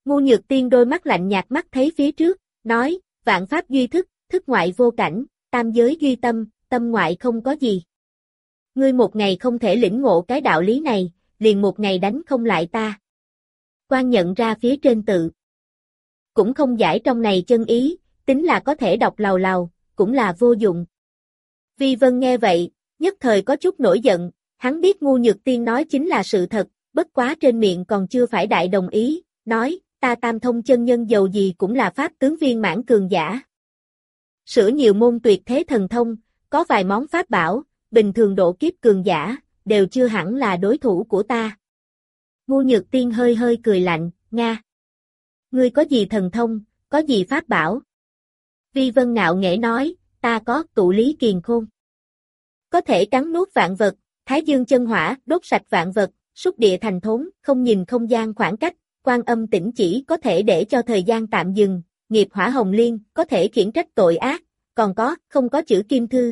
Ngu Nhược Tiên đôi mắt lạnh nhạt mắt thấy phía trước, nói, vạn pháp duy thức, thức ngoại vô cảnh, tam giới duy tâm, tâm ngoại không có gì. Ngươi một ngày không thể lĩnh ngộ cái đạo lý này, liền một ngày đánh không lại ta. Quan nhận ra phía trên tự. Cũng không giải trong này chân ý, tính là có thể đọc lầu lầu, cũng là vô dụng. Vi Vân nghe vậy, nhất thời có chút nổi giận, hắn biết Ngu Nhược Tiên nói chính là sự thật, bất quá trên miệng còn chưa phải đại đồng ý, nói, ta Tam Thông chân nhân dầu gì cũng là pháp tướng viên mãn cường giả. Sửa nhiều môn tuyệt thế thần thông, có vài món pháp bảo, bình thường độ kiếp cường giả, đều chưa hẳn là đối thủ của ta. Ngu Nhược Tiên hơi hơi cười lạnh, Nga. Ngươi có gì thần thông, có gì pháp bảo? Vi Vân ngạo nghễ nói, ta có tụ lý kiền khôn. Có thể cắn nuốt vạn vật, thái dương chân hỏa, đốt sạch vạn vật, xúc địa thành thốn, không nhìn không gian khoảng cách, quan âm tĩnh chỉ có thể để cho thời gian tạm dừng, nghiệp hỏa hồng liên, có thể khiển trách tội ác, còn có, không có chữ kim thư.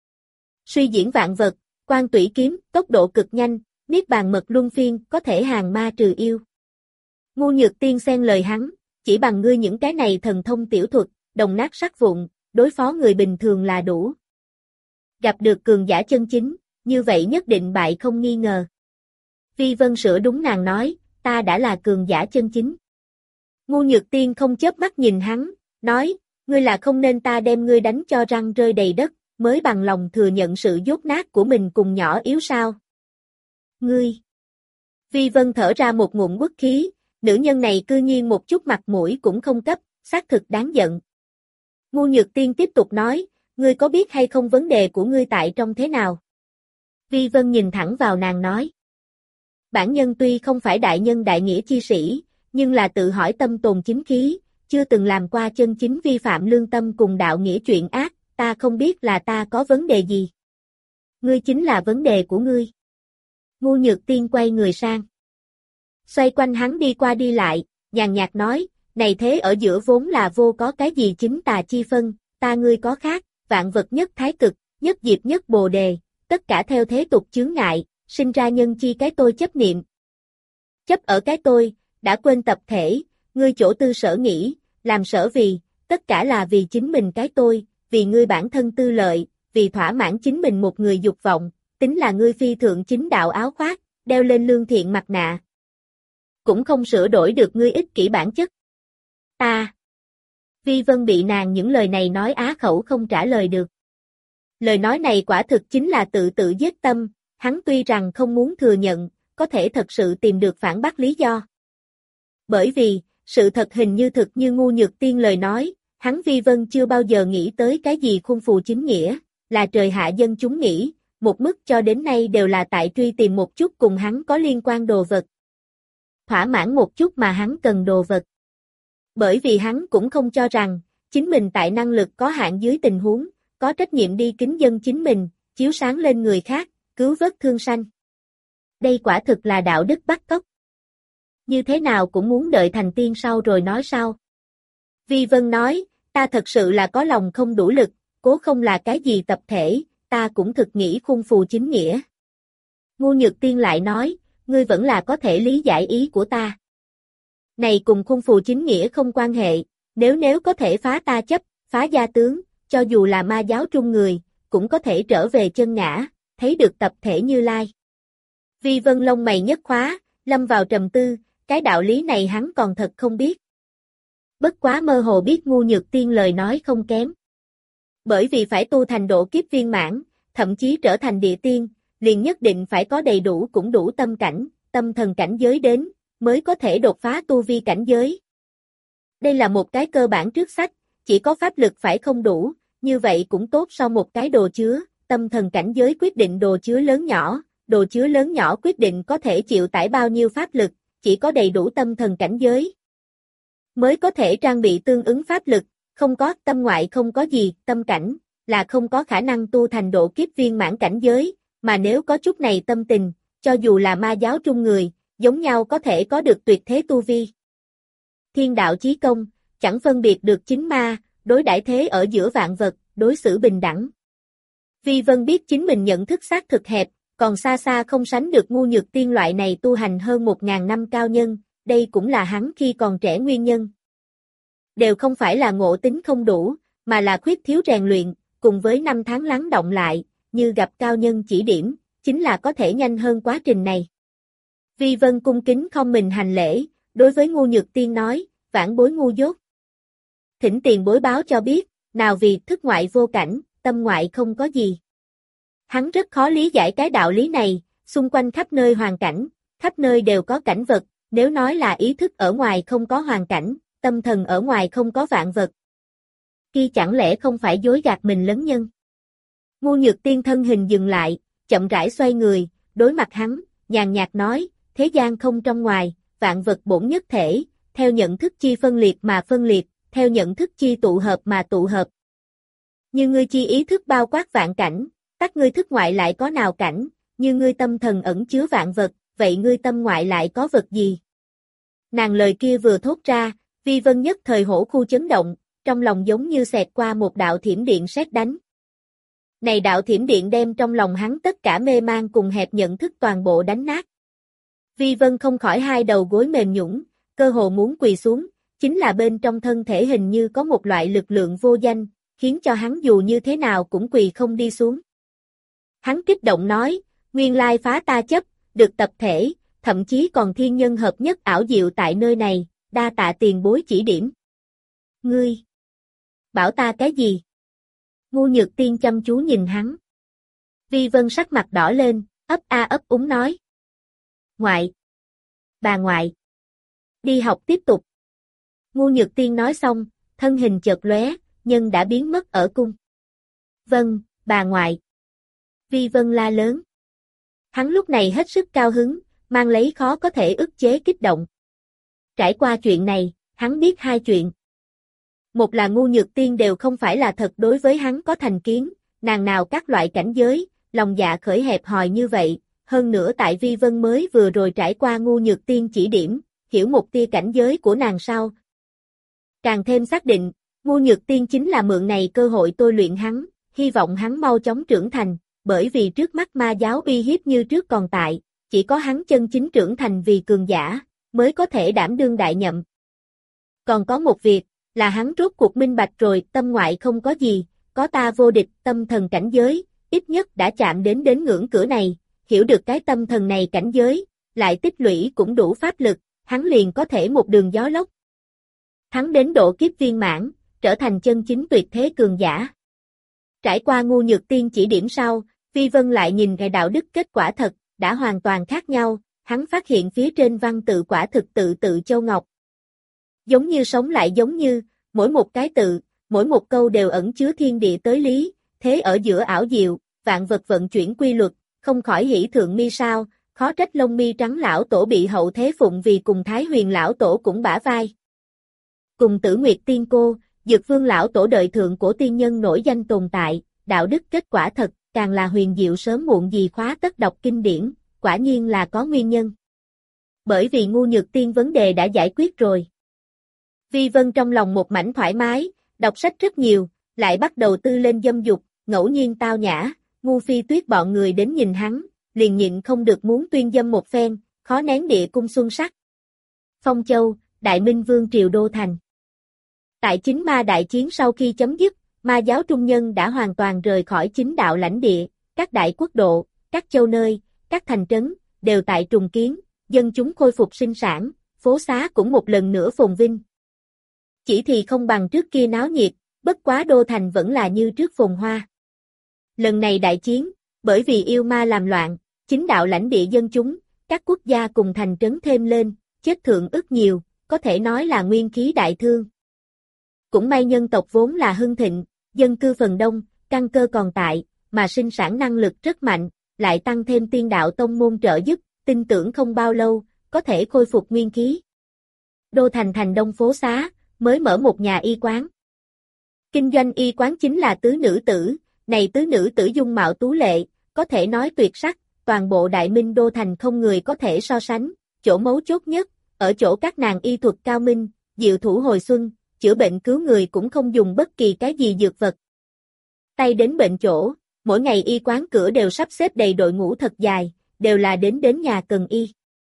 Suy diễn vạn vật, quan tủy kiếm, tốc độ cực nhanh, niết bàn mật luân phiên, có thể hàng ma trừ yêu. Ngu Nhược Tiên xen lời hắn, chỉ bằng ngươi những cái này thần thông tiểu thuật, đồng nát sắt vụn, đối phó người bình thường là đủ. Gặp được cường giả chân chính, như vậy nhất định bại không nghi ngờ. Vi Vân sửa đúng nàng nói, ta đã là cường giả chân chính. Ngu Nhược Tiên không chớp mắt nhìn hắn, nói, ngươi là không nên ta đem ngươi đánh cho răng rơi đầy đất, mới bằng lòng thừa nhận sự dốt nát của mình cùng nhỏ yếu sao. Ngươi. Vi Vân thở ra một ngụm uất khí, nữ nhân này cư nhiên một chút mặt mũi cũng không cấp, xác thực đáng giận. Ngu Nhược Tiên tiếp tục nói, ngươi có biết hay không vấn đề của ngươi tại trong thế nào? Vi Vân nhìn thẳng vào nàng nói. Bản nhân tuy không phải đại nhân đại nghĩa chi sĩ, nhưng là tự hỏi tâm tồn chính khí, chưa từng làm qua chân chính vi phạm lương tâm cùng đạo nghĩa chuyện ác, ta không biết là ta có vấn đề gì. Ngươi chính là vấn đề của ngươi. Ngu Nhược Tiên quay người sang. Xoay quanh hắn đi qua đi lại, nhàn nhạt nói, này thế ở giữa vốn là vô có cái gì chính tà chi phân, ta ngươi có khác, vạn vật nhất thái cực, nhất diệp nhất bồ đề, tất cả theo thế tục chướng ngại, sinh ra nhân chi cái tôi chấp niệm. Chấp ở cái tôi, đã quên tập thể, ngươi chỗ tư sở nghĩ, làm sở vì, tất cả là vì chính mình cái tôi, vì ngươi bản thân tư lợi, vì thỏa mãn chính mình một người dục vọng, tính là ngươi phi thượng chính đạo áo khoác, đeo lên lương thiện mặt nạ. Cũng không sửa đổi được ngươi ích kỷ bản chất. Ta. Vi Vân bị nàng những lời này nói á khẩu không trả lời được. Lời nói này quả thực chính là tự tự giết tâm, hắn tuy rằng không muốn thừa nhận, có thể thật sự tìm được phản bác lý do. Bởi vì, sự thật hình như thực như Ngu Nhược Tiên lời nói, hắn Vi Vân chưa bao giờ nghĩ tới cái gì khuôn phù chính nghĩa, là trời hạ dân chúng nghĩ, một mức cho đến nay đều là tại truy tìm một chút cùng hắn có liên quan đồ vật. Thỏa mãn một chút mà hắn cần đồ vật. Bởi vì hắn cũng không cho rằng, chính mình tại năng lực có hạn dưới tình huống, có trách nhiệm đi kính dân chính mình, chiếu sáng lên người khác, cứu vớt thương sanh. Đây quả thực là đạo đức bắt cóc. Như thế nào cũng muốn đợi thành tiên sau rồi nói sau. Vi Vân nói, ta thật sự là có lòng không đủ lực, cố không là cái gì tập thể, ta cũng thực nghĩ khuôn phù chính nghĩa. Ngu Nhược Tiên lại nói, ngươi vẫn là có thể lý giải ý của ta. Này cùng khuôn phù chính nghĩa không quan hệ, nếu có thể phá ta chấp, phá gia tướng, cho dù là ma giáo trung người, cũng có thể trở về chân ngã, thấy được tập thể Như Lai. Vi Vân lông mày nhất khóa, lâm vào trầm tư, cái đạo lý này hắn còn thật không biết. Bất quá mơ hồ biết Ngu Nhược Tiên lời nói không kém. Bởi vì phải tu thành độ kiếp viên mãn, thậm chí trở thành địa tiên, liền nhất định phải có đầy đủ cũng đủ tâm cảnh, tâm thần cảnh giới đến, mới có thể đột phá tu vi cảnh giới. Đây là một cái cơ bản trước sách, chỉ có pháp lực phải không đủ, như vậy cũng tốt sau một cái đồ chứa, tâm thần cảnh giới quyết định đồ chứa lớn nhỏ, đồ chứa lớn nhỏ quyết định có thể chịu tải bao nhiêu pháp lực, chỉ có đầy đủ tâm thần cảnh giới mới có thể trang bị tương ứng pháp lực, không có tâm ngoại không có gì, tâm cảnh, là không có khả năng tu thành độ kiếp viên mãn cảnh giới, mà nếu có chút này tâm tình, cho dù là ma giáo trung người, giống nhau có thể có được tuyệt thế tu vi. Thiên đạo chí công, chẳng phân biệt được chính ma, đối đãi thế ở giữa vạn vật, đối xử bình đẳng. Vi Vân biết chính mình nhận thức xác thực hẹp, còn xa xa không sánh được Ngu Nhược Tiên loại này tu hành hơn 1000 năm cao nhân, đây cũng là hắn khi còn trẻ nguyên nhân. Đều không phải là ngộ tính không đủ, mà là khuyết thiếu rèn luyện, cùng với năm tháng lắng đọng lại, như gặp cao nhân chỉ điểm, chính là có thể nhanh hơn quá trình này. Vi Vân cung kính không mình hành lễ, đối với Ngô Nhược Tiên nói, vãn bối ngu dốt. Thỉnh tiền bối báo cho biết, nào vì thức ngoại vô cảnh, tâm ngoại không có gì. Hắn rất khó lý giải cái đạo lý này, xung quanh khắp nơi hoàn cảnh, khắp nơi đều có cảnh vật, nếu nói là ý thức ở ngoài không có hoàn cảnh, tâm thần ở ngoài không có vạn vật. Khi chẳng lẽ không phải dối gạt mình lấn nhân. Ngô Nhược Tiên thân hình dừng lại, chậm rãi xoay người, đối mặt hắn, nhàn nhạt nói, thế gian không trong ngoài, vạn vật bổn nhất thể, theo nhận thức chi phân liệt mà phân liệt, theo nhận thức chi tụ hợp mà tụ hợp. Như ngươi chi ý thức bao quát vạn cảnh, tắc ngươi thức ngoại lại có nào cảnh, như ngươi tâm thần ẩn chứa vạn vật, vậy ngươi tâm ngoại lại có vật gì? Nàng lời kia vừa thốt ra, Vi Vân nhất thời hổ khu chấn động, trong lòng giống như xẹt qua một đạo thiểm điện sét đánh. Này đạo thiểm điện đem trong lòng hắn tất cả mê mang cùng hẹp nhận thức toàn bộ đánh nát. Vi Vân không khỏi hai đầu gối mềm nhũn, cơ hồ muốn quỳ xuống, chính là bên trong thân thể hình như có một loại lực lượng vô danh, khiến cho hắn dù như thế nào cũng quỳ không đi xuống. Hắn kích động nói, nguyên lai phá ta chấp, được tập thể, thậm chí còn thiên nhân hợp nhất ảo diệu tại nơi này, đa tạ tiền bối chỉ điểm. Ngươi! Bảo ta cái gì? Ngô Nhược Tiên chăm chú nhìn hắn. Vi Vân sắc mặt đỏ lên, ấp a ấp úng nói. Ngoại! Bà ngoại! Đi học tiếp tục. Ngô Nhược Tiên nói xong, thân hình chợt lóe, nhưng đã biến mất ở cung. Vâng, bà ngoại. Vi Vân la lớn. Hắn lúc này hết sức cao hứng, mang lấy khó có thể ức chế kích động. Trải qua chuyện này, hắn biết hai chuyện. Một là Ngô Nhược Tiên đều không phải là thật đối với hắn có thành kiến, nàng nào các loại cảnh giới, lòng dạ khởi hẹp hòi như vậy, hơn nữa tại Vi Vân mới vừa rồi trải qua Ngô Nhược Tiên chỉ điểm, hiểu một tia cảnh giới của nàng sau. Càng thêm xác định, Ngô Nhược Tiên chính là mượn này cơ hội tôi luyện hắn, hy vọng hắn mau chóng trưởng thành, bởi vì trước mắt ma giáo uy hiếp như trước còn tại, chỉ có hắn chân chính trưởng thành vì cường giả, mới có thể đảm đương đại nhậm. Còn có một việc, là hắn rốt cuộc minh bạch rồi, tâm ngoại không có gì, có ta vô địch, tâm thần cảnh giới, ít nhất đã chạm đến ngưỡng cửa này, hiểu được cái tâm thần này cảnh giới, lại tích lũy cũng đủ pháp lực, hắn liền có thể một đường gió lốc. Hắn đến độ kiếp viên mãn, trở thành chân chính tuyệt thế cường giả. Trải qua Ngô Nhược Tiên chỉ điểm sau, Vi Vân lại nhìn cái đạo đức kết quả thật, đã hoàn toàn khác nhau, hắn phát hiện phía trên văn tự quả thực tự tự châu ngọc. Giống như sống lại giống như, mỗi một cái tự, mỗi một câu đều ẩn chứa thiên địa tới lý, thế ở giữa ảo diệu, vạn vật vận chuyển quy luật, không khỏi hỉ thượng mi sao, khó trách lông mi trắng lão tổ bị hậu thế phụng vì cùng Thái Huyền lão tổ cũng bả vai. Cùng Tử Nguyệt tiên cô, Dược Vương lão tổ đợi thượng cổ tiên nhân nổi danh tồn tại, đạo đức kết quả thật, càng là huyền diệu sớm muộn gì khóa tất đọc kinh điển, quả nhiên là có nguyên nhân. Bởi vì Ngô Nhược Tiên vấn đề đã giải quyết rồi. Vi Vân trong lòng một mảnh thoải mái, đọc sách rất nhiều, lại bắt đầu tư lên dâm dục, ngẫu nhiên tao nhã, Ngu Phi Tuyết bọn người đến nhìn hắn, liền nhịn không được muốn tuyên dâm một phen, khó nén địa cung xuân sắc. Phong Châu, Đại Minh Vương triều đô thành. Tại chính ma đại chiến sau khi chấm dứt, ma giáo trung nhân đã hoàn toàn rời khỏi chính đạo lãnh địa, các đại quốc độ, các châu nơi, các thành trấn, đều tại trùng kiến, dân chúng khôi phục sinh sản, phố xá cũng một lần nữa phồn vinh. Chỉ thì không bằng trước kia náo nhiệt, bất quá đô thành vẫn là như trước phồn hoa. Lần này đại chiến, bởi vì yêu ma làm loạn, chính đạo lãnh địa dân chúng, các quốc gia cùng thành trấn thêm lên, chết thượng ức nhiều, có thể nói là nguyên khí đại thương. Cũng may nhân tộc vốn là hưng thịnh, dân cư phần đông, căn cơ còn tại, mà sinh sản năng lực rất mạnh, lại tăng thêm tiên đạo tông môn trợ giúp, tin tưởng không bao lâu, có thể khôi phục nguyên khí. Đô thành thành đông phố xá, mới mở một nhà y quán. Kinh doanh y quán chính là tứ nữ tử, này tứ nữ tử dung mạo tú lệ, có thể nói tuyệt sắc, toàn bộ Đại Minh đô thành không người có thể so sánh, chỗ mấu chốt nhất, ở chỗ các nàng y thuật cao minh, diệu thủ hồi xuân, chữa bệnh cứu người cũng không dùng bất kỳ cái gì dược vật. Tay đến bệnh chỗ, mỗi ngày y quán cửa đều sắp xếp đầy đội ngũ thật dài, đều là đến nhà cần y.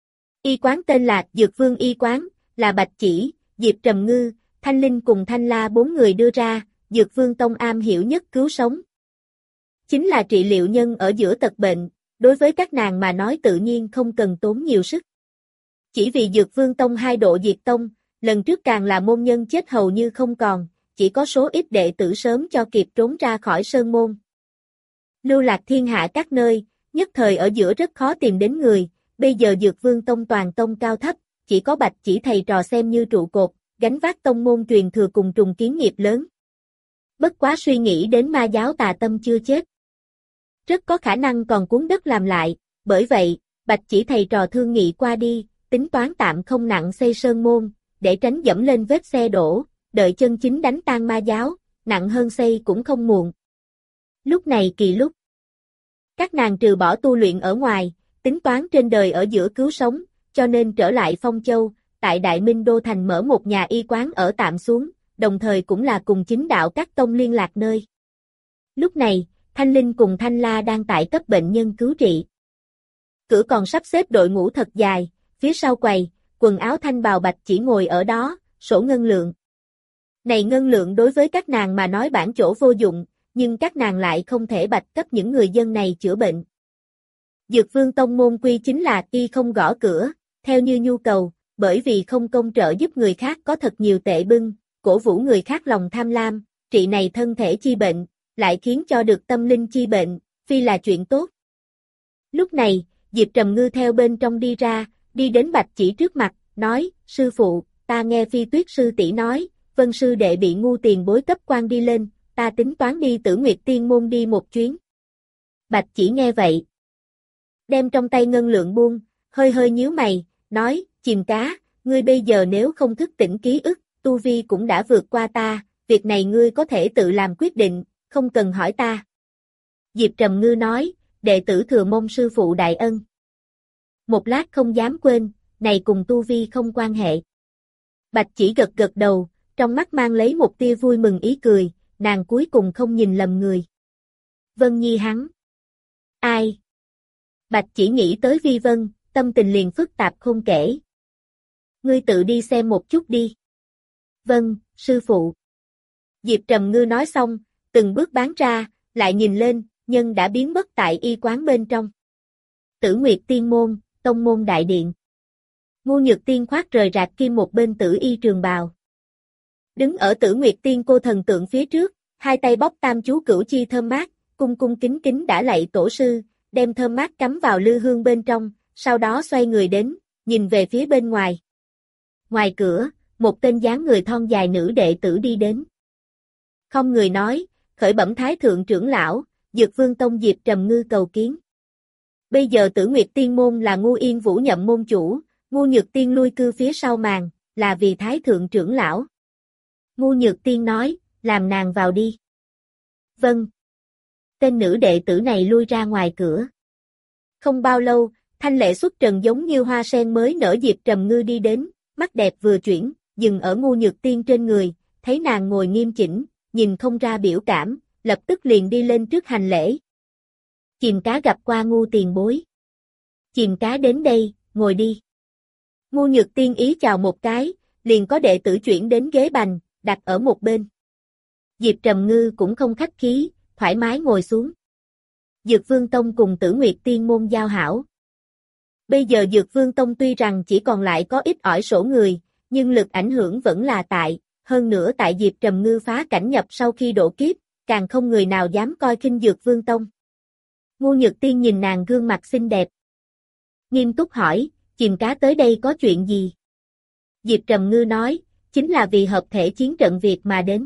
Y quán tên là Dược Vương Y quán, là Bạch Chỉ, Diệp Trầm Ngư, Thanh Linh cùng Thanh La 4 người đưa ra, Dược Vương Tông am hiểu nhất cứu sống. Chính là trị liệu nhân ở giữa tật bệnh, đối với các nàng mà nói tự nhiên không cần tốn nhiều sức. Chỉ vì Dược Vương Tông 2 độ diệt tông, lần trước càng là môn nhân chết hầu như không còn, chỉ có số ít đệ tử sớm cho kịp trốn ra khỏi sơn môn. Lưu lạc thiên hạ các nơi, nhất thời ở giữa rất khó tìm đến người, bây giờ Dược Vương Tông toàn tông cao thấp, chỉ có Bạch Chỉ thầy trò xem như trụ cột, gánh vác tông môn truyền thừa cùng trùng kiến nghiệp lớn. Bất quá suy nghĩ đến ma giáo tà tâm chưa chết. Rất có khả năng còn cuốn đất làm lại, bởi vậy, Bạch Chỉ thầy trò thương nghị qua đi, tính toán tạm không nặng xây sơn môn, để tránh dẫm lên vết xe đổ, đợi chân chính đánh tan ma giáo, nặng hơn xây cũng không muộn. Lúc này kỳ lúc, các nàng trừ bỏ tu luyện ở ngoài, tính toán trên đời ở giữa cứu sống, cho nên trở lại Phong Châu, tại Đại Minh Đô Thành mở một nhà y quán ở tạm xuống, đồng thời cũng là cùng chính đạo các tông liên lạc nơi. Lúc này, Thanh Linh cùng Thanh La đang tại cấp bệnh nhân cứu trị. Cửa còn sắp xếp đội ngũ thật dài, phía sau quầy, quần áo thanh bào Bạch Chỉ ngồi ở đó, sổ ngân lượng. Này ngân lượng đối với các nàng mà nói bản chỗ vô dụng, nhưng các nàng lại không thể bạch cấp những người dân này chữa bệnh. Dược Vương Tông môn quy chính là y không gõ cửa, theo như nhu cầu, bởi vì không công trợ giúp người khác có thật nhiều tệ bưng, cổ vũ người khác lòng tham lam, trị này thân thể chi bệnh, lại khiến cho được tâm linh chi bệnh, phi là chuyện tốt. Lúc này, Diệp Trầm Ngư theo bên trong đi ra, đi đến Bạch Chỉ trước mặt, nói, sư phụ, ta nghe Phi Tuyết sư tỷ nói, Vân sư đệ bị ngu tiền bối cấp quan đi lên, ta tính toán đi Tử Nguyệt Tiên môn đi một chuyến. Bạch Chỉ nghe vậy, đem trong tay ngân lượng buông, hơi hơi nhíu mày, nói, chìm cá, ngươi bây giờ nếu không thức tỉnh ký ức, tu vi cũng đã vượt qua ta, việc này ngươi có thể tự làm quyết định, không cần hỏi ta. Diệp Trầm Ngư nói, đệ tử thừa mong sư phụ đại ân. Một lát không dám quên, này cùng tu vi không quan hệ. Bạch Chỉ gật gật đầu, trong mắt mang lấy một tia vui mừng ý cười, nàng cuối cùng không nhìn lầm người. Vân Nhi hắn. Ai? Bạch Chỉ nghĩ tới Vi Vân, tâm tình liền phức tạp không kể. Ngươi tự đi xem một chút đi. Vâng, sư phụ. Diệp Trầm Ngư nói xong, từng bước bán ra, lại nhìn lên, nhân đã biến mất tại y quán bên trong. Tử Nguyệt Tiên môn, tông môn đại điện. Ngu Nhược Tiên khoác rời rạc kim một bên tử y trường bào. Đứng ở Tử Nguyệt Tiên cô thần tượng phía trước, hai tay bóc tam chú cửu chi thơm mát, cung cung kính kính đã lạy tổ sư, đem thơm mát cắm vào lư hương bên trong, sau đó xoay người đến, nhìn về phía bên ngoài. Ngoài cửa, một tên dáng người thon dài nữ đệ tử đi đến. Không người nói, khởi bẩm thái thượng trưởng lão, Dược Vương Tông Diệp Trầm Ngư cầu kiến. Bây giờ Tử Nguyệt Tiên môn là Ngu Yên Vũ nhậm môn chủ, Ngu Nhược Tiên lui cư phía sau màn, là vì thái thượng trưởng lão. Ngu Nhược Tiên nói, làm nàng vào đi. Vâng. Tên nữ đệ tử này lui ra ngoài cửa. Không bao lâu, thanh lệ xuất trần giống như hoa sen mới nở Diệp Trầm Ngư đi đến, mắt đẹp vừa chuyển, dừng ở Ngu Nhược Tiên trên người, thấy nàng ngồi nghiêm chỉnh, nhìn không ra biểu cảm, lập tức liền đi lên trước hành lễ. Chìm cá gặp qua Ngu tiền bối. Chìm cá đến đây, ngồi đi. Ngu Nhược Tiên ý chào một cái, liền có đệ tử chuyển đến ghế bành, đặt ở một bên. Diệp Trầm Ngư cũng không khách khí, thoải mái ngồi xuống. Dược Vương Tông cùng Tử Nguyệt Tiên môn giao hảo. Bây giờ Dược Vương Tông tuy rằng chỉ còn lại có ít ỏi sổ người, nhưng lực ảnh hưởng vẫn là tại, hơn nữa tại Diệp Trầm Ngư phá cảnh nhập sau khi độ kiếp, càng không người nào dám coi khinh Dược Vương Tông. Ngu Nhược Tiên nhìn nàng gương mặt xinh đẹp. Nghiêm túc hỏi, chìm cá tới đây có chuyện gì? Diệp Trầm Ngư nói, chính là vì hợp thể chiến trận Việt mà đến.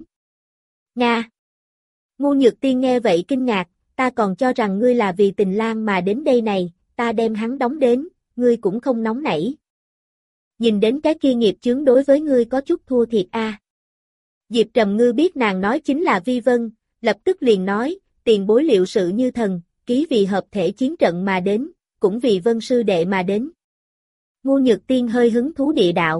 Nga. Ngu Nhược Tiên nghe vậy kinh ngạc, ta còn cho rằng ngươi là vì Tình Lang mà đến đây này, ta đem hắn đóng đến, ngươi cũng không nóng nảy. Nhìn đến cái kia nghiệp chướng đối với ngươi có chút thua thiệt a. Diệp Trầm Ngư biết nàng nói chính là Vi Vân, lập tức liền nói, tiền bối liệu sự như thần, ký vì hợp thể chiến trận mà đến, cũng vì Vân sư đệ mà đến. Ngu Nhược Tiên hơi hứng thú địa đạo.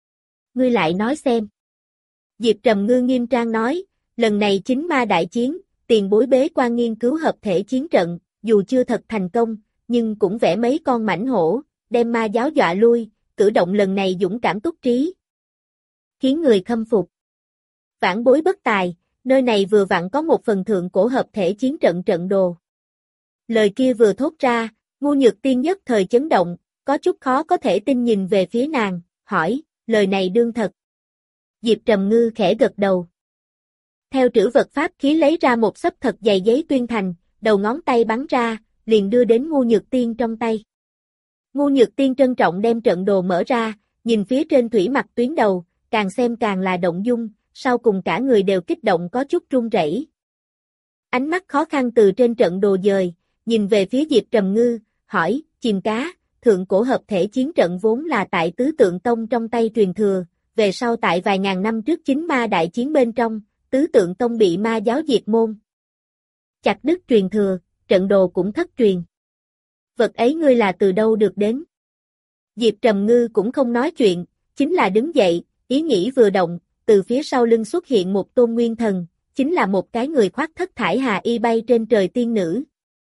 Ngươi lại nói xem. Diệp Trầm Ngư nghiêm trang nói, lần này chính ma đại chiến, tiền bối bế quan nghiên cứu hợp thể chiến trận, dù chưa thật thành công, nhưng cũng vẽ mấy con mãnh hổ, đem ma giáo dọa lui, cử động lần này dũng cảm túc trí, khiến người khâm phục. Vãn bối bất tài, nơi này vừa vặn có một phần thượng cổ hợp thể chiến trận trận đồ. Lời kia vừa thốt ra, Ngu Nhược Tiên nhất thời chấn động, có chút khó có thể tin nhìn về phía nàng, hỏi, lời này đương thật. Diệp Trầm Ngư khẽ gật đầu. Theo trữ vật pháp khí lấy ra một xấp thật dày giấy tuyên thành, đầu ngón tay bắn ra, liền đưa đến Ngu Nhược Tiên trong tay. Ngu Nhược Tiên trân trọng đem trận đồ mở ra, nhìn phía trên thủy mặc tuyến đầu, càng xem càng là động dung, sau cùng cả người đều kích động có chút run rẩy. Ánh mắt khó khăn từ trên trận đồ dời, nhìn về phía Diệp Trầm Ngư, hỏi, Chìm Cá, thượng cổ hợp thể chiến trận vốn là tại Tứ Tượng Tông trong tay truyền thừa, về sau tại vài ngàn năm trước chính ma đại chiến bên trong, Tứ Tượng Tông bị ma giáo diệt môn. Chặt đứt truyền thừa, trận đồ cũng thất truyền. Vật ấy ngươi là từ đâu được đến? Diệp Trầm Ngư cũng không nói chuyện, chính là đứng dậy, ý nghĩ vừa động, từ phía sau lưng xuất hiện một tôn nguyên thần, chính là một cái người khoác thất thải hà y bay trên trời tiên nữ.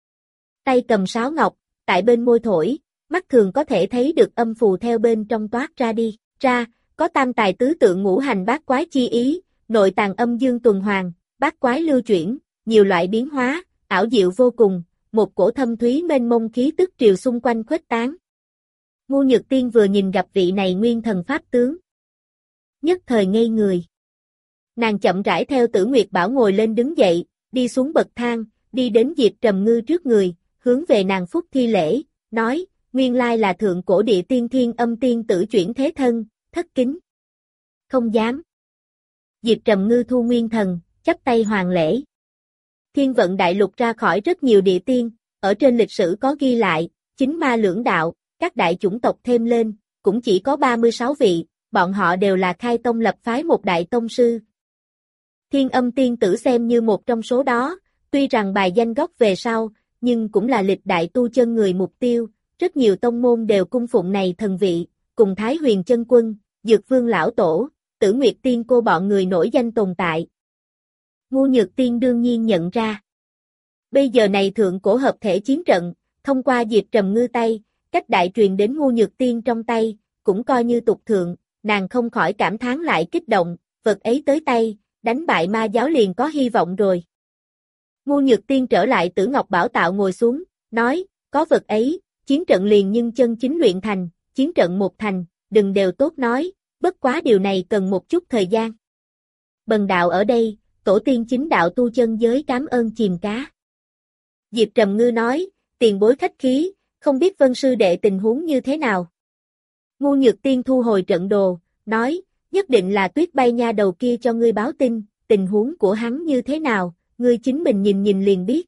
Tay cầm sáo ngọc, tại bên môi thổi, mắt thường có thể thấy được âm phù theo bên trong toát ra đi, ra, có tam tài tứ tượng ngũ hành bát quái chi ý, nội tàng âm dương tuần hoàn, bát quái lưu chuyển, nhiều loại biến hóa, ảo diệu vô cùng, một cổ thâm thúy mênh mông khí tức triều xung quanh khuếch tán. Ngu Nhược Tiên vừa nhìn gặp vị này nguyên thần pháp tướng, nhất thời ngây người. Nàng chậm rãi theo Tử Nguyệt Bảo ngồi lên đứng dậy, đi xuống bậc thang, đi đến Diệp Trầm Ngư trước người, hướng về nàng phúc thi lễ, nói, nguyên lai là thượng cổ địa tiên Thiên Âm tiên tử chuyển thế thân, thất kính. Không dám. Diệp Trầm Ngư thu nguyên thần, chắp tay hoàn lễ. Thiên vận đại lục ra khỏi rất nhiều địa tiên, ở trên lịch sử có ghi lại, chính ma lưỡng đạo, các đại chủng tộc thêm lên, cũng chỉ có 36 vị, bọn họ đều là khai tông lập phái một đại tông sư. Thiên Âm tiên tử xem như một trong số đó, tuy rằng bài danh gốc về sau, nhưng cũng là lịch đại tu chân người mục tiêu, rất nhiều tông môn đều cung phụng này thần vị, cùng Thái Huyền Chân Quân, Dược Vương Lão Tổ, Tử Nguyệt Tiên Cô bọn người nổi danh tồn tại. Ngu Nhược Tiên đương nhiên nhận ra. Bây giờ này thượng cổ hợp thể chiến trận, thông qua Diệp Trầm Ngư tay, cách đại truyền đến Ngu Nhược Tiên trong tay, cũng coi như tục thượng, nàng không khỏi cảm thán lại kích động, vật ấy tới tay, đánh bại ma giáo liền có hy vọng rồi. Ngu Nhược Tiên trở lại Tử Ngọc Bảo Tạo ngồi xuống, nói, có vật ấy, chiến trận liền nhưng chân chính luyện thành, chiến trận một thành, đừng đều tốt nói, bất quá điều này cần một chút thời gian. Bần đạo ở đây, tổ tiên chính đạo tu chân giới cảm ơn Chìm Cá. Diệp Trầm Ngư nói, tiền bối khách khí, không biết Vân sư đệ tình huống như thế nào. Ngu Nhược Tiên thu hồi trận đồ, nói, nhất định là Tuyết Bay nha đầu kia cho ngươi báo tin, tình huống của hắn như thế nào, ngươi chính mình nhìn nhìn liền biết.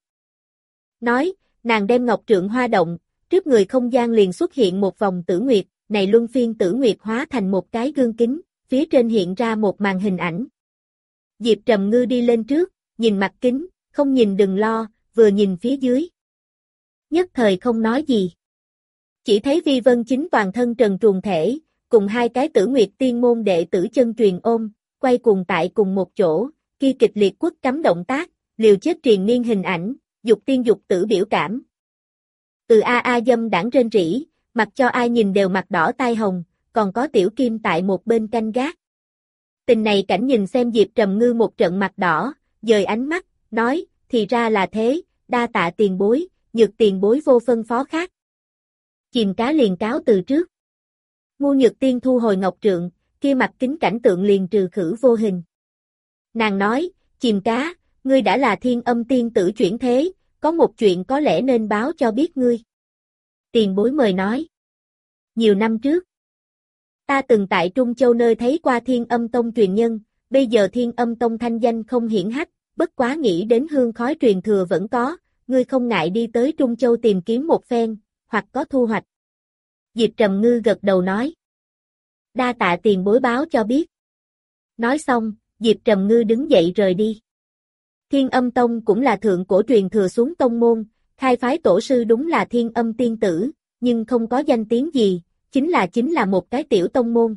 Nói, nàng đem ngọc trượng hoa động, trước người không gian liền xuất hiện một vòng tử nguyệt, này luân phiên tử nguyệt hóa thành một cái gương kính, phía trên hiện ra một màn hình ảnh. Diệp Trầm Ngư đi lên trước, nhìn mặt kính, không nhìn đừng lo, vừa nhìn phía dưới. Nhất thời không nói gì. Chỉ thấy Vi Vân Chính toàn thân trần truồng thể, cùng hai cái Tử Nguyệt tiên môn đệ tử chân truyền ôm, quay cuồng tại cùng một chỗ, kia kịch liệt quất cắm động tác, liều chết triền miên hình ảnh, dục tiên dục tử biểu cảm. Từ a dâm đảng rên rỉ, mặc cho ai nhìn đều mặt đỏ tai hồng, còn có Tiểu Kim tại một bên canh gác. Tình này cảnh nhìn xem Diệp Trầm Ngư một trận mặt đỏ, dời ánh mắt, nói, thì ra là thế, đa tạ tiền bối, Nhược tiền bối vô phân phó khác. Chìm Cá liền cáo từ trước. Ngu Nhược Tiên thu hồi ngọc trượng, kia mặt kính cảnh tượng liền trừ khử vô hình. Nàng nói, Chìm Cá, ngươi đã là Thiên Âm tiên tử chuyển thế, có một chuyện có lẽ nên báo cho biết ngươi. Tiền bối mời nói. Nhiều năm trước, ta từng tại Trung Châu nơi thấy qua Thiên Âm Tông truyền nhân, bây giờ Thiên Âm Tông thanh danh không hiển hách, bất quá nghĩ đến hương khói truyền thừa vẫn có, ngươi không ngại đi tới Trung Châu tìm kiếm một phen, hoặc có thu hoạch. Diệp Trầm Ngư gật đầu nói. Đa tạ tiền bối báo cho biết. Nói xong, Diệp Trầm Ngư đứng dậy rời đi. Thiên Âm Tông cũng là thượng cổ truyền thừa xuống tông môn, khai phái tổ sư đúng là Thiên Âm tiên tử, nhưng không có danh tiếng gì, chính là một cái tiểu tông môn.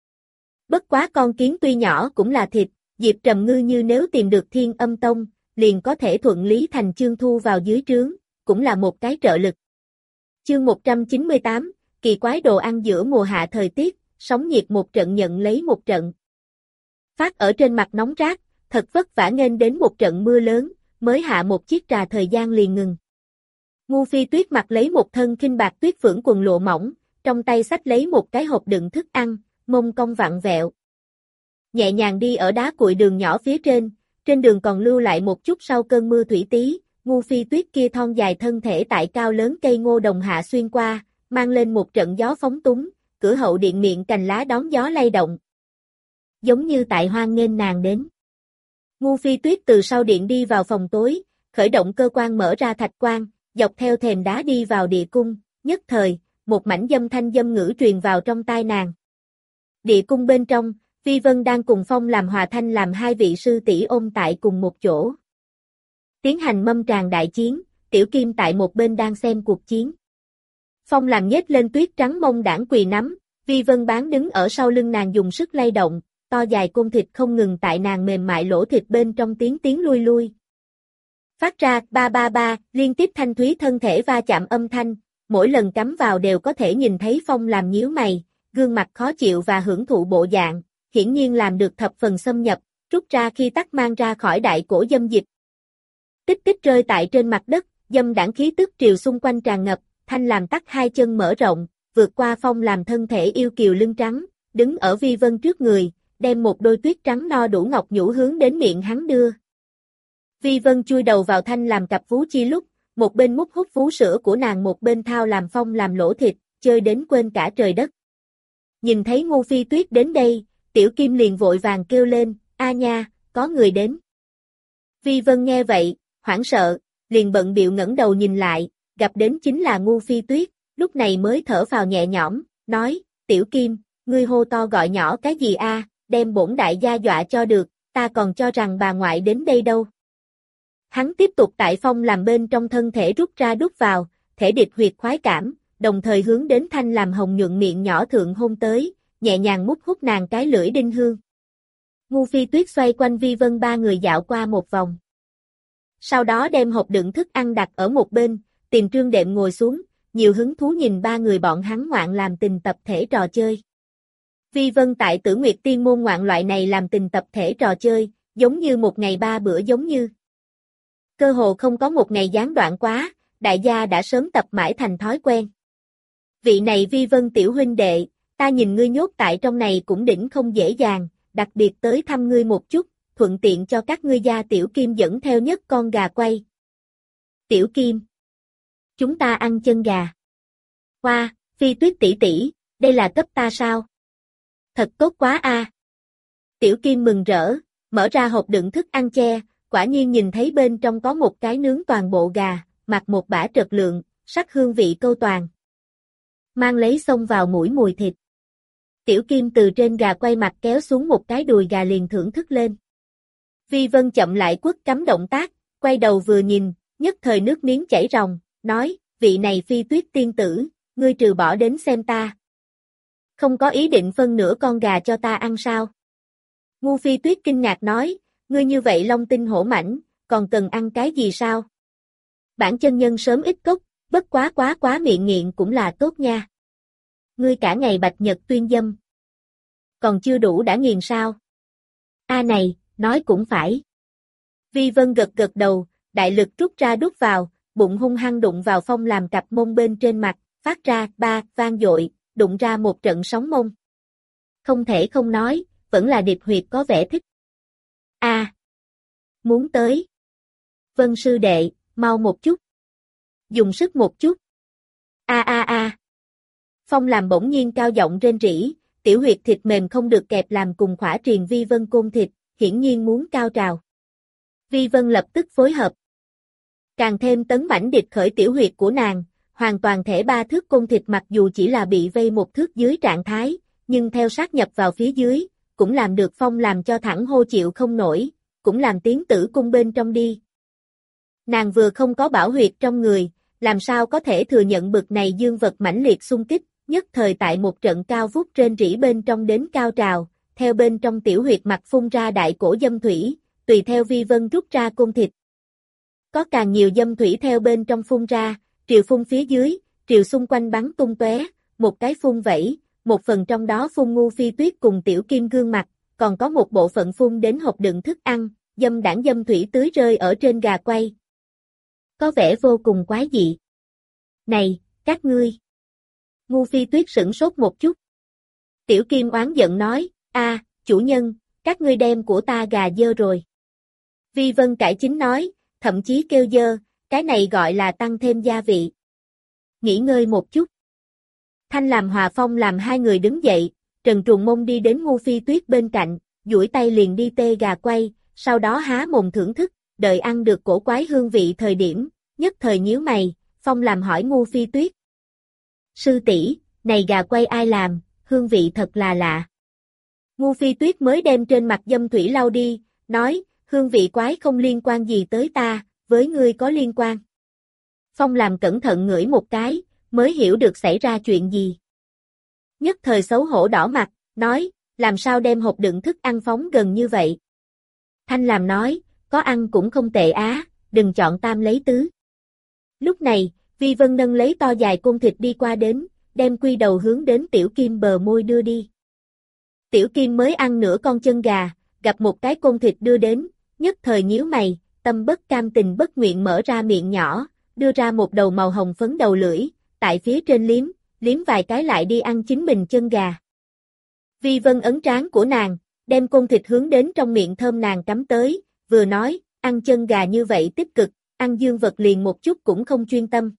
Bất quá con kiến tuy nhỏ cũng là thịt, Diệp Trầm Ngư như nếu tìm được Thiên Âm Tông, liền có thể thuận lý thành chương thu vào dưới trướng, cũng là một cái trợ lực. Chương 198, kỳ quái đồ ăn giữa mùa hạ thời tiết, sóng nhiệt một trận nhận lấy một trận. Phát ở trên mặt nóng rát, thật vất vả nghênh đến một trận mưa lớn, mới hạ một chiếc trà thời gian liền ngừng. Ngu Phi Tuyết mặc lấy một thân khinh bạc tuyết phưởng quần lụa mỏng, trong tay xách lấy một cái hộp đựng thức ăn, mông cong vặn vẹo. Nhẹ nhàng đi ở đá cuội đường nhỏ phía trên đường còn lưu lại một chút sau cơn mưa thủy tí, Ngu Phi Tuyết kia thon dài thân thể tại cao lớn cây ngô đồng hạ xuyên qua, mang lên một trận gió phóng túng, cửa hậu điện miệng cành lá đón gió lay động. Giống như tại hoan nghênh nàng đến. Ngu Phi Tuyết từ sau điện đi vào phòng tối, khởi động cơ quan mở ra thạch quan, dọc theo thềm đá đi vào địa cung, nhất thời, một mảnh dâm thanh dâm ngữ truyền vào trong tai nàng. Địa cung bên trong, Vi Vân đang cùng Phong làm hòa thanh làm hai vị sư tỷ ôm tại cùng một chỗ. Tiến hành mâm tràng đại chiến, Tiểu Kim tại một bên đang xem cuộc chiến. Phong làm nhếch lên tuyết trắng mông đảng quỳ nắm, Vi Vân bán đứng ở sau lưng nàng dùng sức lay động, to dài côn thịt không ngừng tại nàng mềm mại lỗ thịt bên trong tiếng lui lui. Phát ra ba ba ba, liên tiếp thanh thúy thân thể va chạm âm thanh, mỗi lần cắm vào đều có thể nhìn thấy Phong làm nhíu mày, gương mặt khó chịu và hưởng thụ bộ dạng, hiển nhiên làm được thập phần xâm nhập, rút ra khi tắc mang ra khỏi đại cổ dâm dịch. Tích tích rơi tại trên mặt đất, dâm đảng khí tức triều xung quanh tràn ngập, thanh làm tắc hai chân mở rộng, vượt qua Phong làm thân thể yêu kiều lưng trắng, đứng ở Vi Vân trước người, đem một đôi tuyết trắng no đủ ngọc nhũ hướng đến miệng hắn đưa. Vi Vân chui đầu vào thanh làm cặp vú chi lúc, một bên mút hút vú sữa của nàng một bên thao làm Phong làm lỗ thịt, chơi đến quên cả trời đất. Nhìn thấy Ngu Phi Tuyết đến đây, Tiểu Kim liền vội vàng kêu lên, a nha, có người đến. Vi Vân nghe vậy, hoảng sợ, liền bận bịu ngẩng đầu nhìn lại, gặp đến chính là Ngu Phi Tuyết, lúc này mới thở phào nhẹ nhõm, nói, Tiểu Kim, ngươi hô to gọi nhỏ cái gì a, đem bổn đại gia dọa cho được, ta còn cho rằng bà ngoại đến đây đâu. Hắn tiếp tục tại Phong làm bên trong thân thể rút ra đút vào, thể địch huyệt khoái cảm, đồng thời hướng đến thanh làm hồng nhuận miệng nhỏ thượng hôn tới, nhẹ nhàng mút hút nàng cái lưỡi đinh hương. Ngu Phi Tuyết xoay quanh Vi Vân ba người dạo qua một vòng. Sau đó đem hộp đựng thức ăn đặt ở một bên, tìm Trương Đệm ngồi xuống, nhiều hứng thú nhìn ba người bọn hắn ngoạn làm tình tập thể trò chơi. Vi Vân tại Tử Nguyệt Tiên môn ngoạn loại này làm tình tập thể trò chơi, giống như một ngày ba bữa giống như. Cơ hồ không có một ngày gián đoạn quá, đại gia đã sớm tập mãi thành thói quen. Vị này Vi Vân tiểu huynh đệ, ta nhìn ngươi nhốt tại trong này cũng đỉnh không dễ dàng, đặc biệt tới thăm ngươi một chút, thuận tiện cho các ngươi gia Tiểu Kim dẫn theo nhất con gà quay. Tiểu Kim, chúng ta ăn chân gà. Hoa, Phi Tuyết tỷ tỷ, đây là cấp ta sao? Thật tốt quá a. Tiểu Kim mừng rỡ, mở ra hộp đựng thức ăn che, quả nhiên nhìn thấy bên trong có một cái nướng toàn bộ gà, mặc một bã trật lượng, sắc hương vị câu toàn. Mang lấy xông vào mũi mùi thịt. Tiểu Kim từ trên gà quay mặt kéo xuống một cái đùi gà liền thưởng thức lên. Vi Vân chậm lại quất cắm động tác, quay đầu vừa nhìn, nhất thời nước miếng chảy ròng, nói, vị này Phi Tuyết tiên tử, ngươi trừ bỏ đến xem ta. Không có ý định phân nửa con gà cho ta ăn sao? Ngu Phi Tuyết kinh ngạc nói, ngươi như vậy long tinh hổ mãnh, còn cần ăn cái gì sao? Bản chân nhân sớm ít cốc, bất quá miệng nghiện cũng là tốt nha. Ngươi cả ngày bạch nhật tuyên dâm. Còn chưa đủ đã nghiền sao? A này, nói cũng phải. Vi Vân gật gật đầu, đại lực rút ra đút vào, bụng hung hăng đụng vào Phong làm cặp mông bên trên mặt, phát ra ba vang dội, đụng ra một trận sóng mông. Không thể không nói, vẫn là điệp huyệt có vẻ thích. A, muốn tới. Vân sư đệ, mau một chút. Dùng sức một chút. A. Phong làm bỗng nhiên cao giọng rên rỉ, tiểu huyệt thịt mềm không được kẹp làm cùng khỏa triền Vi Vân côn thịt, hiển nhiên muốn cao trào. Vi Vân lập tức phối hợp. Càng thêm tấn mãnh địch khởi tiểu huyệt của nàng, hoàn toàn thể 3 thước côn thịt mặc dù chỉ là bị vây 1 thước dưới trạng thái, nhưng theo sát nhập vào phía dưới, cũng làm được Phong làm cho thẳng hô chịu không nổi, cũng làm tiến tử cung bên trong đi. Nàng vừa không có bảo huyệt trong người, làm sao có thể thừa nhận bực này dương vật mãnh liệt xung kích, nhất thời tại một trận cao vút rên rỉ bên trong đến cao trào, theo bên trong tiểu huyệt mặt phun ra đại cổ dâm thủy, tùy theo Vi Vân rút ra côn thịt. Có càng nhiều dâm thủy theo bên trong phun ra, triều phun phía dưới, triều xung quanh bắn tung tóe, một cái phun vẩy, một phần trong đó phun Ngu Phi Tuyết cùng Tiểu Kim gương mặt, còn có một bộ phận phun đến hộp đựng thức ăn, dâm đãng dâm thủy tưới rơi ở trên gà quay. Có vẻ vô cùng quái dị. Này, các ngươi! Ngu Phi Tuyết sửng sốt một chút. Tiểu Kim oán giận nói, chủ nhân, các ngươi đem của ta gà dơ rồi. Vi Vân cải chính nói, thậm chí kêu dơ, cái này gọi là tăng thêm gia vị. Nghỉ ngơi một chút. Thanh làm Hòa Phong làm hai người đứng dậy, Trần Truồng Mông đi đến Ngu Phi Tuyết bên cạnh, duỗi tay liền đi tê gà quay, sau đó há mồm thưởng thức, đợi ăn được cổ quái hương vị thời điểm, nhất thời nhíu mày, Phong làm hỏi Ngu Phi Tuyết. Sư tỷ, này gà quay ai làm, hương vị thật là lạ. Ngu Phi Tuyết mới đem trên mặt dâm thủy lau đi, nói, hương vị quái không liên quan gì tới ta, với ngươi có liên quan. Phong làm cẩn thận ngửi một cái, mới hiểu được xảy ra chuyện gì. Nhất thời xấu hổ đỏ mặt, nói, làm sao đem hộp đựng thức ăn phóng gần như vậy. Thanh làm nói, có ăn cũng không tệ á, đừng chọn tam lấy tứ. Lúc này, Vi Vân nâng lấy to dài côn thịt đi qua đến, đem quy đầu hướng đến Tiểu Kim bờ môi đưa đi. Tiểu Kim mới ăn nửa con chân gà, gặp một cái côn thịt đưa đến, nhất thời nhíu mày, tâm bất cam tình bất nguyện mở ra miệng nhỏ, đưa ra một đầu màu hồng phấn đầu lưỡi, tại phía trên liếm vài cái lại đi ăn chính mình chân gà. Vi Vân ấn trán của nàng, đem côn thịt hướng đến trong miệng thơm nàng cắm tới, vừa nói, ăn chân gà như vậy tích cực, ăn dương vật liền một chút cũng không chuyên tâm.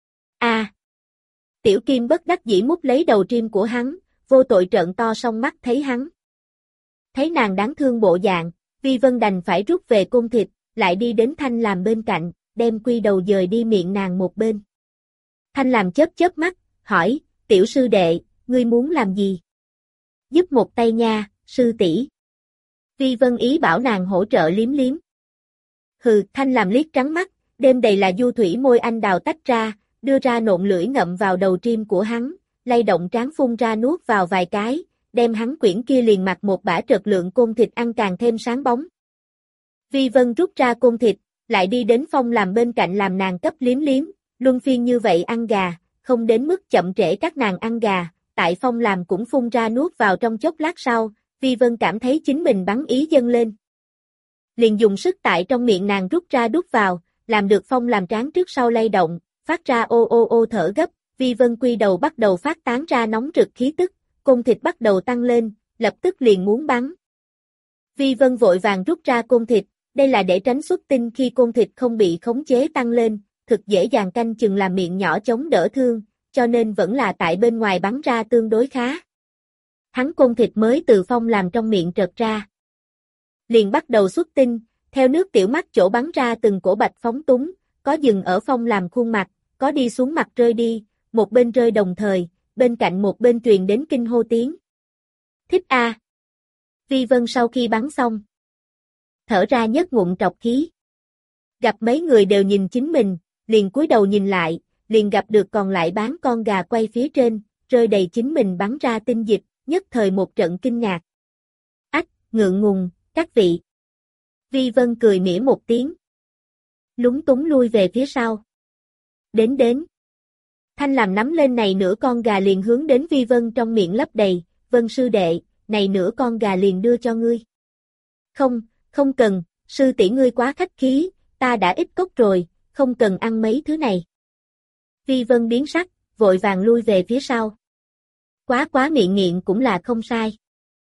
Tiểu Kim bất đắc dĩ mút lấy đầu trim của hắn, vô tội trợn to song mắt thấy hắn. Thấy nàng đáng thương bộ dạng, Vi Vân đành phải rút về côn thịt, lại đi đến Thanh làm bên cạnh, đem quy đầu dời đi miệng nàng một bên. Thanh làm chớp mắt, hỏi, tiểu sư đệ, ngươi muốn làm gì? Giúp một tay nha, sư tỷ. Vi Vân ý bảo nàng hỗ trợ liếm. Hừ, Thanh làm liếc trắng mắt, đêm đầy là du thủy môi anh đào tách ra, đưa ra nộn lưỡi ngậm vào đầu trim của hắn, lay động trán phun ra nuốt vào vài cái, đem hắn quyển kia liền mặc một bả trật lượng côn thịt ăn càng thêm sáng bóng. Vi Vân rút ra côn thịt, lại đi đến Phong làm bên cạnh làm nàng cấp liếm, luân phiên như vậy ăn gà, không đến mức chậm trễ các nàng ăn gà, tại Phong làm cũng phun ra nuốt vào trong chốc lát sau, Vi Vân cảm thấy chính mình bắn ý dâng lên. Liền dùng sức tại trong miệng nàng rút ra đút vào, làm được Phong làm trán trước sau lay động, phát ra ô thở gấp, Vi Vân quy đầu bắt đầu phát tán ra nóng rực khí tức, côn thịt bắt đầu tăng lên, lập tức liền muốn bắn. Vi Vân vội vàng rút ra côn thịt, đây là để tránh xuất tinh khi côn thịt không bị khống chế tăng lên, thực dễ dàng canh chừng làm miệng nhỏ chống đỡ thương, cho nên vẫn là tại bên ngoài bắn ra tương đối khá. Hắn côn thịt mới từ Phong làm trong miệng trật ra. Liền bắt đầu xuất tinh, theo nước tiểu mắt chỗ bắn ra từng cổ bạch phóng túng, có dừng ở Phong làm khuôn mặt, có đi xuống mặt rơi đi, một bên rơi đồng thời, bên cạnh một bên truyền đến kinh hô tiếng. Thích a. Vi Vân sau khi bắn xong, thở ra nhất ngụm trọc khí. Gặp mấy người đều nhìn chính mình, liền cúi đầu nhìn lại, liền gặp được còn lại bán con gà quay phía trên, rơi đầy chính mình bắn ra tinh dịch, nhất thời một trận kinh ngạc. Ách, ngượng ngùng, các vị. Vi Vân cười mỉa một tiếng. Lúng túng lui về phía sau. Đến. Thanh làm nắm lên này nửa con gà liền hướng đến Vi Vân trong miệng lấp đầy, Vân sư đệ, này nửa con gà liền đưa cho ngươi. Không cần, sư tỷ ngươi quá khách khí, ta đã ít cốc rồi, không cần ăn mấy thứ này. Vi Vân biến sắc, vội vàng lui về phía sau. Quá miệng nghiện cũng là không sai.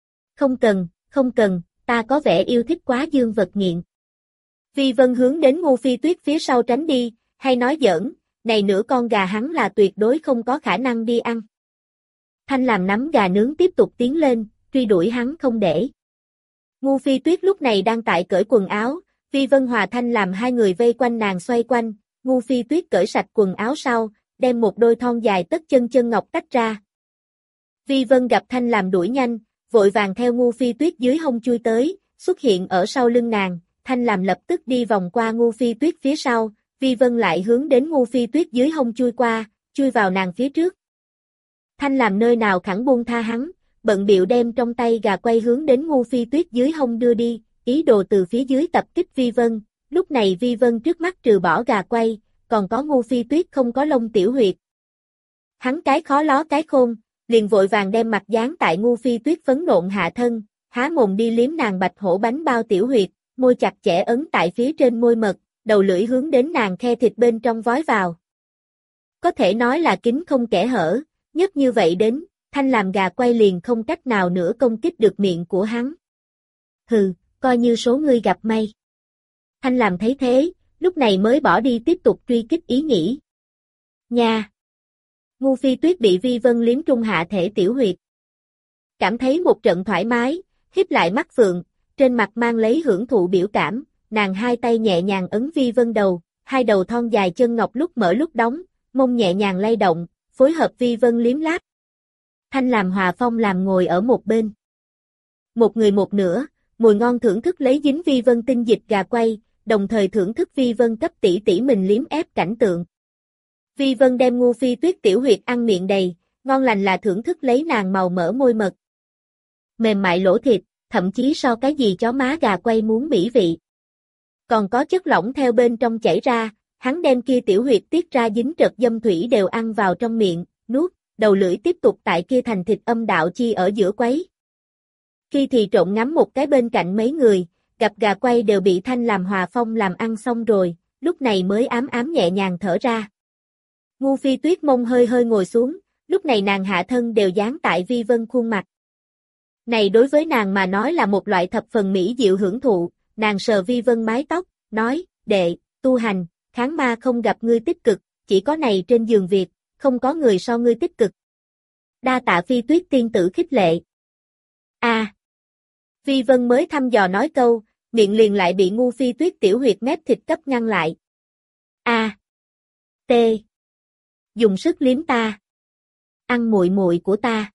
Không cần, ta có vẻ yêu thích quá dương vật nghiện. Vi Vân hướng đến Ngu Phi Tuyết phía sau tránh đi, hay nói giỡn, này nửa con gà hắn là tuyệt đối không có khả năng đi ăn. Thanh làm nắm gà nướng tiếp tục tiến lên, truy đuổi hắn không để. Ngu Phi Tuyết lúc này đang tại cởi quần áo, Vi Vân Hòa Thanh làm hai người vây quanh nàng xoay quanh, Ngu Phi Tuyết cởi sạch quần áo sau, đem một đôi thon dài tất chân ngọc tách ra. Vi Vân gặp Thanh làm đuổi nhanh, vội vàng theo Ngu Phi Tuyết dưới hông chui tới, xuất hiện ở sau lưng nàng, Thanh làm lập tức đi vòng qua Ngu Phi Tuyết phía sau, Vi Vân lại hướng đến Ngu Phi Tuyết dưới hông chui qua, chui vào nàng phía trước. Thanh làm nơi nào khẳng buông tha hắn, bận bịu đem trong tay gà quay hướng đến Ngu Phi Tuyết dưới hông đưa đi, ý đồ từ phía dưới tập kích Vi Vân. Lúc này Vi Vân trước mắt trừ bỏ gà quay, còn có Ngu Phi Tuyết không có lông tiểu huyệt. Hắn cái khó ló cái khôn, liền vội vàng đem mặt dán tại Ngu Phi Tuyết phấn nộn hạ thân, há mồm đi liếm nàng bạch hổ bánh bao tiểu huyệt, môi chặt chẽ ấn tại phía trên môi mật, đầu lưỡi hướng đến nàng khe thịt bên trong vói vào. Có thể nói là kín không kẽ hở, nhất như vậy đến, Thanh làm gà quay liền không cách nào nữa công kích được miệng của hắn. Hừ, coi như số ngươi gặp may. Thanh làm thấy thế, lúc này mới bỏ đi tiếp tục truy kích ý nghĩ. Nha! Ngu Phi Tuyết bị Vi Vân liếm trung hạ thể tiểu huyệt. Cảm thấy một trận thoải mái, híp lại mắt phượng, trên mặt mang lấy hưởng thụ biểu cảm, nàng hai tay nhẹ nhàng ấn Vi Vân đầu, hai đầu thon dài chân ngọc lúc mở lúc đóng, mông nhẹ nhàng lay động, phối hợp Vi Vân liếm láp. Thanh làm hòa phong làm ngồi ở một bên. Một người một nửa, mùi ngon thưởng thức lấy dính Vi Vân tinh dịch gà quay, đồng thời thưởng thức Vi Vân cấp tỷ tỷ mình liếm ép cảnh tượng. Vi Vân đem Ngu Phi Tuyết tiểu huyệt ăn miệng đầy, ngon lành là thưởng thức lấy nàng màu mỡ môi mật. Mềm mại lỗ thịt, thậm chí so cái gì chó má gà quay muốn mỹ vị. Còn có chất lỏng theo bên trong chảy ra, hắn đem kia tiểu huyệt tiết ra dính trật dâm thủy đều ăn vào trong miệng, nuốt, đầu lưỡi tiếp tục tại kia thành thịt âm đạo chi ở giữa quấy. Khi thì trộn ngắm một cái bên cạnh mấy người, gặp gà quay đều bị Thanh làm hòa phong làm ăn xong rồi, lúc này mới ám ám nhẹ nhàng thở ra. Ngu Phi Tuyết mông hơi hơi ngồi xuống, lúc này nàng hạ thân đều dán tại Vi Vân khuôn mặt. Này đối với nàng mà nói là một loại thập phần mỹ diệu hưởng thụ, nàng sờ Vi Vân mái tóc, nói, đệ, tu hành, kháng ma không gặp ngươi tích cực, chỉ có này trên giường việc, không có người so ngươi tích cực. Đa tạ Phi Tuyết tiên tử khích lệ. Vi Vân mới thăm dò nói câu, miệng liền lại bị Ngu Phi Tuyết tiểu huyệt mép thịt cấp ngăn lại. T. Dùng sức liếm ta. Ăn muội muội của ta.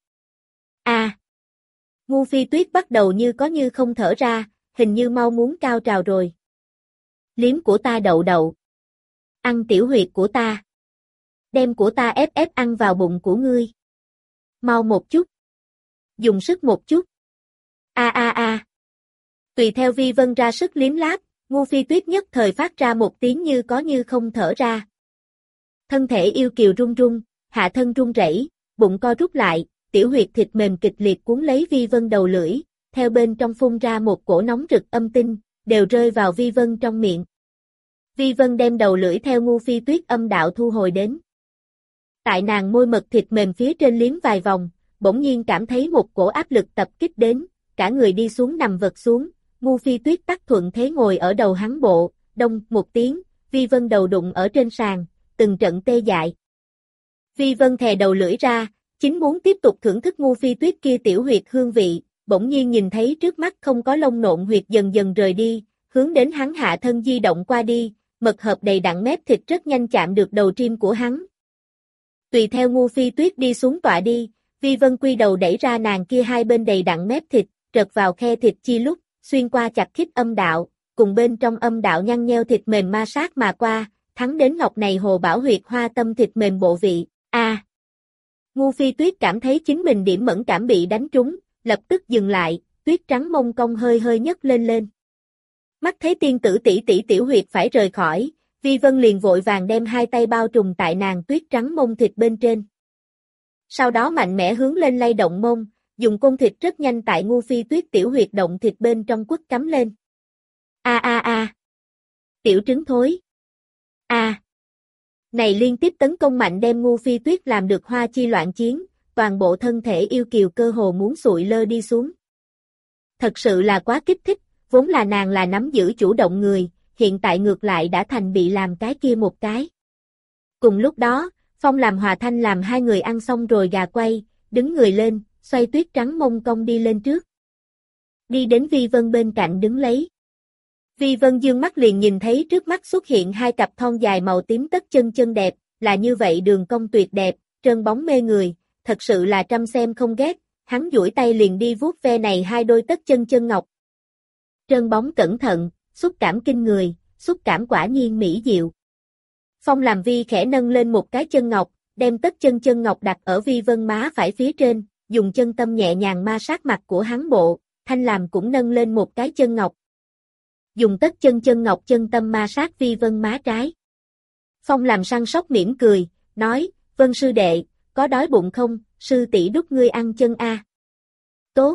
Ngu Phi Tuyết bắt đầu như có như không thở ra, hình như mau muốn cao trào rồi. Liếm của ta đậu đậu. Ăn tiểu huyệt của ta. Đem của ta ép ép ăn vào bụng của ngươi. Mau một chút. Dùng sức một chút. Tùy theo Vi Vân ra sức liếm láp, Ngu Phi Tuyết nhất thời phát ra một tiếng như có như không thở ra. Thân thể yêu kiều run run, hạ thân run rẩy, bụng co rút lại, tiểu huyệt thịt mềm kịch liệt cuốn lấy Vi Vân đầu lưỡi, theo bên trong phun ra một cổ nóng rực âm tinh, đều rơi vào Vi Vân trong miệng. Vi Vân đem đầu lưỡi theo Ngu Phi Tuyết âm đạo thu hồi đến. Tại nàng môi mật thịt mềm phía trên liếm vài vòng, bỗng nhiên cảm thấy một cổ áp lực tập kích đến, cả người đi xuống nằm vật xuống, Ngu Phi Tuyết tắc thuận thế ngồi ở đầu hắn bộ, đông một tiếng, Vi Vân đầu đụng ở trên sàn, từng trận tê dại. Vi Vân thè đầu lưỡi ra, chính muốn tiếp tục thưởng thức Ngu Phi Tuyết kia tiểu huyệt hương vị, bỗng nhiên nhìn thấy trước mắt không có lông nộn huyệt dần dần rời đi, hướng đến hắn hạ thân di động qua đi, mật hợp đầy đặn mép thịt rất nhanh chạm được đầu tim của hắn. Tùy theo Ngu Phi Tuyết đi xuống tọa đi, Vi Vân quy đầu đẩy ra nàng kia hai bên đầy đặn mép thịt, trật vào khe thịt chi lúc, xuyên qua chặt khít âm đạo, cùng bên trong âm đạo nhăn nheo thịt mềm ma sát mà qua, thắng đến ngọc này hồ bảo huyệt hoa tâm thịt mềm bộ vị. Ngu Phi Tuyết cảm thấy chính mình điểm mẫn cảm bị đánh trúng, lập tức dừng lại, tuyết trắng mông cong hơi hơi nhấc lên lên. Mắt thấy tiên tử tỷ tỷ tiểu huyệt phải rời khỏi, Vi Vân liền vội vàng đem hai tay bao trùm tại nàng tuyết trắng mông thịt bên trên. Sau đó mạnh mẽ hướng lên lay động mông, dùng côn thịt rất nhanh tại Ngu Phi Tuyết tiểu huyệt động thịt bên trong quất cắm lên. Tiểu trứng thối. Này liên tiếp tấn công mạnh đem Ngu Phi Tuyết làm được hoa chi loạn chiến, toàn bộ thân thể yêu kiều cơ hồ muốn sụi lơ đi xuống. Thật sự là quá kích thích, vốn là nàng là nắm giữ chủ động người, hiện tại ngược lại đã thành bị làm cái kia một cái. Cùng lúc đó, Phong làm Hòa Thanh làm hai người ăn xong rồi gà quay, đứng người lên, xoay tuyết trắng mông cong đi lên trước. Đi đến Vi Vân bên cạnh đứng lấy. Vi Vân dương mắt liền nhìn thấy trước mắt xuất hiện hai cặp thon dài màu tím tất chân chân đẹp, là như vậy đường cong tuyệt đẹp, trơn bóng mê người, thật sự là trăm xem không ghét, hắn duỗi tay liền đi vuốt ve này hai đôi tất chân chân ngọc. Trơn bóng cẩn thận, xúc cảm kinh người, xúc cảm quả nhiên mỹ diệu. Phong làm Vi khẽ nâng lên một cái chân ngọc, đem tất chân chân ngọc đặt ở Vi Vân má phải phía trên, dùng chân tâm nhẹ nhàng ma sát mặt của hắn bộ, Thanh làm cũng nâng lên một cái chân ngọc. Dùng tất chân chân ngọc chân tâm ma sát Vi Vân má trái. Phong làm săn sóc mỉm cười, nói, Vân sư đệ, có đói bụng không, sư tỷ đút ngươi ăn chân a. Tốt.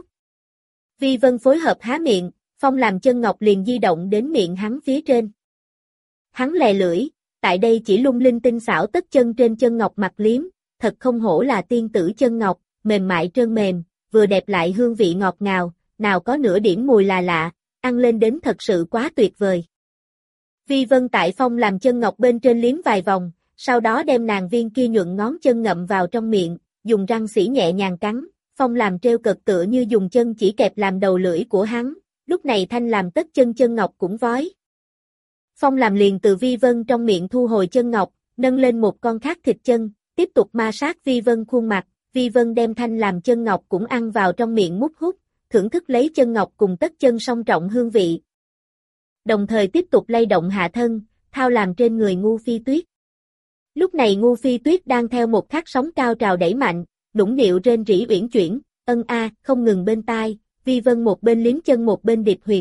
Vi Vân phối hợp há miệng, Phong làm chân ngọc liền di động đến miệng hắn phía trên. Hắn lè lưỡi, tại đây chỉ lung linh tinh xảo tất chân trên chân ngọc mặt liếm, thật không hổ là tiên tử chân ngọc, mềm mại trơn mềm, vừa đẹp lại hương vị ngọt ngào, nào có nửa điểm mùi là lạ, ăn lên đến thật sự quá tuyệt vời. Vi Vân tại Phong làm chân ngọc bên trên liếm vài vòng, sau đó đem nàng viên kia nhuận ngón chân ngậm vào trong miệng, dùng răng sỉ nhẹ nhàng cắn, Phong làm trêu cợt tựa như dùng chân chỉ kẹp làm đầu lưỡi của hắn, lúc này Thanh làm tất chân chân ngọc cũng vói. Phong làm liền từ Vi Vân trong miệng thu hồi chân ngọc, nâng lên một con khác thịt chân, tiếp tục ma sát Vi Vân khuôn mặt, Vi Vân đem Thanh làm chân ngọc cũng ăn vào trong miệng mút hút, thưởng thức lấy chân ngọc cùng tất chân song trọng hương vị. Đồng thời tiếp tục lay động hạ thân, thao làm trên người Ngu Phi Tuyết. Lúc này Ngu Phi Tuyết đang theo một khắc sóng cao trào đẩy mạnh, nũng nịu rên rỉ uyển chuyển, ân a, không ngừng bên tai, Vi Vân một bên liếm chân một bên điệp huyệt.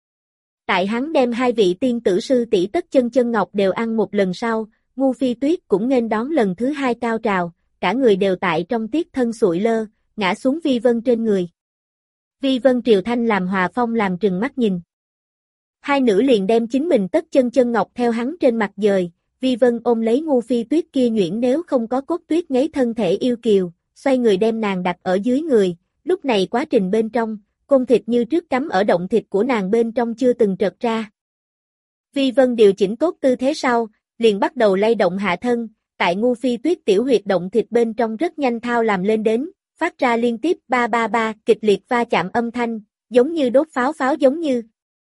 Tại hắn đem hai vị tiên tử sư tỷ tất chân chân ngọc đều ăn một lần sau, Ngu Phi Tuyết cũng nghênh đón lần thứ hai cao trào, cả người đều tại trong tiết thân sụi lơ, ngã xuống Vi Vân trên người. Vi Vân triều Thanh làm hòa Phong làm trừng mắt nhìn. Hai nữ liền đem chính mình tất chân chân ngọc theo hắn trên mặt dời, Vi Vân ôm lấy Ngu Phi Tuyết kia nhuyễn nếu không có cốt tuyết ngấy thân thể yêu kiều, xoay người đem nàng đặt ở dưới người, lúc này quá trình bên trong, côn thịt như trước cắm ở động thịt của nàng bên trong chưa từng trật ra. Vi Vân điều chỉnh tốt tư thế sau, liền bắt đầu lay động hạ thân, tại Ngu Phi Tuyết tiểu huyệt động thịt bên trong rất nhanh thao làm lên đến, phát ra liên tiếp ba ba ba kịch liệt va chạm âm thanh, giống như đốt pháo pháo giống như.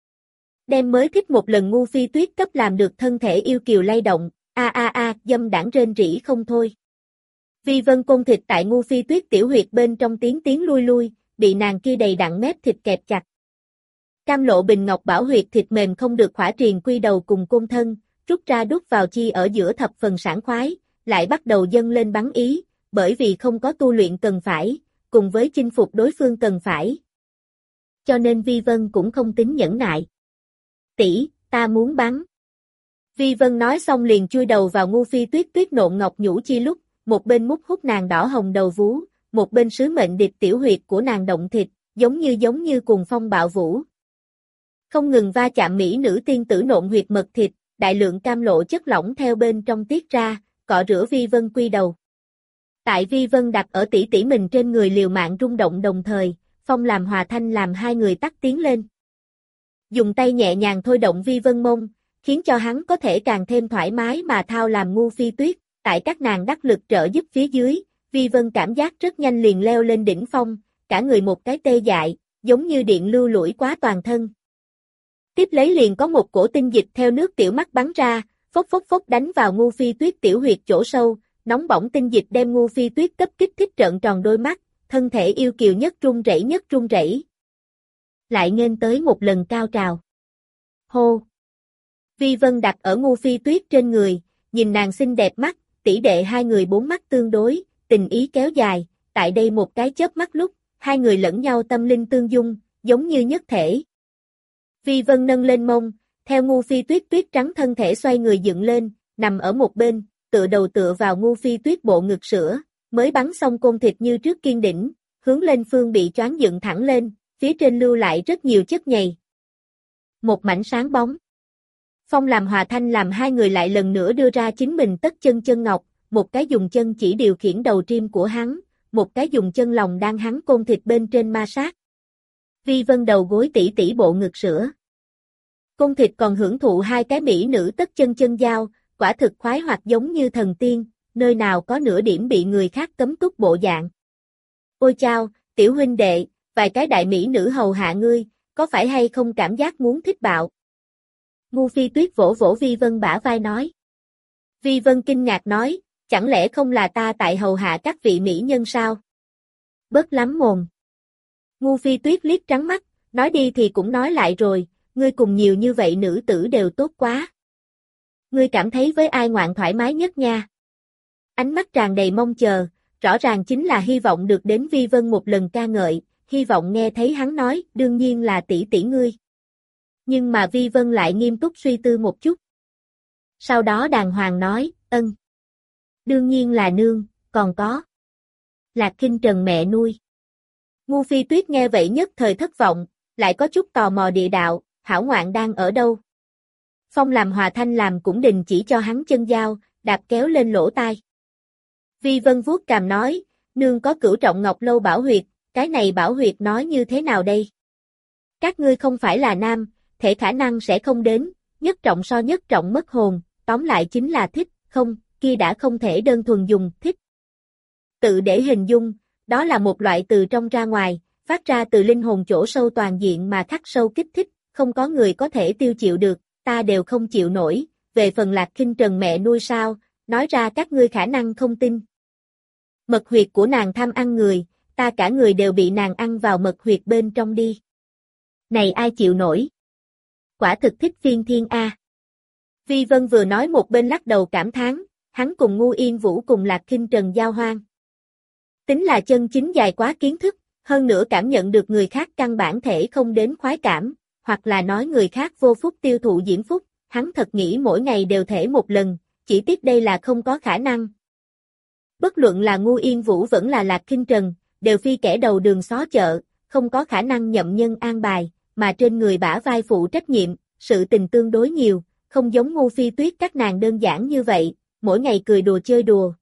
Đem mới thích một lần Ngu Phi Tuyết cấp làm được thân thể yêu kiều lay động, dâm đảng rên rỉ không thôi. Vi Vân côn thịt tại Ngu Phi Tuyết tiểu huyệt bên trong tiếng lui lui, bị nàng kia đầy đặn mép thịt kẹp chặt. Cam Lộ Bình Ngọc bảo huyệt thịt mềm không được khỏa triền quy đầu cùng côn thân, rút ra đút vào chi ở giữa thập phần sảng khoái, lại bắt đầu dâng lên bắn ý, bởi vì không có tu luyện cần phải, cùng với chinh phục đối phương cần phải. Cho nên Vi Vân cũng không tính nhẫn nại. Tỷ, ta muốn bắn. Vi Vân nói xong liền chui đầu vào Ngu Phi Tuyết tuyết nộn ngọc nhũ chi lúc, một bên mút hút nàng đỏ hồng đầu vú, một bên sứ mệnh điệp tiểu huyệt của nàng động thịt, giống như cuồng phong bạo vũ. Không ngừng va chạm mỹ nữ tiên tử nộn huyệt mật thịt, đại lượng cam lộ chất lỏng theo bên trong tiết ra, cọ rửa Vi Vân quy đầu. Tại Vi Vân đặt ở tỷ tỷ mình trên người liều mạng rung động đồng thời, Phong làm hòa Thanh làm hai người tắt tiến lên. Dùng tay nhẹ nhàng thôi động Vi Vân mông, khiến cho hắn có thể càng thêm thoải mái mà thao làm Ngu Phi Tuyết, tại các nàng đắc lực trợ giúp phía dưới, Vi Vân cảm giác rất nhanh liền leo lên đỉnh phong, cả người một cái tê dại, giống như điện lưu lủi quá toàn thân. Tiếp lấy liền có một cổ tinh dịch theo nước tiểu mắt bắn ra, phốc phốc phốc đánh vào Ngu Phi Tuyết tiểu huyệt chỗ sâu, nóng bỏng tinh dịch đem Ngu Phi Tuyết cấp kích thích trợn tròn đôi mắt, thân thể yêu kiều nhất run rẩy. Lại nghênh tới một lần cao trào. Hô! Vi Vân đặt ở Ngu Phi Tuyết trên người, nhìn nàng xinh đẹp mắt, tỷ đệ hai người bốn mắt tương đối, tình ý kéo dài, tại đây một cái chớp mắt lúc, hai người lẫn nhau tâm linh tương dung, giống như nhất thể. Vi Vân nâng lên mông, theo Ngu Phi Tuyết tuyết trắng thân thể xoay người dựng lên, nằm ở một bên, tựa đầu tựa vào Ngu Phi Tuyết bộ ngực sữa, mới bắn xong côn thịt như trước kiên đỉnh, hướng lên phương bị choáng dựng thẳng lên, phía trên lưu lại rất nhiều chất nhầy. Một mảnh sáng bóng. Phong làm hòa Thanh làm hai người lại lần nữa đưa ra chính mình tất chân chân ngọc, một cái dùng chân chỉ điều khiển đầu trim của hắn, một cái dùng chân lòng đang hắn côn thịt bên trên ma sát. Vi Vân đầu gối tỉ tỉ bộ ngực sữa. Côn thịt còn hưởng thụ hai cái mỹ nữ tất chân chân giao, quả thực khoái hoạt giống như thần tiên, nơi nào có nửa điểm bị người khác cấm túc bộ dạng. Ôi chao, tiểu huynh đệ, vài cái đại mỹ nữ hầu hạ ngươi, có phải hay không cảm giác muốn thích bạo? Ngu Phi Tuyết vỗ vỗ Vi Vân bả vai nói. Vi Vân kinh ngạc nói, chẳng lẽ không là ta tại hầu hạ các vị mỹ nhân sao? Bớt lắm mồm. Ngu Phi Tuyết liếc trắng mắt, nói đi thì cũng nói lại rồi, ngươi cùng nhiều như vậy nữ tử đều tốt quá. Ngươi cảm thấy với ai ngoạn thoải mái nhất nha? Ánh mắt tràn đầy mong chờ, rõ ràng chính là hy vọng được đến Vi Vân một lần ca ngợi, hy vọng nghe thấy hắn nói, đương nhiên là tỷ tỷ ngươi. Nhưng mà Vi Vân lại nghiêm túc suy tư một chút. Sau đó đàng hoàng nói, ân. Đương nhiên là nương, còn có. Lạc Kinh Trần mẹ nuôi. Ngu Phi Tuyết nghe vậy nhất thời thất vọng, lại có chút tò mò địa đạo, hảo ngoạn đang ở đâu. Phong làm Hòa Thanh làm cũng đình chỉ cho hắn chân dao, đạp kéo lên lỗ tai. Vi Vân vuốt cằm nói, nương có Cửu Trọng Ngọc Lâu bảo huyệt, cái này bảo huyệt nói như thế nào đây? Các ngươi không phải là nam, thể khả năng sẽ không đến, nhất trọng so nhất trọng mất hồn, tóm lại chính là thích, không, kia đã không thể đơn thuần dùng thích. Tự để hình dung, đó là một loại từ trong ra ngoài, phát ra từ linh hồn chỗ sâu toàn diện mà khắc sâu kích thích, không có người có thể tiêu chịu được, ta đều không chịu nổi, về phần Lạc Kinh Trần mẹ nuôi sao, nói ra các ngươi khả năng không tin. Mật huyệt của nàng tham ăn người, ta cả người đều bị nàng ăn vào mật huyệt bên trong đi. Này ai chịu nổi? Quả thực thích phiên thiên A. Vi Vân vừa nói một bên lắc đầu cảm thán, hắn cùng Ngu Yên Vũ cùng Lạc Kinh Trần giao hoan. Tính là chân chính dài quá kiến thức, hơn nữa cảm nhận được người khác căn bản thể không đến khoái cảm, hoặc là nói người khác vô phúc tiêu thụ diễm phúc, hắn thật nghĩ mỗi ngày đều thể một lần, chỉ tiếc đây là không có khả năng. Bất luận là Ngu Yên Vũ vẫn là Lạc Kinh Trần, đều phi kẻ đầu đường xó chợ, không có khả năng nhậm nhân an bài, mà trên người bả vai phụ trách nhiệm, sự tình tương đối nhiều, không giống Ngu Phi Tuyết các nàng đơn giản như vậy, mỗi ngày cười đùa chơi đùa.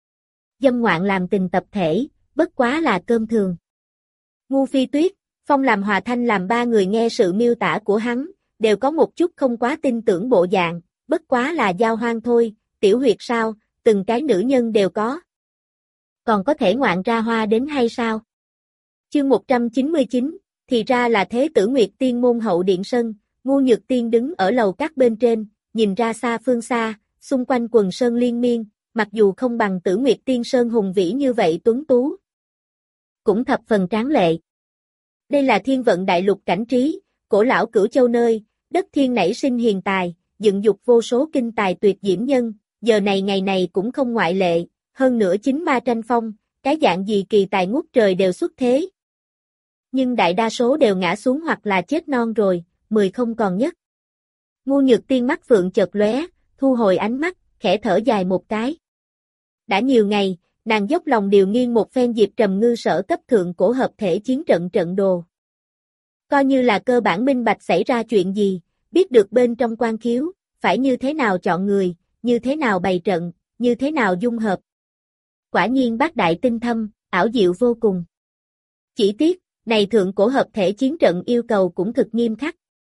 Dâm ngoạn làm tình tập thể, bất quá là cơm thường. Ngu Phi Tuyết, Phong làm Hòa Thanh làm ba người nghe sự miêu tả của hắn, đều có một chút không quá tin tưởng bộ dạng, bất quá là giao hoang thôi, tiểu huyệt sao, từng cái nữ nhân đều có. Còn có thể ngoạn ra hoa đến hay sao? Chương 199, thì ra là Thế Tử Nguyệt Tiên môn hậu điện sân, Ngu Nhược Tiên đứng ở lầu các bên trên, nhìn ra xa phương xa, xung quanh quần sơn liên miên, mặc dù không bằng Tử Nguyệt Tiên sơn hùng vĩ như vậy tuấn tú, cũng thập phần tráng lệ. Đây là thiên vận đại lục cảnh trí, cổ lão Cửu Châu nơi, đất thiên nảy sinh hiền tài, dựng dục vô số kinh tài tuyệt diễm nhân, giờ này ngày này cũng không ngoại lệ, hơn nữa chính ma tranh phong, cái dạng gì kỳ tài ngút trời đều xuất thế. Nhưng đại đa số đều ngã xuống hoặc là chết non rồi, 10 không còn nhất. Ngu Nhược Tiên mắt phượng chợt lóe, thu hồi ánh mắt, khẽ thở dài một cái. Đã nhiều ngày, nàng dốc lòng điều nghiên một phen Diệp Trầm Ngư sở cấp thượng cổ hợp thể chiến trận đồ. Coi như là cơ bản minh bạch xảy ra chuyện gì, biết được bên trong quan khiếu, phải như thế nào chọn người, như thế nào bày trận, như thế nào dung hợp. Quả nhiên bác đại tinh thâm, ảo diệu vô cùng. Chỉ tiếc, này thượng cổ hợp thể chiến trận yêu cầu cũng thực nghiêm khắc.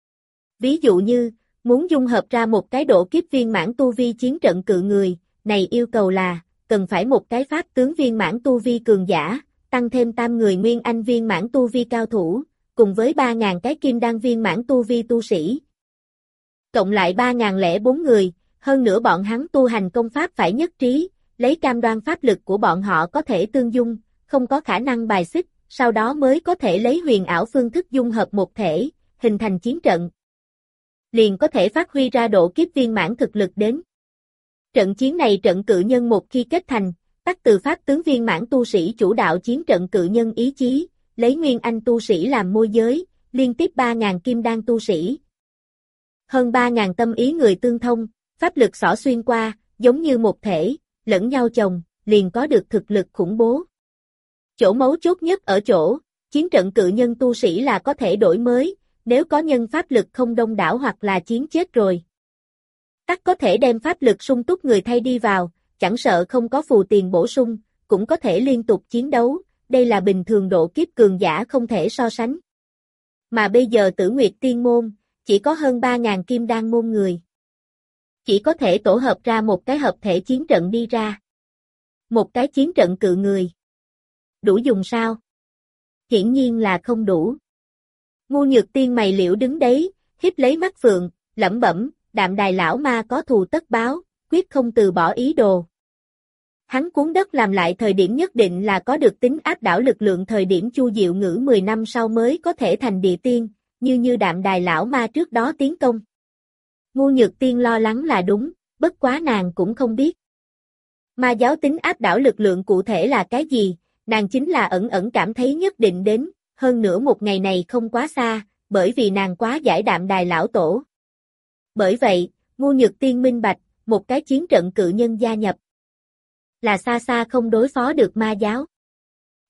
Ví dụ như, muốn dung hợp ra một cái độ kiếp viên mãn tu vi chiến trận cự người, này yêu cầu là, cần phải một cái pháp tướng viên mãn tu vi cường giả, tăng thêm tam người nguyên anh viên mãn tu vi cao thủ, cùng với 3.000 cái kim đan viên mãn tu vi tu sĩ. Cộng lại 3.004 người, hơn nữa bọn hắn tu hành công pháp phải nhất trí, lấy cam đoan pháp lực của bọn họ có thể tương dung, không có khả năng bài xích, sau đó mới có thể lấy huyền ảo phương thức dung hợp một thể, hình thành chiến trận. Liền có thể phát huy ra độ kiếp viên mãn thực lực đến. Trận chiến này trận cự nhân một khi kết thành, tắc từ pháp tướng viên mãn tu sĩ chủ đạo chiến trận cự nhân ý chí, lấy nguyên anh tu sĩ làm môi giới, liên tiếp 3.000 kim đan tu sĩ. Hơn 3.000 tâm ý người tương thông, pháp lực xỏ xuyên qua, giống như một thể, lẫn nhau chồng, liền có được thực lực khủng bố. Chỗ mấu chốt nhất ở chỗ, chiến trận cự nhân tu sĩ là có thể đổi mới, nếu có nhân pháp lực không đông đảo hoặc là chiến chết rồi. Tắc có thể đem pháp lực sung túc người thay đi vào, chẳng sợ không có phù tiền bổ sung, cũng có thể liên tục chiến đấu, đây là bình thường độ kiếp cường giả không thể so sánh. Mà bây giờ Tử Nguyệt Tiên môn, chỉ có hơn 3.000 kim đan môn người. Chỉ có thể tổ hợp ra một cái hợp thể chiến trận đi ra. Một cái chiến trận cự người. Đủ dùng sao? Hiển nhiên là không đủ. Ngu Nhược Tiên mày liễu đứng đấy, híp lấy mắt phượng, lẩm bẩm, Đạm Đài lão ma có thù tất báo, quyết không từ bỏ ý đồ. Hắn cuốn đất làm lại thời điểm nhất định là có được tính áp đảo lực lượng thời điểm Chu Diệu Ngữ 10 năm sau mới có thể thành địa tiên, như Đạm Đài lão ma trước đó tiến công. Ngu Nhược Tiên lo lắng là đúng, bất quá nàng cũng không biết. Ma giáo tính áp đảo lực lượng cụ thể là cái gì, nàng chính là ẩn ẩn cảm thấy nhất định đến, hơn nữa một ngày này không quá xa, bởi vì nàng quá giải Đạm Đài lão tổ. Bởi vậy, Ngu Nhược Tiên minh bạch, một cái chiến trận cự nhân gia nhập. Là xa xa không đối phó được ma giáo.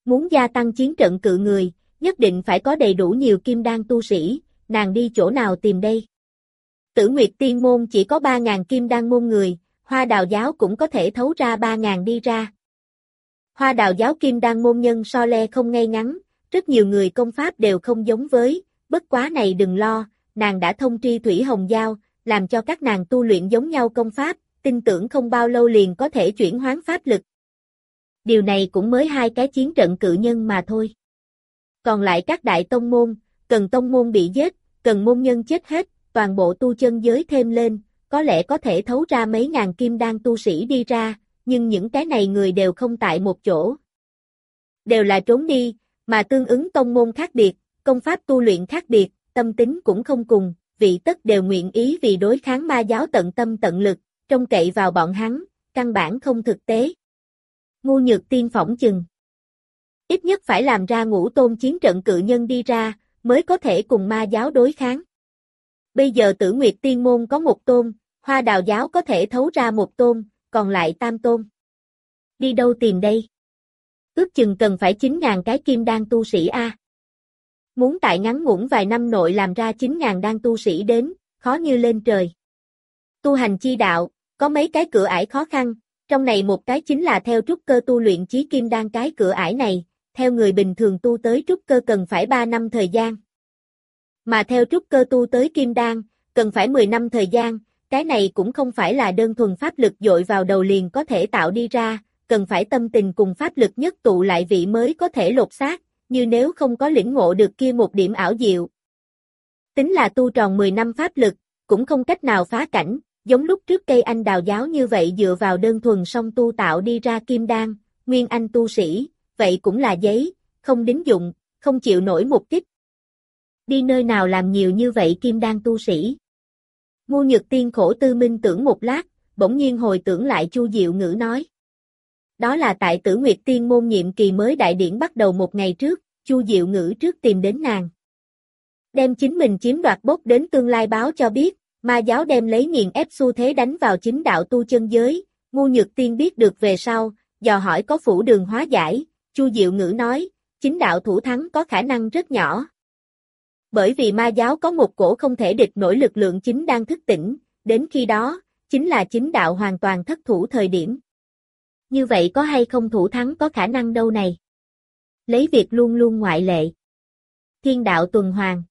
Muốn gia tăng chiến trận cự người, nhất định phải có đầy đủ nhiều kim đan tu sĩ, nàng đi chỗ nào tìm đây? Tử Nguyệt Tiên môn chỉ có 3.000 kim đan môn người, Hoa Đào giáo cũng có thể thấu ra 3.000 đi ra. Hoa Đào giáo kim đan môn nhân so le không ngay ngắn, rất nhiều người công pháp đều không giống với, bất quá này đừng lo, nàng đã thông tri Thủy Hồng Giao, làm cho các nàng tu luyện giống nhau công pháp, tin tưởng không bao lâu liền có thể chuyển hoán pháp lực. Điều này cũng mới 2 cái chiến trận cự nhân mà thôi. Còn lại các đại tông môn, cần tông môn bị giết, cần môn nhân chết hết, toàn bộ tu chân giới thêm lên, có lẽ có thể thấu ra mấy ngàn kim đan tu sĩ đi ra, nhưng những cái này người đều không tại một chỗ. Đều là trốn đi, mà tương ứng tông môn khác biệt, công pháp tu luyện khác biệt, tâm tính cũng không cùng, vị tất đều nguyện ý vì đối kháng ma giáo tận tâm tận lực, trông cậy vào bọn hắn, căn bản không thực tế. Ngu Nhược Tiên phỏng chừng. Ít nhất phải làm ra ngũ tôn chiến trận cự nhân đi ra, mới có thể cùng ma giáo đối kháng. Bây giờ Tử Nguyệt Tiên môn có 1 tôn, Hoa Đào giáo có thể thấu ra 1 tôn, còn lại tam tôn. Đi đâu tìm đây? Ước chừng cần phải 9.000 cái kim đan tu sĩ a. Muốn tại ngắn ngủn vài năm nội làm ra 9.000 đan tu sĩ đến, khó như lên trời. Tu hành chi đạo, có mấy cái cửa ải khó khăn, trong này một cái chính là theo trúc cơ tu luyện chí kim đan cái cửa ải này, theo người bình thường tu tới trúc cơ cần phải 3 năm thời gian. Mà theo trúc cơ tu tới kim đan, cần phải 10 năm thời gian, cái này cũng không phải là đơn thuần pháp lực dội vào đầu liền có thể tạo đi ra, cần phải tâm tình cùng pháp lực nhất tụ lại vị mới có thể lột xác, như nếu không có lĩnh ngộ được kia một điểm ảo diệu. Tính là tu tròn 10 năm pháp lực, cũng không cách nào phá cảnh, giống lúc trước cây anh đào giáo như vậy dựa vào đơn thuần song tu tạo đi ra kim đan, nguyên anh tu sĩ, vậy cũng là giấy, không đính dụng, không chịu nổi một kích. Đi nơi nào làm nhiều như vậy kim đan tu sĩ? Ngu Nhược Tiên khổ tư minh tưởng một lát, bỗng nhiên hồi tưởng lại Chu Diệu Ngữ nói. Đó là tại Tử Nguyệt Tiên môn nhiệm kỳ mới đại điển bắt đầu một ngày trước, Chu Diệu Ngữ trước tìm đến nàng. Đem chính mình chiếm đoạt bốc đến tương lai báo cho biết, ma giáo đem lấy nghiền ép xu thế đánh vào chính đạo tu chân giới, Ngu Nhược Tiên biết được về sau, dò hỏi có phủ đường hóa giải, Chu Diệu Ngữ nói, chính đạo thủ thắng có khả năng rất nhỏ. Bởi vì ma giáo có một cổ không thể địch nổi lực lượng chính đang thức tỉnh, đến khi đó, chính là chính đạo hoàn toàn thất thủ thời điểm. Như vậy có hay không thủ thắng có khả năng đâu này? Lấy việc luôn luôn ngoại lệ. Thiên đạo tuần hoàn.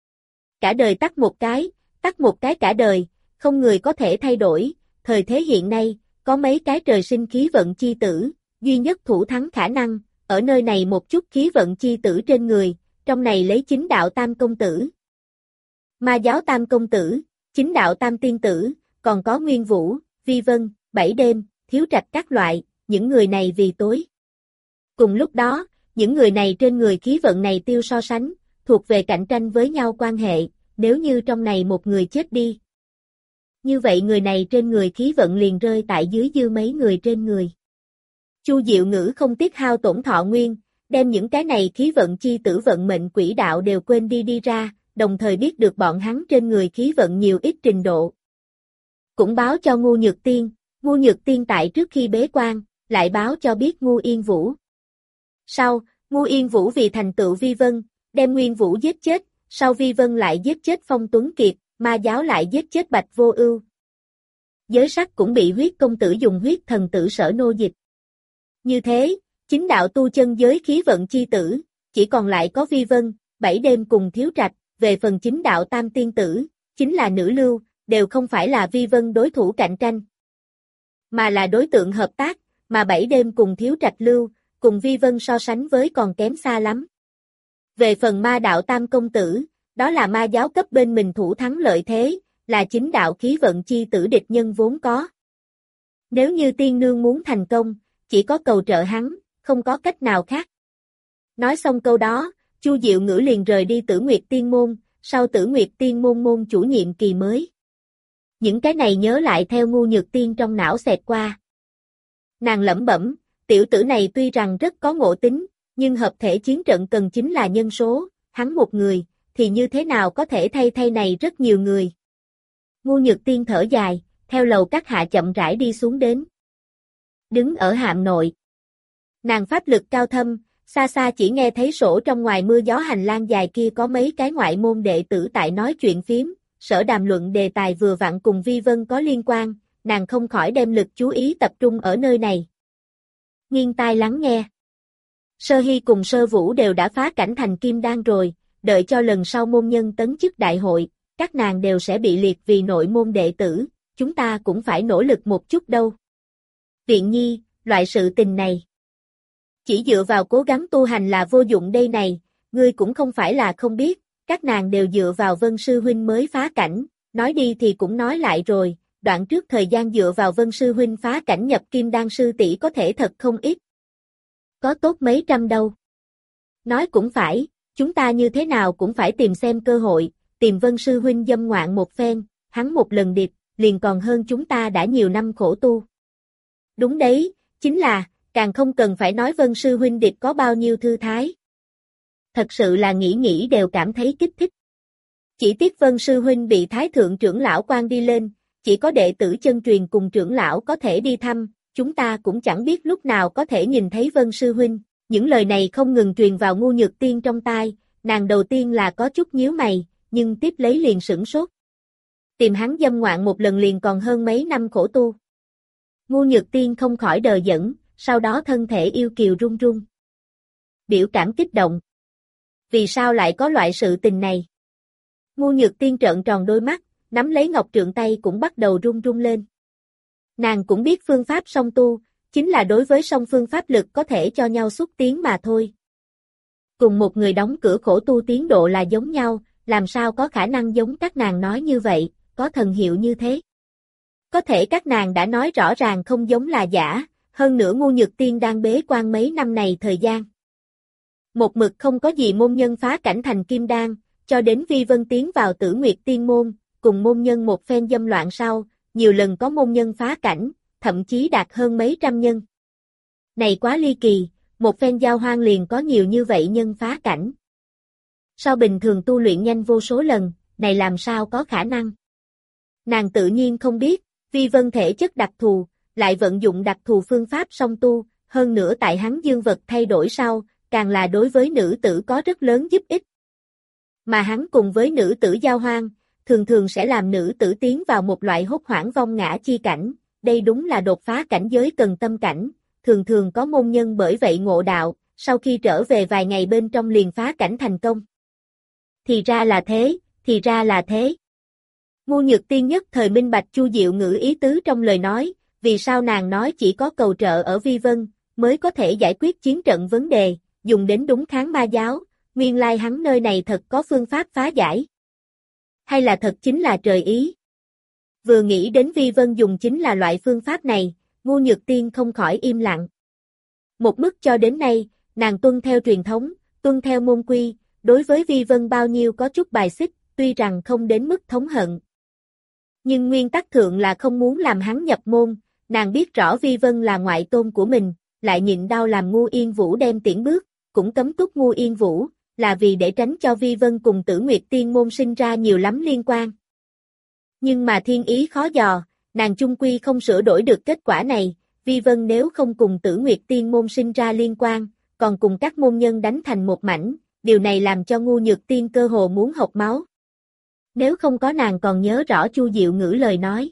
Cả đời tắt một cái cả đời, không người có thể thay đổi, thời thế hiện nay, có mấy cái trời sinh khí vận chi tử, duy nhất thủ thắng khả năng, ở nơi này một chút khí vận chi tử trên người, trong này lấy chính đạo tam công tử. Ma giáo tam công tử, chính đạo tam tiên tử, còn có Nguyên Vũ, Vi Vân, Bảy Đêm, Thiếu Trạch các loại, những người này vì tối. Cùng lúc đó, những người này trên người khí vận này tiêu so sánh, thuộc về cạnh tranh với nhau quan hệ, nếu như trong này một người chết đi. Như vậy người này trên người khí vận liền rơi tại dưới dư mấy người trên người. Chu Diệu Ngữ không tiếc hao tổn thọ nguyên, đem những cái này khí vận chi tử vận mệnh quỹ đạo đều quên đi ra, đồng thời biết được bọn hắn trên người khí vận nhiều ít trình độ. Cũng báo cho Ngu Nhược Tiên tại trước khi bế quan, lại báo cho biết Ngu Yên Vũ. Sau, Ngu Yên Vũ vì thành tựu Vi Vân, đem Nguyên Vũ giết chết, sau Vi Vân lại giết chết Phong Tuấn Kiệt, ma giáo lại giết chết Bạch Vô Ưu. Giới sắc cũng bị huyết công tử dùng huyết thần tử sở nô dịch. Như thế, chính đạo tu chân giới khí vận chi tử, chỉ còn lại có Vi Vân, Bảy Đêm cùng Thiếu Trạch, về phần chính đạo tam tiên tử, chính là nữ lưu, đều không phải là Vi Vân đối thủ cạnh tranh, mà là đối tượng hợp tác, mà Bảy Đêm cùng Thiếu Trạch lưu, cùng Vi Vân so sánh với còn kém xa lắm. Về phần ma đạo tam công tử, đó là ma giáo cấp bên mình thủ thắng lợi thế, là chính đạo khí vận chi tử địch nhân vốn có. Nếu như tiên nương muốn thành công, chỉ có cầu trợ hắn, không có cách nào khác. Nói xong câu đó, Chu Diệu Ngữ liền rời đi Tử Nguyệt Tiên môn, sau Tử Nguyệt Tiên môn môn chủ nhiệm kỳ mới. Những cái này nhớ lại theo Ngu Nhược Tiên trong não xẹt qua. Nàng lẩm bẩm, tiểu tử này tuy rằng rất có ngộ tính, nhưng hợp thể chiến trận cần chính là nhân số, hắn một người, thì như thế nào có thể thay này rất nhiều người. Ngu Nhược Tiên thở dài, theo lầu các hạ chậm rãi đi xuống đến. Đứng ở hạm nội. Nàng pháp lực cao thâm, xa xa chỉ nghe thấy sổ trong ngoài mưa gió hành lang dài kia có mấy cái ngoại môn đệ tử tại nói chuyện phiếm, sở đàm luận đề tài vừa vặn cùng Vi Vân có liên quan, nàng không khỏi đem lực chú ý tập trung ở nơi này. Nghiêng tai lắng nghe. Sơ Hy cùng Sơ Vũ đều đã phá cảnh thành kim đan rồi, đợi cho lần sau môn nhân tấn chức đại hội, các nàng đều sẽ bị liệt vì nội môn đệ tử, chúng ta cũng phải nỗ lực một chút đâu. Viện Nhi, loại sự tình này. Chỉ dựa vào cố gắng tu hành là vô dụng đây này, ngươi cũng không phải là không biết, các nàng đều dựa vào Vân Sư Huynh mới phá cảnh, nói đi thì cũng nói lại rồi, đoạn trước thời gian dựa vào Vân Sư Huynh phá cảnh nhập kim đan sư tỷ có thể thật không ít. Có tốt mấy trăm đâu. Nói cũng phải, chúng ta như thế nào cũng phải tìm xem cơ hội, tìm Vân Sư Huynh dâm ngoạn một phen, hắn một lần điệp, liền còn hơn chúng ta đã nhiều năm khổ tu. Đúng đấy, chính là, càng không cần phải nói Vân Sư Huynh điệp có bao nhiêu thư thái. Thật sự là nghĩ đều cảm thấy kích thích. Chỉ tiếc Vân Sư Huynh bị Thái Thượng trưởng lão quan đi lên, chỉ có đệ tử chân truyền cùng trưởng lão có thể đi thăm, chúng ta cũng chẳng biết lúc nào có thể nhìn thấy Vân Sư Huynh. Những lời này không ngừng truyền vào Ngu Nhược Tiên trong tai, nàng đầu tiên là có chút nhíu mày, nhưng tiếp lấy liền sửng sốt. Tìm hắn dâm ngoạn một lần liền còn hơn mấy năm khổ tu. Ngu Nhược Tiên không khỏi đờ đẫn, sau đó thân thể yêu kiều run run. Biểu cảm kích động. Vì sao lại có loại sự tình này? Ngu Nhược Tiên trợn tròn đôi mắt, nắm lấy ngọc trượng tay cũng bắt đầu run run lên. Nàng cũng biết phương pháp song tu, chính là đối với song phương pháp lực có thể cho nhau xúc tiến mà thôi. Cùng một người đóng cửa khổ tu tiến độ là giống nhau, làm sao có khả năng giống các nàng nói như vậy, có thần hiệu như thế. Có thể các nàng đã nói rõ ràng không giống là giả, hơn nữa Ngu Nhược Tiên đang bế quan mấy năm này thời gian. Một mực không có gì môn nhân phá cảnh thành kim đan, cho đến Vi Vân tiến vào Tử Nguyệt Tiên môn, cùng môn nhân một phen dâm loạn sau, nhiều lần có môn nhân phá cảnh, thậm chí đạt hơn mấy trăm nhân. Này quá ly kỳ, một phen giao hoang liền có nhiều như vậy nhân phá cảnh. Sao bình thường tu luyện nhanh vô số lần, này làm sao có khả năng? Nàng tự nhiên không biết, Vi Vân thể chất đặc thù, lại vận dụng đặc thù phương pháp song tu, hơn nữa tại hắn dương vật thay đổi sau, càng là đối với nữ tử có rất lớn giúp ích. Mà hắn cùng với nữ tử giao hoang, thường thường sẽ làm nữ tử tiến vào một loại hốt hoảng vong ngã chi cảnh, đây đúng là đột phá cảnh giới cần tâm cảnh, thường thường có môn nhân bởi vậy ngộ đạo, sau khi trở về vài ngày bên trong liền phá cảnh thành công. Thì ra là thế, thì ra là thế. Ngu Nhược Tiên nhất thời minh bạch Chu Diệu Ngữ ý tứ trong lời nói, vì sao nàng nói chỉ có cầu trợ ở Vi Vân, mới có thể giải quyết chiến trận vấn đề, dùng đến đúng kháng ma giáo, nguyên lai hắn nơi này thật có phương pháp phá giải. Hay là thật chính là trời ý. Vừa nghĩ đến Vi Vân dùng chính là loại phương pháp này, Ngu Nhược Tiên không khỏi im lặng. Một mức cho đến nay, nàng tuân theo truyền thống, tuân theo môn quy, đối với Vi Vân bao nhiêu có chút bài xích, tuy rằng không đến mức thống hận. Nhưng nguyên tắc thượng là không muốn làm hắn nhập môn, nàng biết rõ Vi Vân là ngoại tôn của mình, lại nhịn đau làm Ngu Yên Vũ đem tiễn bước, cũng cấm túc Ngu Yên Vũ, là vì để tránh cho Vi Vân cùng Tử Nguyệt Tiên môn sinh ra nhiều lắm liên quan. Nhưng mà thiên ý khó dò, nàng chung quy không sửa đổi được kết quả này, Vi Vân nếu không cùng Tử Nguyệt Tiên môn sinh ra liên quan, còn cùng các môn nhân đánh thành một mảnh, điều này làm cho Ngu Nhược Tiên cơ hồ muốn hộc máu. Nếu không có nàng còn nhớ rõ Chu Diệu Ngữ lời nói.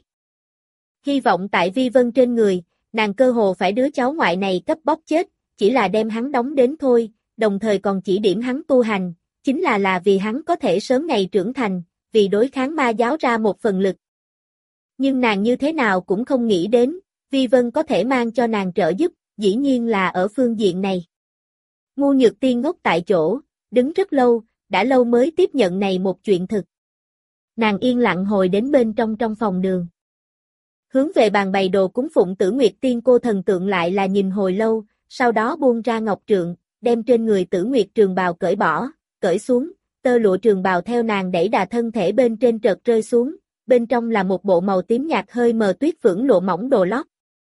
Hy vọng tại Vi Vân trên người, nàng cơ hồ phải đứa cháu ngoại này cấp bóc chết, chỉ là đem hắn đóng đến thôi, đồng thời còn chỉ điểm hắn tu hành, chính là vì hắn có thể sớm ngày trưởng thành, vì đối kháng ma giáo ra một phần lực. Nhưng nàng như thế nào cũng không nghĩ đến, Vi Vân có thể mang cho nàng trợ giúp, dĩ nhiên là ở phương diện này. Ngu Nhược Tiên ngốc tại chỗ, đứng rất lâu, đã lâu mới tiếp nhận này một chuyện thực. Nàng yên lặng hồi đến bên trong phòng đường. Hướng về bàn bày đồ cúng phụng Tử Nguyệt Tiên cô thần tượng lại là nhìn hồi lâu, sau đó buông ra ngọc trượng, đem trên người Tử Nguyệt trường bào cởi bỏ, cởi xuống, tơ lụa trường bào theo nàng đẩy đà thân thể bên trên trợt rơi xuống, bên trong là một bộ màu tím nhạt hơi mờ tuyết phưởng lụa mỏng đồ lót.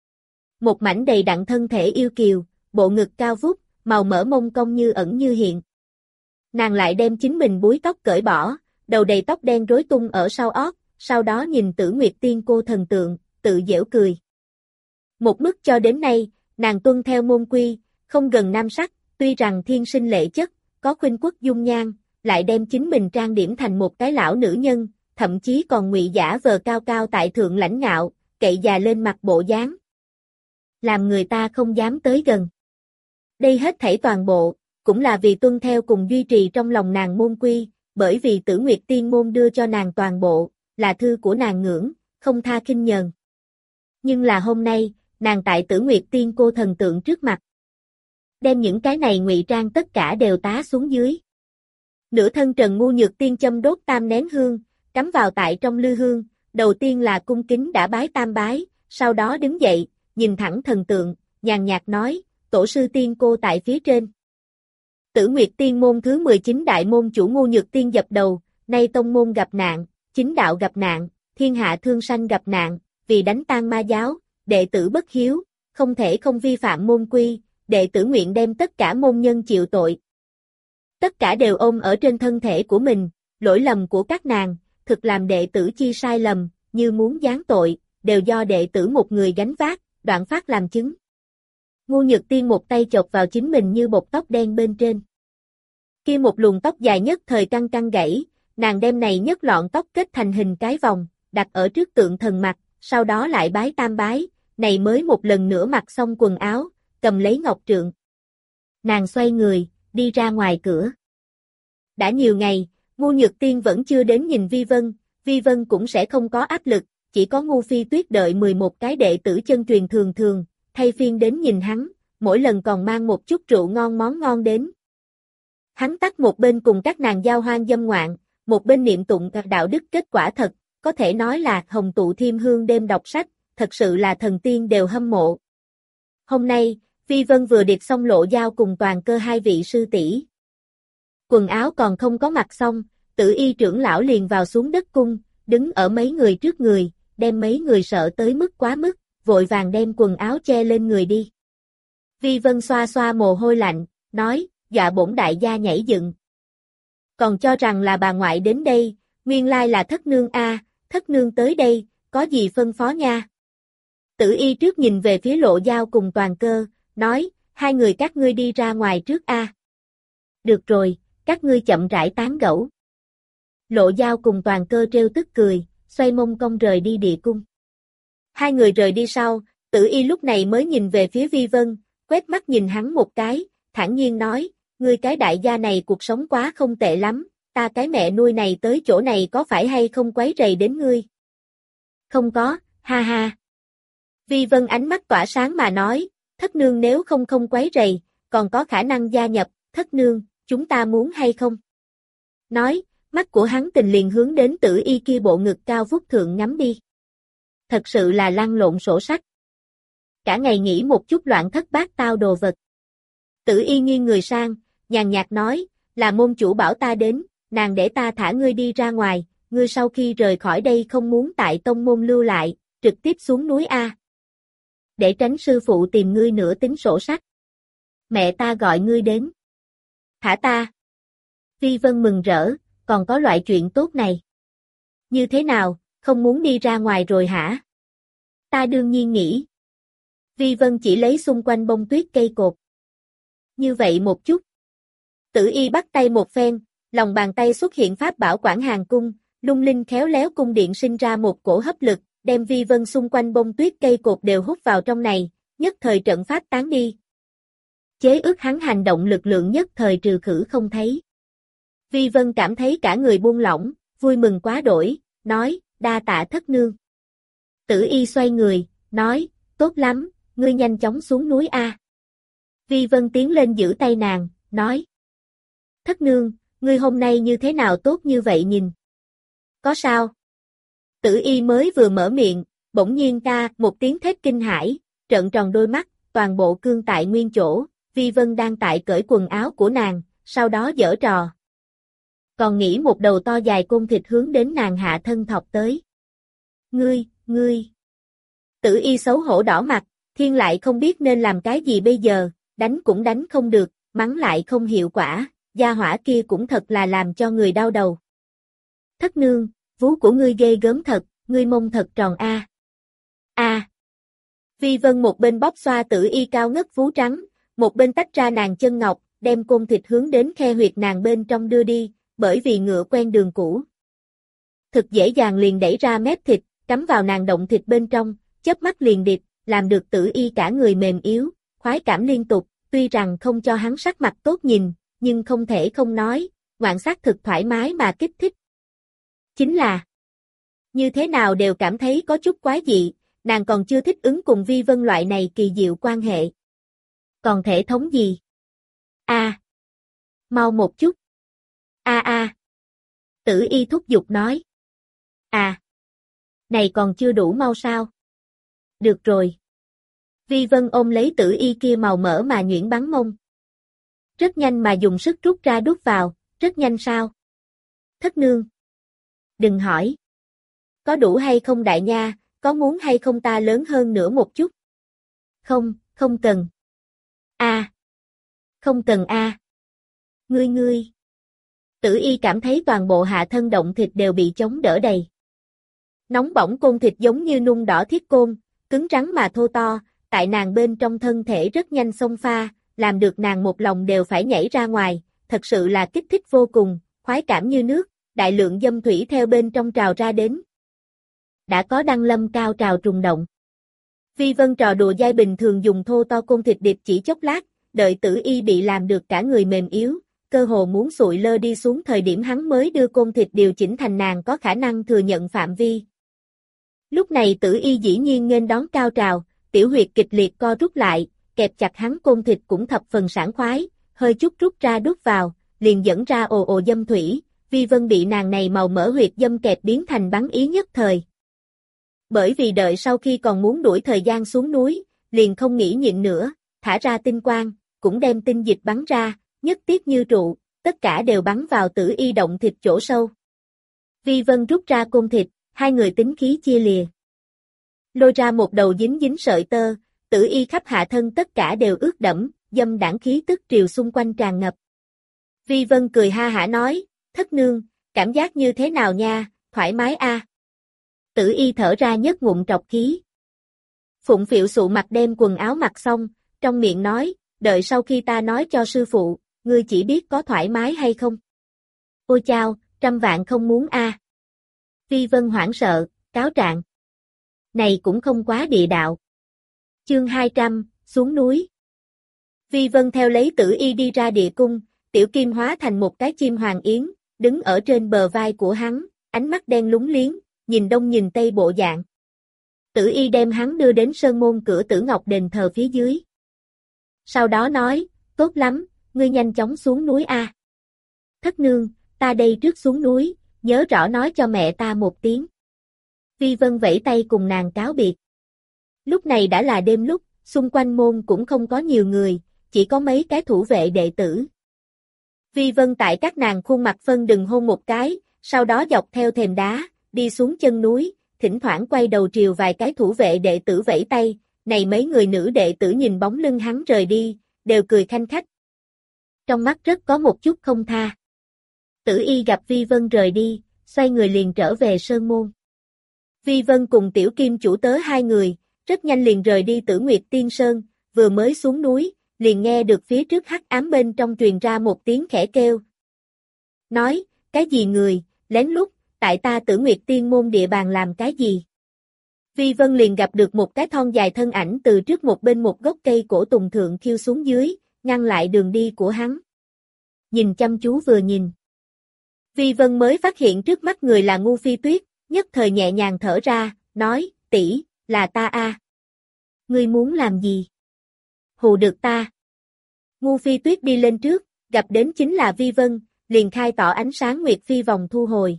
Một mảnh đầy đặn thân thể yêu kiều, bộ ngực cao vút, màu mỡ mông cong như ẩn như hiện. Nàng lại đem chính mình búi tóc cởi bỏ, đầu đầy tóc đen rối tung ở sau ót, sau đó nhìn Tử Nguyệt Tiên cô thần tượng, tự giễu cười. Một mức cho đến nay, nàng tuân theo môn quy, không gần nam sắc, tuy rằng thiên sinh lệ chất, có khuynh quốc dung nhan, lại đem chính mình trang điểm thành một cái lão nữ nhân, thậm chí còn ngụy giả vờ cao cao tại thượng lãnh ngạo, cậy già lên mặt bộ dáng, làm người ta không dám tới gần. Đây hết thảy toàn bộ, cũng là vì tuân theo cùng duy trì trong lòng nàng môn quy, bởi vì Tử Nguyệt Tiên môn đưa cho nàng toàn bộ, là thư của nàng ngưỡng, không tha khinh nhờn. Nhưng là hôm nay, nàng tại Tử Nguyệt Tiên cô thần tượng trước mặt, đem những cái này ngụy trang tất cả đều tá xuống dưới. Nửa thân Trần Ngu Nhược Tiên châm đốt tam nén hương, cắm vào tại trong lư hương, đầu tiên là cung kính đã bái tam bái, sau đó đứng dậy, nhìn thẳng thần tượng, nhàn nhạt nói, tổ sư tiên cô tại phía trên. Tử Nguyệt Tiên môn thứ 19 đại môn chủ Ngu Nhược Tiên dập đầu, nay tông môn gặp nạn, chính đạo gặp nạn, thiên hạ thương sanh gặp nạn, vì đánh tan ma giáo, đệ tử bất hiếu, không thể không vi phạm môn quy, đệ tử nguyện đem tất cả môn nhân chịu tội. Tất cả đều ôm ở trên thân thể của mình, lỗi lầm của các nàng, thực làm đệ tử chi sai lầm, như muốn giáng tội, đều do đệ tử một người gánh vác, Đoạn Phát làm chứng. Ngu Nhược Tiên một tay chộp vào chính mình như bột tóc đen bên trên. Kia một luồng tóc dài nhất thời căng căng gãy, nàng đem này nhất lọn tóc kết thành hình cái vòng, đặt ở trước tượng thần mặt, sau đó lại bái tam bái, này mới một lần nữa mặc xong quần áo, cầm lấy ngọc trượng. Nàng xoay người, đi ra ngoài cửa. Đã nhiều ngày, Ngu Nhược Tiên vẫn chưa đến nhìn Vi Vân cũng sẽ không có áp lực, chỉ có Ngu Phi Tuyết đợi 11 cái đệ tử chân truyền thường thường, thay phiên đến nhìn hắn, mỗi lần còn mang một chút rượu ngon món ngon đến. Hắn tắt một bên cùng các nàng giao hoan dâm ngoạn, một bên niệm tụng đạo đức kết quả thật, có thể nói là hồng tụ thiêm hương đêm đọc sách, thật sự là thần tiên đều hâm mộ. Hôm nay, Vi Vân vừa điệp xong Lộ Giao cùng Toàn Cơ hai vị sư tỷ. Quần áo còn không có mặc xong, Tử Y trưởng lão liền vào xuống đất cung, đứng ở mấy người trước người, đem mấy người sợ tới mức quá mức, vội vàng đem quần áo che lên người đi. Vi Vân xoa xoa mồ hôi lạnh, nói, dọa bổn đại gia nhảy dựng. Còn cho rằng là bà ngoại đến đây, nguyên lai là thất nương a, thất nương tới đây, có gì phân phó nha. Tử Y trước nhìn về phía Lộ Giao cùng Toàn Cơ, nói, hai người các ngươi đi ra ngoài trước a. Được rồi, các ngươi chậm rãi tán gẫu. Lộ Giao cùng Toàn Cơ trêu tức cười, xoay mông cong rời đi địa cung. Hai người rời đi sau, Tử Y lúc này mới nhìn về phía Vi Vân, quét mắt nhìn hắn một cái, thản nhiên nói, ngươi cái đại gia này cuộc sống quá không tệ lắm, ta cái mẹ nuôi này tới chỗ này có phải hay không quấy rầy đến ngươi? Không có, ha ha. Vi Vân ánh mắt tỏa sáng mà nói, thất nương nếu không quấy rầy, còn có khả năng gia nhập, thất nương, chúng ta muốn hay không? Nói, mắt của hắn tình liền hướng đến Tử Y kia bộ ngực cao vút thượng ngắm đi. Thật sự là lăn lộn sổ sách. Cả ngày nghĩ một chút loạn thất bát tao đồ vật. Tử Y nghiêng người sang, nhàn nhạt nói, là môn chủ bảo ta đến, nàng để ta thả ngươi đi ra ngoài, ngươi sau khi rời khỏi đây không muốn tại tông môn lưu lại, trực tiếp xuống núi A. Để tránh sư phụ tìm ngươi nữa tính sổ sách. Mẹ ta gọi ngươi đến. Thả ta. Vi Vân mừng rỡ, còn có loại chuyện tốt này. Như thế nào, không muốn đi ra ngoài rồi hả? Ta đương nhiên nghĩ. Vi Vân chỉ lấy xung quanh bông tuyết cây cột. Như vậy một chút. Tử Y bắt tay một phen, lòng bàn tay xuất hiện pháp bảo Quảng Hàn cung, lung linh khéo léo cung điện sinh ra một cổ hấp lực, đem Vi Vân xung quanh bông tuyết cây cột đều hút vào trong này, nhất thời trận pháp tán đi. Chế ước hắn hành động lực lượng nhất thời trừ khử không thấy. Vi Vân cảm thấy cả người buông lỏng, vui mừng quá đổi, nói, đa tạ thất nương. Tử Y xoay người, nói, tốt lắm, ngươi nhanh chóng xuống núi A. Vi Vân tiến lên giữ tay nàng, nói. Thất nương, ngươi hôm nay như thế nào tốt như vậy nhìn? Có sao? Tử Y mới vừa mở miệng, bỗng nhiên ca một tiếng thét kinh hãi, trợn tròn đôi mắt, toàn bộ cương tại nguyên chỗ, Vi Vân đang tại cởi quần áo của nàng, sau đó giở trò. Còn nghĩ một đầu to dài côn thịt hướng đến nàng hạ thân thọc tới. Ngươi. Tử Y xấu hổ đỏ mặt, thiên lại không biết nên làm cái gì bây giờ, đánh cũng đánh không được, mắng lại không hiệu quả, gia hỏa kia cũng thật là làm cho người đau đầu. Thất nương, vú của ngươi ghê gớm thật, ngươi mông thật tròn a. A. Vi Vân một bên bóp xoa Tử Y cao ngất vú trắng, một bên tách ra nàng chân ngọc, đem côn thịt hướng đến khe huyệt nàng bên trong đưa đi, bởi vì ngựa quen đường cũ. Thực dễ dàng liền đẩy ra mép thịt, cắm vào nàng động thịt bên trong, chớp mắt liền điệp, làm được Tử Y cả người mềm yếu, khoái cảm liên tục, tuy rằng không cho hắn sắc mặt tốt nhìn, nhưng không thể không nói, ngoạn xác thực thoải mái mà kích thích. Chính là, như thế nào đều cảm thấy có chút quái dị, nàng còn chưa thích ứng cùng Vi Vân loại này kỳ diệu quan hệ. Còn thể thống gì? Mau một chút. Tử Y thúc giục nói. Này còn chưa đủ mau sao? Được rồi. Vi Vân ôm lấy Tử Y kia màu mỡ mà nhuyễn bắn mông. Rất nhanh mà dùng sức rút ra đút vào, rất nhanh sao? Thất nương. Đừng hỏi. Có đủ hay không đại nha, có muốn hay không ta lớn hơn nữa một chút? Không, không cần. Không cần Ngươi. Tử Y cảm thấy toàn bộ hạ thân động thịt đều bị chống đỡ đầy. Nóng bỏng côn thịt giống như nung đỏ thiết côn, cứng rắn mà thô to, tại nàng bên trong thân thể rất nhanh xông pha, làm được nàng một lòng đều phải nhảy ra ngoài, thật sự là kích thích vô cùng, khoái cảm như nước, đại lượng dâm thủy theo bên trong trào ra đến. Đã có đăng lâm cao trào trùng động. Vi Vân trò đùa dai bình thường dùng thô to côn thịt điệp chỉ chốc lát, đợi Tử Y bị làm được cả người mềm yếu, cơ hồ muốn sụi lơ đi xuống thời điểm hắn mới đưa côn thịt điều chỉnh thành nàng có khả năng thừa nhận phạm vi. Lúc này Tử Y dĩ nhiên nghênh đón cao trào, tiểu huyệt kịch liệt co rút lại, kẹp chặt hắn côn thịt cũng thập phần sảng khoái, hơi chút rút ra đút vào, liền dẫn ra ồ ồ dâm thủy, Vi Vân bị nàng này màu mỡ huyệt dâm kẹp biến thành bắn ý nhất thời. Bởi vì đợi sau khi còn muốn đuổi thời gian xuống núi, liền không nghĩ nhịn nữa, thả ra tinh quang, cũng đem tinh dịch bắn ra, nhất tiết như trụ, tất cả đều bắn vào Tử Y động thịt chỗ sâu. Vi Vân rút ra côn thịt, hai người tính khí chia lìa. Lôi ra một đầu dính dính sợi tơ, Tử Y khắp hạ thân tất cả đều ướt đẫm, dâm đãng khí tức triều xung quanh tràn ngập. Vi Vân cười ha hả nói, thất nương, cảm giác như thế nào nha, thoải mái Tử Y thở ra nhất ngụm trọc khí. Phụng Phịu sụ mặt đem quần áo mặc xong, trong miệng nói, đợi sau khi ta nói cho sư phụ, ngươi chỉ biết có thoải mái hay không. Ôi chao, trăm vạn không muốn Vi Vân hoảng sợ, cáo trạng. Này cũng không quá địa đạo. Chương 200, xuống núi. Vi Vân theo lấy Tử Y đi ra địa cung, Tiểu Kim hóa thành một cái chim hoàng yến, đứng ở trên bờ vai của hắn, ánh mắt đen lúng liếng, nhìn đông nhìn tây bộ dạng. Tử Y đem hắn đưa đến sơn môn cửa Tử Ngọc đền thờ phía dưới. Sau đó nói, tốt lắm, ngươi nhanh chóng xuống núi Thất nương, ta đây trước xuống núi, nhớ rõ nói cho mẹ ta một tiếng. Vi Vân vẫy tay cùng nàng cáo biệt. Lúc này đã là đêm lúc, xung quanh môn cũng không có nhiều người, chỉ có mấy cái thủ vệ đệ tử. Vi Vân tại các nàng khuôn mặt phân đừng hôn một cái, sau đó dọc theo thềm đá, đi xuống chân núi, thỉnh thoảng quay đầu triều vài cái thủ vệ đệ tử vẫy tay, này mấy người nữ đệ tử nhìn bóng lưng hắn rời đi, đều cười khanh khách. Trong mắt rất có một chút không tha. Tử Y gặp Vi Vân rời đi, xoay người liền trở về sơn môn. Vi Vân cùng Tiểu Kim chủ tớ hai người, rất nhanh liền rời đi Tử Nguyệt Tiên Sơn, vừa mới xuống núi, liền nghe được phía trước hắc ám bên trong truyền ra một tiếng khẽ kêu. Nói, cái gì người, lén lút, tại ta Tử Nguyệt Tiên môn địa bàn làm cái gì? Vi Vân liền gặp được một cái thon dài thân ảnh từ trước một bên một gốc cây cổ tùng thượng khiêu xuống dưới, ngăn lại đường đi của hắn. Nhìn chăm chú vừa nhìn. Vi Vân mới phát hiện trước mắt người là Ngu Phi Tuyết, nhất thời nhẹ nhàng thở ra, nói, tỷ, là ta Ngươi muốn làm gì? Hù được ta. Ngu Phi Tuyết đi lên trước, gặp đến chính là Vi Vân, liền khai tỏ ánh sáng Nguyệt Phi vòng thu hồi.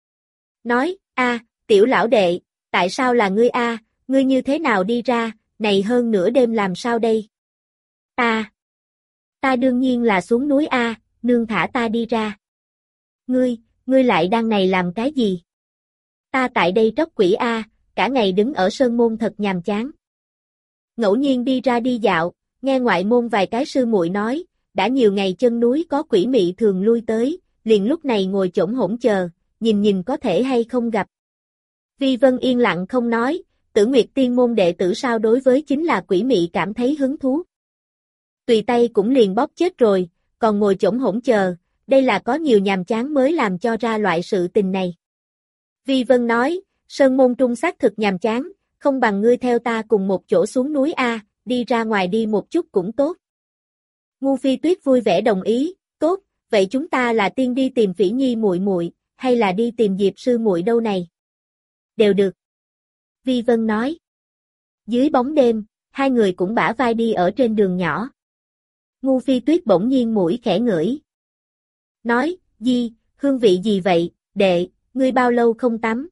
Nói, tiểu lão đệ, tại sao là ngươi ngươi như thế nào đi ra, này hơn nửa đêm làm sao đây? Ta đương nhiên là xuống núi nương thả ta đi ra. Ngươi lại đang này làm cái gì? Ta tại đây tróc quỷ cả ngày đứng ở sơn môn thật nhàm chán. Ngẫu nhiên đi ra đi dạo, nghe ngoại môn vài cái sư muội nói, đã nhiều ngày chân núi có quỷ mị thường lui tới, liền lúc này ngồi chổng hổn chờ, nhìn có thể hay không gặp. Vi Vân yên lặng không nói, Tử Nguyệt Tiên môn đệ tử sao đối với chính là quỷ mị cảm thấy hứng thú. Tùy tay cũng liền bóp chết rồi, còn ngồi chổng hổn chờ, đây là có nhiều nhàm chán mới làm cho ra loại sự tình này. Vi Vân nói, Sơn Môn Trung xác thực nhàm chán, không bằng ngươi theo ta cùng một chỗ xuống núi A, đi ra ngoài đi một chút cũng tốt. Ngu Phi Tuyết vui vẻ đồng ý, tốt, vậy chúng ta là tiên đi tìm Phỉ Nhi muội muội, hay là đi tìm Diệp sư muội đâu này? Đều được. Vi Vân nói. Dưới bóng đêm, hai người cũng bả vai đi ở trên đường nhỏ. Ngu Phi Tuyết bỗng nhiên mũi khẽ ngửi. Nói, Di, hương vị gì vậy, đệ, ngươi bao lâu không tắm?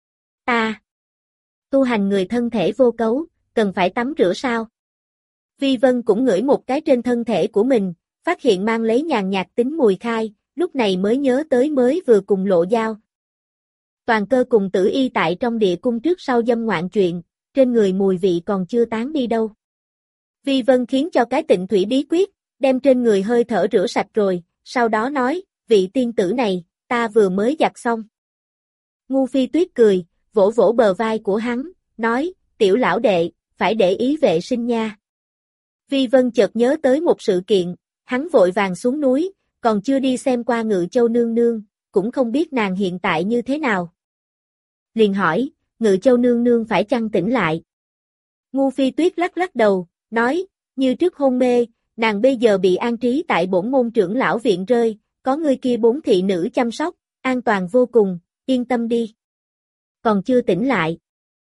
Ta. Tu hành người thân thể vô cấu, cần phải tắm rửa sao? Vi Vân cũng ngửi một cái trên thân thể của mình, phát hiện mang lấy nhàn nhạt tính mùi khai, lúc này mới nhớ tới mới vừa cùng Lộ Giao. Toàn Cơ cùng Tử Y tại trong địa cung trước sau dâm ngoạn chuyện, trên người mùi vị còn chưa tán đi đâu. Vi Vân khiến cho cái Tịnh Thủy bí quyết, đem trên người hơi thở rửa sạch rồi, sau đó nói, vị tiên tử này, ta vừa mới giặt xong. Ngu Phi Tuyết cười, vỗ vỗ bờ vai của hắn, nói, tiểu lão đệ, phải để ý vệ sinh nha. Vi Vân chợt nhớ tới một sự kiện, hắn vội vàng xuống núi, còn chưa đi xem qua Ngự Châu nương nương, cũng không biết nàng hiện tại như thế nào. Liền hỏi, Ngự Châu nương nương phải chăng tỉnh lại? Ngu Phi Tuyết lắc lắc đầu, nói, như trước hôn mê, nàng bây giờ bị an trí tại bổn môn trưởng lão viện rơi, có người kia 4 thị nữ chăm sóc, an toàn vô cùng, yên tâm đi. Còn chưa tỉnh lại.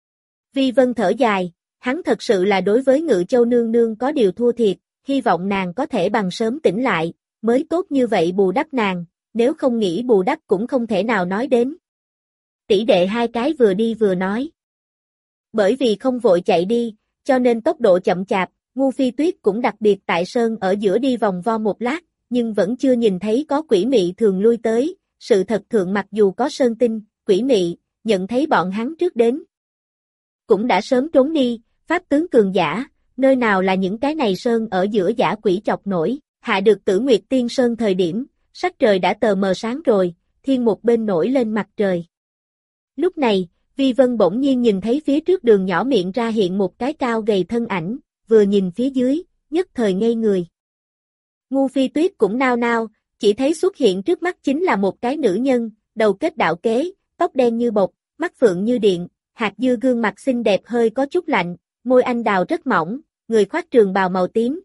Vi Vân thở dài, hắn thật sự là đối với Ngự Châu nương nương có điều thua thiệt, hy vọng nàng có thể bằng sớm tỉnh lại, mới tốt như vậy bù đắp nàng, nếu không nghĩ bù đắp cũng không thể nào nói đến. Tỷ đệ hai cái vừa đi vừa nói. Bởi vì không vội chạy đi, cho nên tốc độ chậm chạp, Ngu Phi Tuyết cũng đặc biệt tại sơn ở giữa đi vòng vo một lát, nhưng vẫn chưa nhìn thấy có quỷ mị thường lui tới, sự thật thượng mặc dù có sơn tinh, quỷ mị, nhận thấy bọn hắn trước đến. Cũng đã sớm trốn đi, pháp tướng cường giả, nơi nào là những cái này sơn ở giữa giả quỷ chọc nổi, hạ được Tử Nguyệt Tiên Sơn thời điểm, sắc trời đã tờ mờ sáng rồi, thiên một bên nổi lên mặt trời. Lúc này, Vi Vân bỗng nhiên nhìn thấy phía trước đường nhỏ miệng ra hiện một cái cao gầy thân ảnh, vừa nhìn phía dưới, nhất thời ngây người. Ngu Phi Tuyết cũng nao nao, chỉ thấy xuất hiện trước mắt chính là một cái nữ nhân, đầu kết đạo kế, tóc đen như bột, mắt phượng như điện, hạt dưa gương mặt xinh đẹp hơi có chút lạnh, môi anh đào rất mỏng, người khoác trường bào màu tím.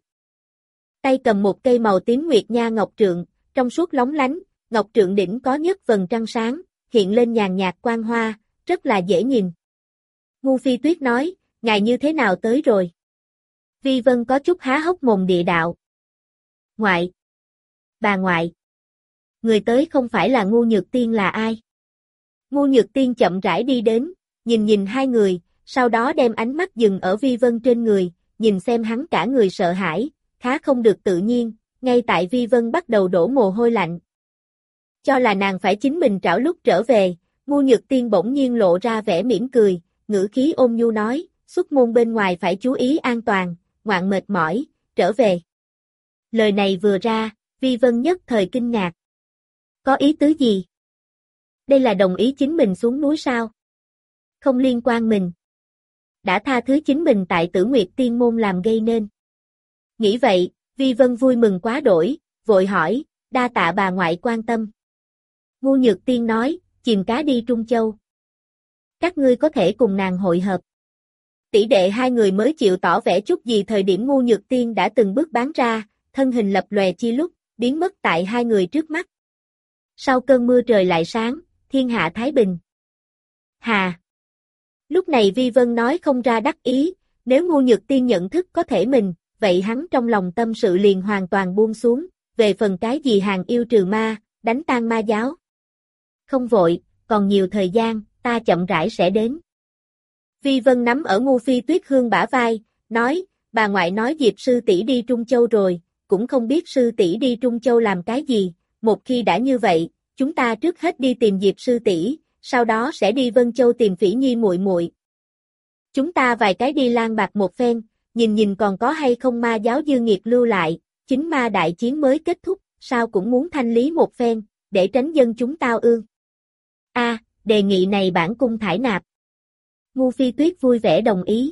Tay cầm một cây màu tím nguyệt nha ngọc trượng, trong suốt lóng lánh, ngọc trượng đỉnh có nhất vầng trăng sáng, hiện lên nhàn nhạt quang hoa, rất là dễ nhìn. Ngu Phi Tuyết nói, ngài như thế nào tới rồi? Vi Vân có chút há hốc mồm địa đạo. Ngoại. Bà ngoại. Người tới không phải là Ngu Nhược Tiên là ai? Ngu Nhược Tiên chậm rãi đi đến, nhìn hai người, sau đó đem ánh mắt dừng ở Vi Vân trên người, nhìn xem hắn cả người sợ hãi, khá không được tự nhiên, ngay tại Vi Vân bắt đầu đổ mồ hôi lạnh. Cho là nàng phải chính mình trảo lúc trở về, Ngu Nhược Tiên bỗng nhiên lộ ra vẻ mỉm cười, ngữ khí ôn nhu nói, xuất môn bên ngoài phải chú ý an toàn, ngoạn mệt mỏi, trở về. Lời này vừa ra, Vi Vân nhất thời kinh ngạc. Có ý tứ gì? Đây là đồng ý chính mình xuống núi sao? Không liên quan mình. Đã tha thứ chính mình tại Tử Nguyệt Tiên môn làm gây nên. Nghĩ vậy, Vi Vân vui mừng quá đổi, vội hỏi, đa tạ bà ngoại quan tâm. Ngu Nhược Tiên nói, chìm cá đi Trung Châu. Các ngươi có thể cùng nàng hội hợp. Tỷ đệ hai người mới chịu tỏ vẻ chút gì thời điểm Ngu Nhược Tiên đã từng bước bán ra, thân hình lập lòe chi lúc, biến mất tại hai người trước mắt. Sau cơn mưa trời lại sáng, thiên hạ thái bình. Hà! Lúc này Vi Vân nói không ra đắc ý, nếu Ngu Nhược Tiên nhận thức có thể mình, vậy hắn trong lòng tâm sự liền hoàn toàn buông xuống, về phần cái gì hàng yêu trừ ma, đánh tan ma giáo. Không vội, còn nhiều thời gian, ta chậm rãi sẽ đến. Vi Vân nắm ở Ngu Phi Tuyết Hương bả vai, nói, bà ngoại nói Diệp sư tỷ đi Trung Châu rồi, cũng không biết sư tỷ đi Trung Châu làm cái gì, một khi đã như vậy, chúng ta trước hết đi tìm Diệp sư tỷ, sau đó sẽ đi Vân Châu tìm Phỉ Nhi muội muội. Chúng ta vài cái đi lang bạc một phen, nhìn còn có hay không ma giáo dư nghiệt lưu lại, chính ma đại chiến mới kết thúc, sao cũng muốn thanh lý một phen, để tránh dân chúng tao ương. Đề nghị này bản cung thải nạp. Ngu Phi Tuyết vui vẻ đồng ý.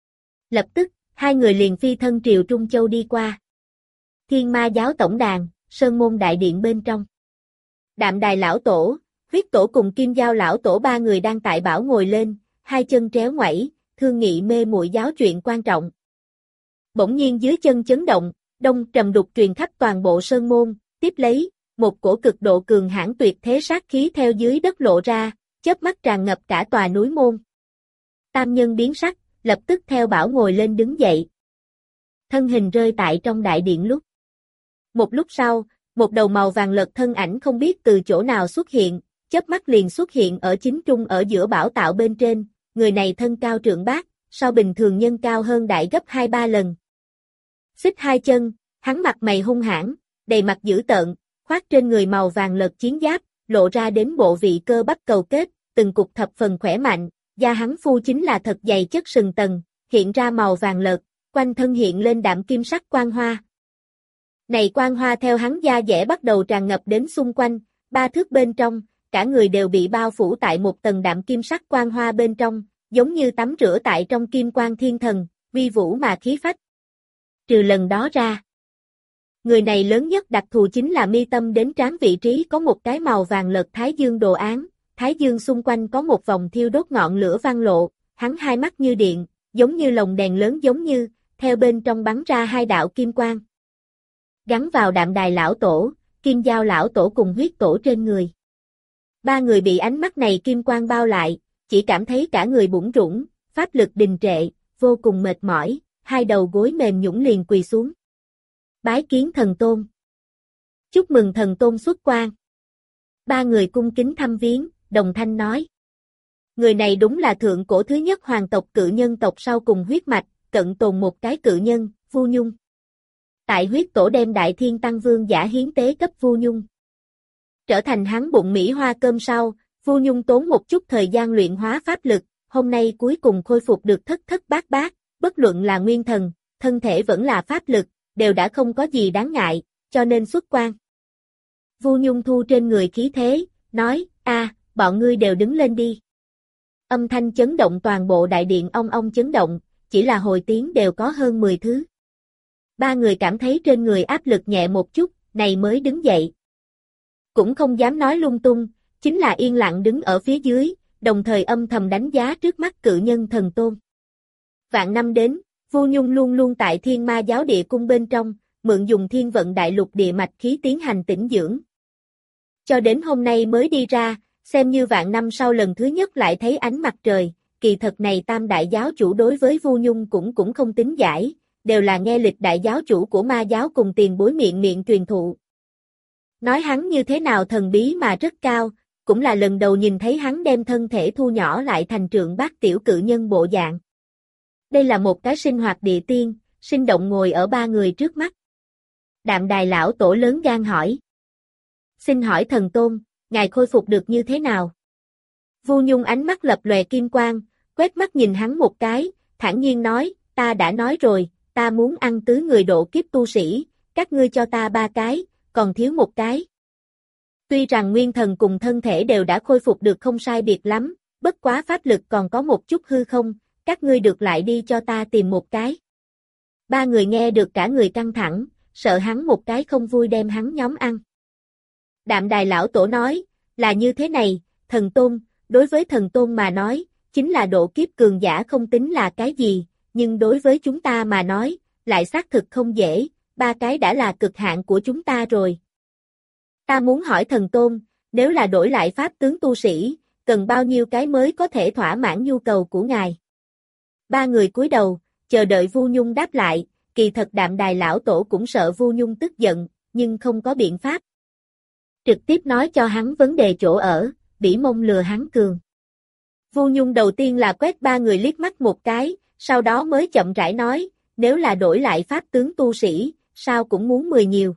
Lập tức, hai người liền phi thân triều Trung Châu đi qua. Thiên ma giáo tổng đàn, Sơn môn đại điện bên trong. Đạm Đài lão tổ, Huyết tổ cùng Kim Giao lão tổ ba người đang tại bảo ngồi lên, hai chân tréo ngoảy, thương nghị mê muội giáo chuyện quan trọng. Bỗng nhiên dưới chân chấn động, đông trầm đục truyền khắp toàn bộ sơn môn, tiếp lấy, một cổ cực độ cường hãn tuyệt thế sát khí theo dưới đất lộ ra, chớp mắt tràn ngập cả tòa núi môn. Tam nhân biến sắc, lập tức theo bảo ngồi lên đứng dậy. Thân hình rơi tại trong đại điện lúc. Một lúc sau, một đầu màu vàng lật thân ảnh không biết từ chỗ nào xuất hiện, chớp mắt liền xuất hiện ở chính trung ở giữa bảo tạo bên trên, người này thân cao trượng bát, so bình thường nhân cao hơn đại gấp 2-3 lần. Xích hai chân, hắn mặt mày hung hãn, đầy mặt dữ tợn, khoác trên người màu vàng lật chiến giáp, lộ ra đến bộ vị cơ bắp cầu kết, từng cục thập phần khỏe mạnh, da hắn phu chính là thật dày chất sừng tầng, hiện ra màu vàng lật, quanh thân hiện lên đạm kim sắc quang hoa. Này quang hoa theo hắn da dẻ bắt đầu tràn ngập đến xung quanh, 3 thước bên trong, cả người đều bị bao phủ tại một tầng đạm kim sắc quang hoa bên trong, giống như tắm rửa tại trong kim quang thiên thần, uy vũ mà khí phách. Trừ lần đó ra, người này lớn nhất đặc thù chính là mi tâm đến trán vị trí có một cái màu vàng lật thái dương đồ án, thái dương xung quanh có một vòng thiêu đốt ngọn lửa vang lộ, hắn hai mắt như điện, giống như lồng đèn lớn giống như, theo bên trong bắn ra hai đạo kim quang. Gắn vào Đạm Đài lão tổ, Kim Giao lão tổ cùng Huyết tổ trên người. Ba người bị ánh mắt này kim quang bao lại, chỉ cảm thấy cả người bủn rủn, pháp lực đình trệ, vô cùng mệt mỏi, hai đầu gối mềm nhũn liền quỳ xuống. Bái kiến thần tôn. Chúc mừng thần tôn xuất quan. Ba người cung kính thăm viếng, đồng thanh nói. Người này đúng là thượng cổ thứ nhất hoàng tộc cự nhân tộc sau cùng huyết mạch, cận tồn một cái cự nhân, Vu Nhung. Tại Huyết tổ đem Đại Thiên Tăng Vương giả hiến tế cấp Vu Nhung. Trở thành hắn bụng Mỹ hoa cơm sau, Vu Nhung tốn một chút thời gian luyện hóa pháp lực, hôm nay cuối cùng khôi phục được thất thất bát bát, bất luận là nguyên thần, thân thể vẫn là pháp lực, đều đã không có gì đáng ngại, cho nên xuất quan. Vu Nhung thu trên người khí thế, nói, bọn ngươi đều đứng lên đi. Âm thanh chấn động toàn bộ đại điện ong ong chấn động, chỉ là hồi tiếng đều có hơn 10 thứ. Ba người cảm thấy trên người áp lực nhẹ một chút, này mới đứng dậy. Cũng không dám nói lung tung, chính là yên lặng đứng ở phía dưới, đồng thời âm thầm đánh giá trước mắt cự nhân thần tôn. Vạn năm đến, Vu Nhung luôn luôn tại Thiên Ma giáo địa cung bên trong, mượn dùng thiên vận đại lục địa mạch khí tiến hành tĩnh dưỡng. Cho đến hôm nay mới đi ra, xem như vạn năm sau lần thứ nhất lại thấy ánh mặt trời, kỳ thật này tam đại giáo chủ đối với Vu Nhung cũng không tính giải, đều là nghe lịch đại giáo chủ của ma giáo cùng tiền bối miệng truyền thụ. Nói hắn như thế nào thần bí mà rất cao, cũng là lần đầu nhìn thấy hắn đem thân thể thu nhỏ lại thành trượng bát tiểu cự nhân bộ dạng. Đây là một cái sinh hoạt địa tiên, sinh động ngồi ở ba người trước mắt. Đạm Đài lão tổ lớn gan hỏi. Xin hỏi thần tôn, ngài khôi phục được như thế nào? Vu Nhung ánh mắt lập lòe kim quang, quét mắt nhìn hắn một cái, thản nhiên nói, ta đã nói rồi, ta muốn ăn tứ người độ kiếp tu sĩ, các ngươi cho ta 3 cái, còn thiếu một cái. Tuy rằng nguyên thần cùng thân thể đều đã khôi phục được không sai biệt lắm, bất quá pháp lực còn có một chút hư không, các ngươi được lại đi cho ta tìm một cái. Ba người nghe được cả người căng thẳng, sợ hắn một cái không vui đem hắn nhóm ăn. Đạm Đài lão tổ nói, là như thế này, thần tôn, đối với thần tôn mà nói, chính là độ kiếp cường giả không tính là cái gì, nhưng đối với chúng ta mà nói, lại xác thực không dễ, 3 cái đã là cực hạn của chúng ta rồi. Ta muốn hỏi thần tôn, nếu là đổi lại pháp tướng tu sĩ, cần bao nhiêu cái mới có thể thỏa mãn nhu cầu của ngài? Ba người cúi đầu, chờ đợi Vu Nhung đáp lại, kỳ thật Đạm Đài lão tổ cũng sợ Vu Nhung tức giận, nhưng không có biện pháp. Trực tiếp nói cho hắn vấn đề chỗ ở, bỉ mông lừa hắn cường. Vu Nhung đầu tiên là quét ba người liếc mắt một cái, sau đó mới chậm rãi nói, nếu là đổi lại pháp tướng tu sĩ, sao cũng muốn 10 nhiều.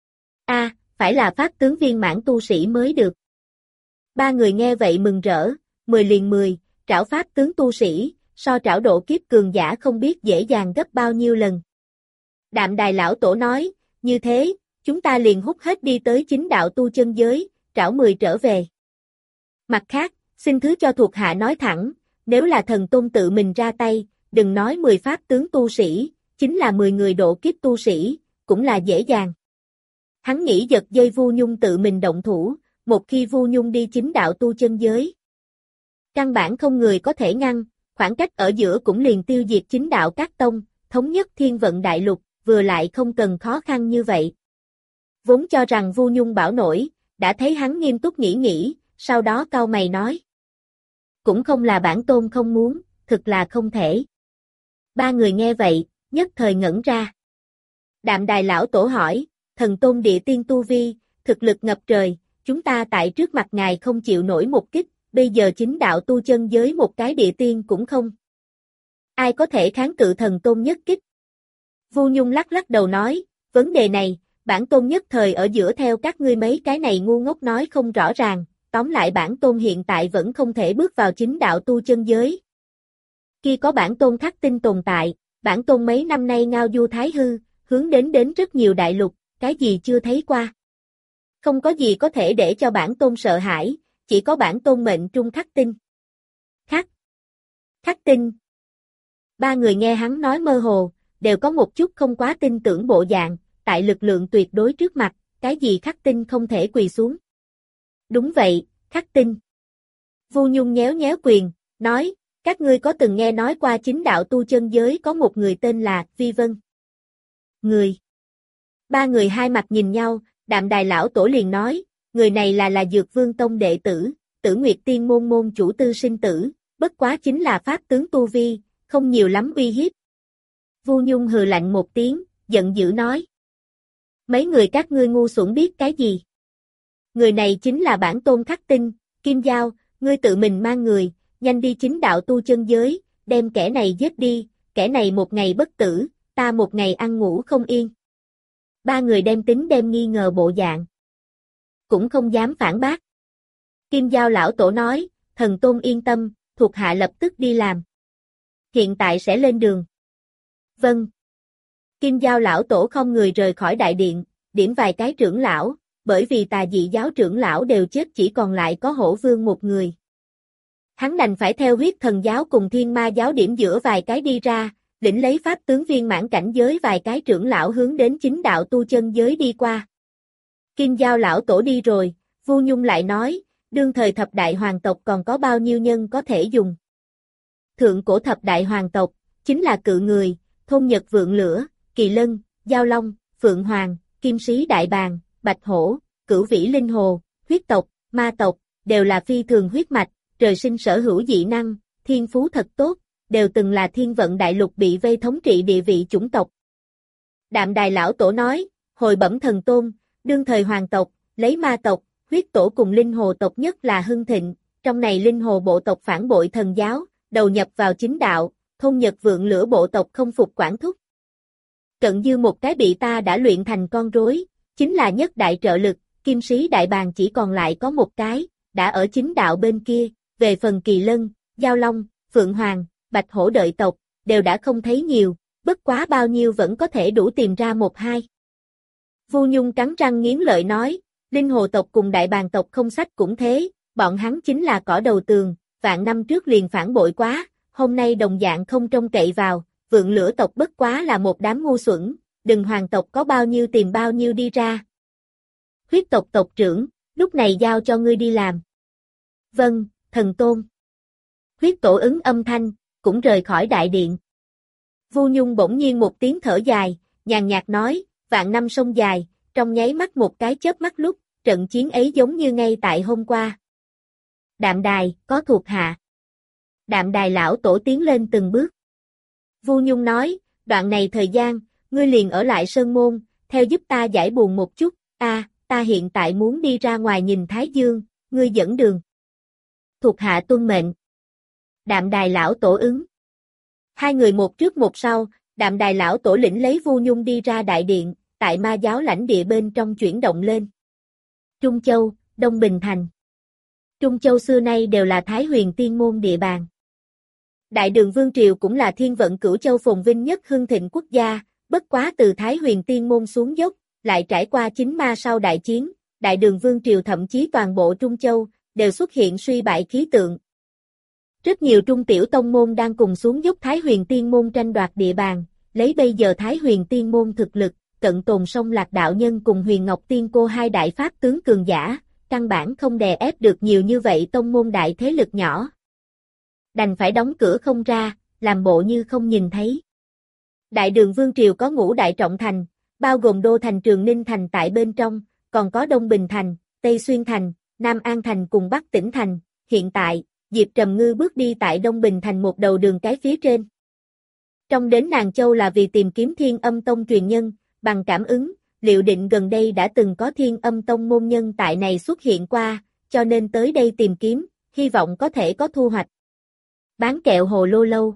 Phải là pháp tướng viên mãn tu sĩ mới được. Ba người nghe vậy mừng rỡ, 10 liền 10, trảo pháp tướng tu sĩ, so trảo độ kiếp cường giả không biết dễ dàng gấp bao nhiêu lần. Đạm Đài lão tổ nói, như thế, chúng ta liền hút hết đi tới chính đạo tu chân giới, trảo 10 trở về. Mặt khác, xin thứ cho thuộc hạ nói thẳng, nếu là thần tôn tự mình ra tay, đừng nói 10 pháp tướng tu sĩ, chính là 10 người độ kiếp tu sĩ, cũng là dễ dàng. Hắn nghĩ giật dây Vu Nhung tự mình động thủ, một khi Vu Nhung đi chính đạo tu chân giới. Căn bản không người có thể ngăn, khoảng cách ở giữa cũng liền tiêu diệt chính đạo các tông, thống nhất thiên vận đại lục, vừa lại không cần khó khăn như vậy. Vốn cho rằng Vu Nhung bảo nổi, đã thấy hắn nghiêm túc nghĩ, sau đó cau mày nói. Cũng không là bản tôn không muốn, thực là không thể. Ba người nghe vậy, nhất thời ngẩn ra. Đạm Đài lão tổ hỏi, thần tôn địa tiên tu vi, thực lực ngập trời, chúng ta tại trước mặt ngài không chịu nổi một kích, bây giờ chính đạo tu chân giới một cái địa tiên cũng không. Ai có thể kháng cự thần tôn nhất kích? Vu Nhung lắc đầu nói, vấn đề này, bản tôn nhất thời ở giữa theo các ngươi mấy cái này ngu ngốc nói không rõ ràng, tóm lại bản tôn hiện tại vẫn không thể bước vào chính đạo tu chân giới. Khi có bản tôn khắc tinh tồn tại, bản tôn mấy năm nay ngao du thái hư, hướng đến rất nhiều đại lục, cái gì chưa thấy qua. Không có gì có thể để cho bản tôn sợ hãi, chỉ có bản tôn mệnh trung khắc tinh. Khắc tinh. Ba người nghe hắn nói mơ hồ, đều có một chút không quá tin tưởng bộ dạng, tại lực lượng tuyệt đối trước mặt, cái gì khắc tinh không thể quỳ xuống. Đúng vậy, khắc tinh. Vu Nhung nhéo quyền, nói, các ngươi có từng nghe nói qua chính đạo tu chân giới có một người tên là Vi Vân. Người. Ba người hai mặt nhìn nhau, Đạm Đài lão tổ liền nói, người này là Dược Vương Tông đệ tử, Tử Nguyệt Tiên môn môn chủ Tư Sinh Tử, bất quá chính là pháp tướng tu vi, không nhiều lắm uy hiếp. Vu Nhung hừ lạnh một tiếng, giận dữ nói. Mấy người các ngươi ngu xuẩn biết cái gì? Người này chính là bản tôn khắc tinh, Kim Giao, ngươi tự mình mang người, nhanh đi chính đạo tu chân giới, đem kẻ này giết đi, kẻ này một ngày bất tử, ta một ngày ăn ngủ không yên. Ba người đem nghi ngờ bộ dạng. Cũng không dám phản bác. Kim Giao lão tổ nói, thần tôn yên tâm, thuộc hạ lập tức đi làm. Hiện tại sẽ lên đường. Vâng. Kim Giao lão tổ không người rời khỏi đại điện, điểm vài cái trưởng lão, bởi vì tà dị giáo trưởng lão đều chết chỉ còn lại có Hổ Vương một người. Hắn đành phải theo huyết thần giáo cùng thiên ma giáo điểm giữa vài cái đi ra, lĩnh lấy pháp tướng viên mãn cảnh giới vài cái trưởng lão hướng đến chính đạo tu chân giới đi qua. Kim Giao lão tổ đi rồi, Vu Nhung lại nói, đương thời thập đại hoàng tộc còn có bao nhiêu nhân có thể dùng. Thượng cổ thập đại hoàng tộc, chính là Cự Người, Thôn Nhật Vượng Lửa, Kỳ Lân, Giao Long, Phượng Hoàng, Kim Sĩ Đại Bàng, Bạch Hổ, Cửu Vĩ Linh Hồ, huyết tộc, ma tộc, đều là phi thường huyết mạch, trời sinh sở hữu dị năng, thiên phú thật tốt, đều từng là thiên vận đại lục bị vây thống trị địa vị chủng tộc. Đạm Đài lão tổ nói, hồi bẩm thần tôn, đương thời hoàng tộc, lấy ma tộc, huyết tổ cùng linh hồ tộc nhất là hưng thịnh, trong này linh hồ bộ tộc phản bội thần giáo, đầu nhập vào chính đạo, Thôn Nhật Vượng Lửa bộ tộc không phục quản thúc. Cận dư một cái bị ta đã luyện thành con rối, chính là nhất đại trợ lực, Kim Sĩ Đại Bàng chỉ còn lại có một cái, đã ở chính đạo bên kia, về phần Kỳ Lân, Giao Long, Phượng Hoàng, Bạch Hổ đợi tộc, đều đã không thấy nhiều, bất quá bao nhiêu vẫn có thể đủ tìm ra một hai. Vu Nhung cắn răng nghiến lợi nói, linh hồ tộc cùng đại bàng tộc không sách cũng thế, bọn hắn chính là cỏ đầu tường, vạn năm trước liền phản bội quá, hôm nay đồng dạng không trông cậy vào, Vượng Lửa tộc bất quá là một đám ngu xuẩn, đừng hoàng tộc có bao nhiêu tìm bao nhiêu đi ra. Huyết tộc tộc trưởng, lúc này giao cho ngươi đi làm. Vâng, thần tôn. Huyết tổ ứng âm thanh, cũng rời khỏi đại điện. Vu Nhung bỗng nhiên một tiếng thở dài, nhàn nhạt nói, vạn năm sông dài, trong nháy mắt một cái chớp mắt lúc, trận chiến ấy giống như ngay tại hôm qua. Đạm Đài, có thuộc hạ. Đạm Đài lão tổ tiến lên từng bước. Vu Nhung nói, đoạn này thời gian, ngươi liền ở lại Sơn Môn, theo giúp ta giải buồn một chút, ta hiện tại muốn đi ra ngoài nhìn Thái Dương, ngươi dẫn đường. Thuộc hạ tuân mệnh. Đạm Đài lão tổ ứng. Hai người một trước một sau, Đạm Đài lão tổ lĩnh lấy Vu Nhung đi ra đại điện, tại ma giáo lãnh địa bên trong chuyển động lên. Trung Châu, Đông Bình Thành. Trung Châu xưa nay đều là Thái Huyền Tiên môn địa bàn. Đại Đường Vương Triều cũng là thiên vận cửu châu phồn vinh nhất hưng thịnh quốc gia, bất quá từ Thái Huyền Tiên môn xuống dốc, lại trải qua chính ma sau đại chiến, Đại Đường Vương Triều thậm chí toàn bộ Trung Châu, đều xuất hiện suy bại khí tượng. Rất nhiều trung tiểu tông môn đang cùng xuống dốc Thái Huyền Tiên môn tranh đoạt địa bàn, lấy bây giờ Thái Huyền Tiên môn thực lực, cận tồn sông Lạc đạo nhân cùng Huyền Ngọc Tiên Cô hai đại pháp tướng cường giả, căn bản không đè ép được nhiều như vậy tông môn đại thế lực nhỏ. Đành phải đóng cửa không ra, làm bộ như không nhìn thấy. Đại Đường Vương Triều có 5 đại trọng thành, bao gồm đô thành Trường Ninh Thành tại bên trong, còn có Đông Bình Thành, Tây Xuyên Thành, Nam An Thành cùng Bắc Tỉnh Thành. Hiện tại, Diệp Trầm Ngư bước đi tại Đông Bình Thành một đầu đường cái phía trên. Trong đến Nàng Châu là vì tìm kiếm Thiên Âm Tông truyền nhân, bằng cảm ứng, liệu định gần đây đã từng có Thiên Âm Tông môn nhân tại này xuất hiện qua, cho nên tới đây tìm kiếm, hy vọng có thể có thu hoạch. Bán kẹo hồ lô lâu.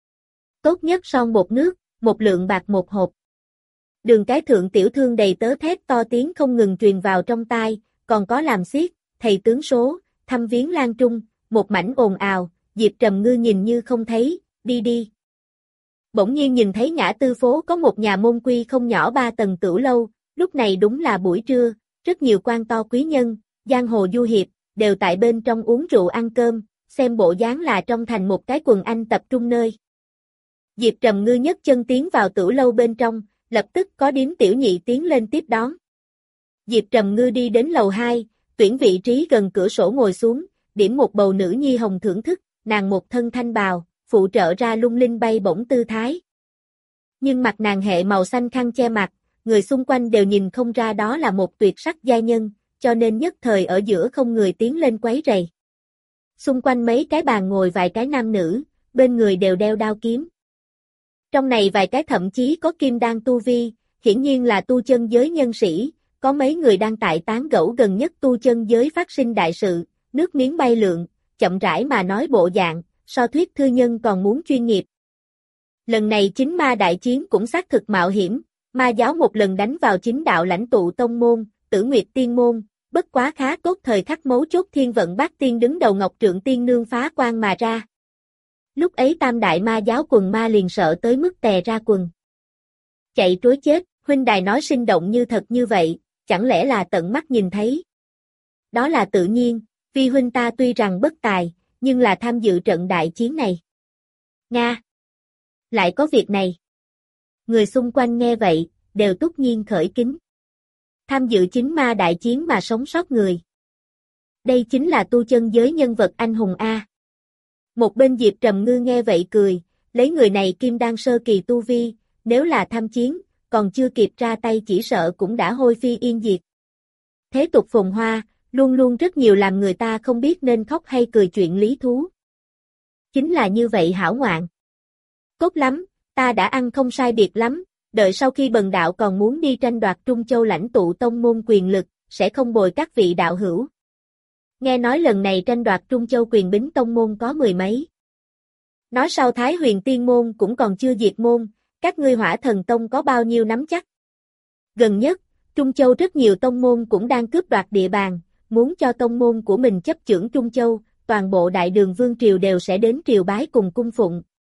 Tốt nhất son bột nước, 1 lượng bạc 1 hộp. Đường cái thượng tiểu thương đầy tớ thét to tiếng không ngừng truyền vào trong tai, còn có làm xiết, thầy tướng số, thăm viếng Lan Trung, một mảnh ồn ào, Diệp Trầm Ngư nhìn như không thấy, đi đi. Bỗng nhiên nhìn thấy ngã tư phố có một nhà môn quy không nhỏ 3 tầng tửu lâu, lúc này đúng là buổi trưa, rất nhiều quan to quý nhân, giang hồ du hiệp, đều tại bên trong uống rượu ăn cơm, xem bộ dáng là trong thành một cái quần anh tập trung nơi. Diệp Trầm Ngư nhấc chân tiến vào tửu lâu bên trong, lập tức có điếm tiểu nhị tiến lên tiếp đón. Diệp Trầm Ngư đi đến lầu 2, tuyển vị trí gần cửa sổ ngồi xuống, điểm một bầu nữ nhi hồng thưởng thức, nàng một thân thanh bào, phụ trợ ra lung linh bay bổng tư thái. Nhưng mặt nàng hệ màu xanh khăn che mặt, người xung quanh đều nhìn không ra đó là một tuyệt sắc giai nhân, cho nên nhất thời ở giữa không người tiến lên quấy rầy. Xung quanh mấy cái bàn ngồi vài cái nam nữ, bên người đều đeo đao kiếm. Trong này vài cái thậm chí có kim đan tu vi, hiển nhiên là tu chân giới nhân sĩ, có mấy người đang tại tán gẫu gần nhất tu chân giới phát sinh đại sự, nước miếng bay lượn, chậm rãi mà nói bộ dạng, so thuyết thư nhân còn muốn chuyên nghiệp. Lần này chính ma đại chiến cũng xác thực mạo hiểm, ma giáo một lần đánh vào chính đạo lãnh tụ tông môn, Tử Nguyệt Tiên môn, bất quá khá tốt thời khắc mấu chốt Thiên Vận Bát Tiên đứng đầu Ngọc Trượng Tiên Nương phá quan mà ra. Lúc ấy tam đại ma giáo quần ma liền sợ tới mức tè ra quần. Chạy trối chết, huynh đài nói sinh động như thật như vậy, chẳng lẽ là tận mắt nhìn thấy? Đó là tự nhiên, vì huynh ta tuy rằng bất tài, nhưng là tham dự trận đại chiến này. Nga! Lại có việc này. Người xung quanh nghe vậy, đều túc nhiên khởi kính. Tham dự chính ma đại chiến mà sống sót người. Đây chính là tu chân giới nhân vật anh hùng A. Một bên Diệp Trầm Ngư nghe vậy cười, lấy người này kim đan sơ kỳ tu vi, nếu là tham chiến, còn chưa kịp ra tay chỉ sợ cũng đã hôi phi yên diệt. Thế tục phồn hoa, luôn luôn rất nhiều làm người ta không biết nên khóc hay cười chuyện lý thú. Chính là như vậy hảo ngoạn. Tốt lắm, ta đã ăn không sai biệt lắm, đợi sau khi bần đạo còn muốn đi tranh đoạt Trung Châu lãnh tụ tông môn quyền lực, sẽ không bồi các vị đạo hữu. Nghe nói lần này tranh đoạt Trung Châu quyền bính tông môn có 10 mấy. Nói sau Thái Huyền Tiên môn cũng còn chưa diệt môn, các ngươi Hỏa Thần Tông có bao nhiêu nắm chắc? Gần nhất, Trung Châu rất nhiều tông môn cũng đang cướp đoạt địa bàn, muốn cho tông môn của mình chấp chưởng Trung Châu, toàn bộ Đại Đường Vương Triều đều sẽ đến triều bái cùng cung phụng.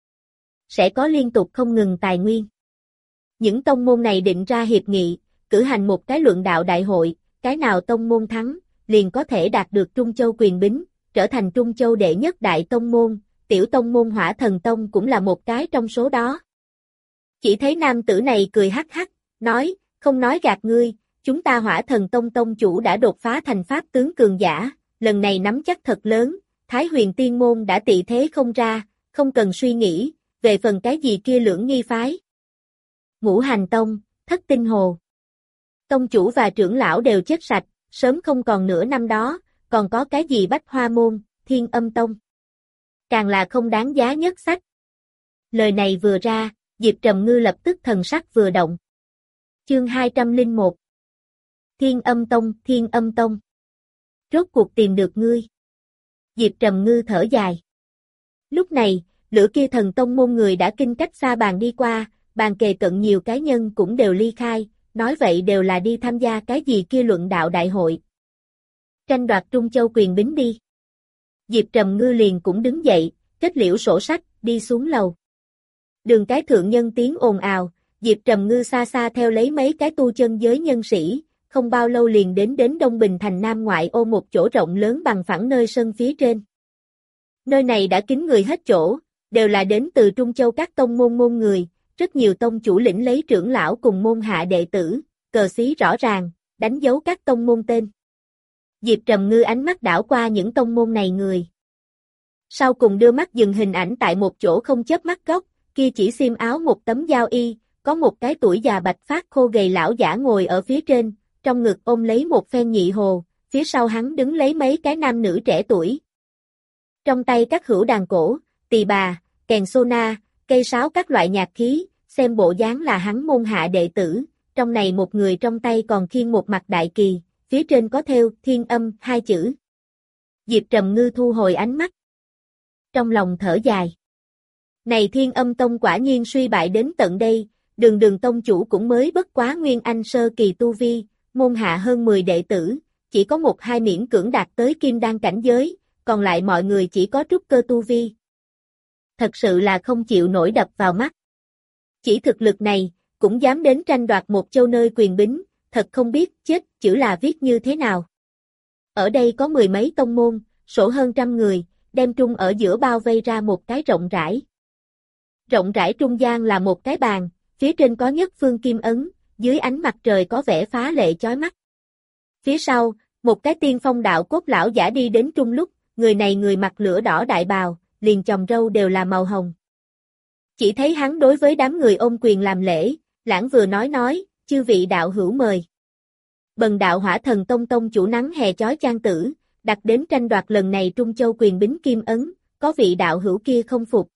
Sẽ có liên tục không ngừng tài nguyên. Những tông môn này định ra hiệp nghị, cử hành một cái luận đạo đại hội, cái nào tông môn thắng, liền có thể đạt được Trung Châu quyền bính, trở thành Trung Châu đệ nhất đại tông môn, tiểu tông môn Hỏa Thần Tông cũng là một cái trong số đó. Chỉ thấy nam tử này cười hắc hắc, nói, không nói gạt ngươi, chúng ta Hỏa Thần Tông tông chủ đã đột phá thành pháp tướng cường giả, lần này nắm chắc thật lớn, Thái Huyền Tiên môn đã tị thế không ra, không cần suy nghĩ, về phần cái gì kia lưỡng nghi phái. Ngũ Hành Tông, Thất Tinh Hồ. Tông chủ và trưởng lão đều chết sạch, sớm không còn nữa năm đó, còn có cái gì Bách Hoa Môn, Thiên Âm Tông. Càng là không đáng giá nhất sách. Lời này vừa ra, Diệp Trầm Ngư lập tức thần sắc vừa động. Chương 201 Thiên Âm Tông, Thiên Âm Tông. Rốt cuộc tìm được ngươi. Diệp Trầm Ngư thở dài. Lúc này, lửa kia thần tông môn người đã kinh cách xa bàn đi qua, bàn kề cận nhiều cá nhân cũng đều ly khai, nói vậy đều là đi tham gia cái gì kia luận đạo đại hội. Tranh đoạt Trung Châu quyền bính đi. Diệp Trầm Ngư liền cũng đứng dậy, kết liễu sổ sách, đi xuống lầu. Đường cái thượng nhân tiếng ồn ào, Diệp Trầm Ngư xa xa theo lấy mấy cái tu chân giới nhân sĩ, không bao lâu liền đến Đông Bình thành Nam ngoại ô một chỗ rộng lớn bằng phẳng nơi sân phía trên. Nơi này đã kín người hết chỗ, đều là đến từ Trung Châu các tông môn người, rất nhiều tông chủ lĩnh lấy trưởng lão cùng môn hạ đệ tử, cờ xí rõ ràng, đánh dấu các tông môn tên. Diệp Trầm Ngư ánh mắt đảo qua những tông môn này người. Sau cùng đưa mắt dừng hình ảnh tại một chỗ không chớp mắt góc, kia chỉ xiêm áo một tấm giao y, có một cái tuổi già bạch phát khô gầy lão giả ngồi ở phía trên, trong ngực ôm lấy một phen nhị hồ, phía sau hắn đứng lấy mấy cái nam nữ trẻ tuổi. Trong tay các hữu đàn cổ, tỳ bà, kèn sona, cây sáo các loại nhạc khí, xem bộ dáng là hắn môn hạ đệ tử, trong này một người trong tay còn khiêng một mặt đại kỳ, phía trên có thêu Thiên Âm hai chữ. Diệp Trầm Ngư thu hồi ánh mắt. Trong lòng thở dài. Này Thiên Âm tông quả nhiên suy bại đến tận đây, đường tông chủ cũng mới bất quá nguyên anh sơ kỳ tu vi, môn hạ hơn 10 đệ tử, chỉ có một hai miễn cưỡng đạt tới kim đan cảnh giới, còn lại mọi người chỉ có trúc cơ tu vi. Thật sự là không chịu nổi đập vào mắt. Chỉ thực lực này, cũng dám đến tranh đoạt một châu nơi quyền bính, thật không biết chết chữ là viết như thế nào. Ở đây có mười mấy tông môn, số hơn trăm người, đem trung ở giữa bao vây ra một cái rộng rãi. Rộng rãi trung gian là một cái bàn, phía trên có nhất phương kim ấn, dưới ánh mặt trời có vẻ phá lệ chói mắt. Phía sau, một cái tiên phong đạo cốt lão giả đi đến trung lúc, người này người mặc lửa đỏ đại bào, liền chòm râu đều là màu hồng. Chỉ thấy hắn đối với đám người ôm quyền làm lễ, lãng vừa nói, chư vị đạo hữu mời. Bần đạo Hỏa Thần Tông tông chủ nắng hè chói chang tử, đặt đến tranh đoạt lần này Trung Châu quyền bính kim ấn, có vị đạo hữu kia không phục.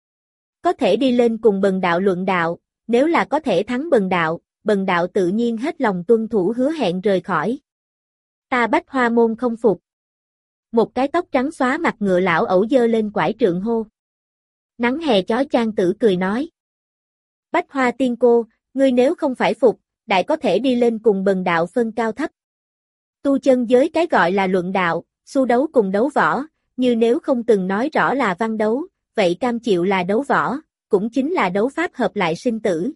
Có thể đi lên cùng bần đạo luận đạo, nếu là có thể thắng bần đạo tự nhiên hết lòng tuân thủ hứa hẹn rời khỏi. Ta Bách Hoa môn không phục. Một cái tóc trắng xóa mặt ngựa lão ẩu giơ lên quải trượng hô. Nắng hè chói chang tử cười nói. Bách Hoa tiên cô, ngươi nếu không phải phục, đại có thể đi lên cùng bần đạo phân cao thấp. Tu chân giới cái gọi là luận đạo, xu đấu cùng đấu võ, như nếu không từng nói rõ là văn đấu, vậy cam chịu là đấu võ, cũng chính là đấu pháp hợp lại sinh tử.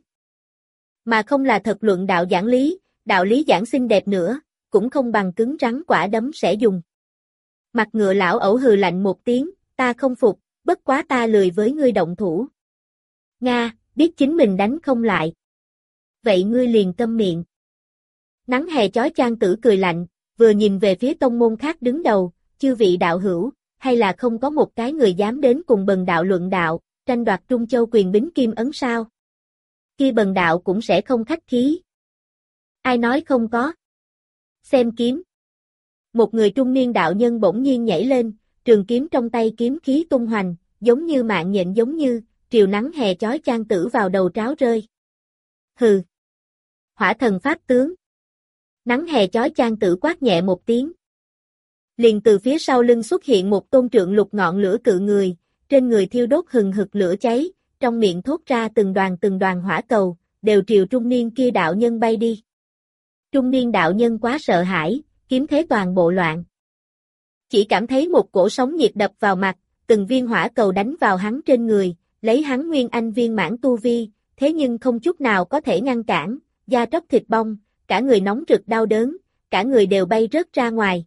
Mà không là thật luận đạo giảng lý, đạo lý giảng xinh đẹp nữa, cũng không bằng cứng rắn quả đấm sẽ dùng. Mặt ngựa lão ẩu hừ lạnh một tiếng, ta không phục, bất quá ta lười với ngươi động thủ. Nga, biết chính mình đánh không lại. Vậy ngươi liền câm miệng. Nắng hè chói chang tử cười lạnh, vừa nhìn về phía tông môn khác đứng đầu, chư vị đạo hữu, hay là không có một cái người dám đến cùng bần đạo luận đạo, tranh đoạt Trung Châu quyền bính kim ấn sao? Kia bần đạo cũng sẽ không khách khí. Ai nói không có? Xem kiếm. Một người trung niên đạo nhân bỗng nhiên nhảy lên, trường kiếm trong tay kiếm khí tung hoành, giống như mạng nhện giống như, triều nắng hè chói chang tử vào đầu tráo rơi. Hừ. Hỏa thần pháp tướng. Nắng hè chói chang tử quát nhẹ một tiếng. Liền từ phía sau lưng xuất hiện một tôn trượng lục ngọn lửa cự người, trên người thiêu đốt hừng hực lửa cháy, trong miệng thốt ra từng đoàn hỏa cầu, đều triều trung niên kia đạo nhân bay đi. Trung niên đạo nhân quá sợ hãi, kiếm thế toàn bộ loạn. Chỉ cảm thấy một cổ sóng nhiệt đập vào mặt, từng viên hỏa cầu đánh vào hắn trên người, lấy hắn nguyên anh viên mãn tu vi, thế nhưng không chút nào có thể ngăn cản, da tróc thịt bong, cả người nóng rực đau đớn, cả người đều bay rớt ra ngoài.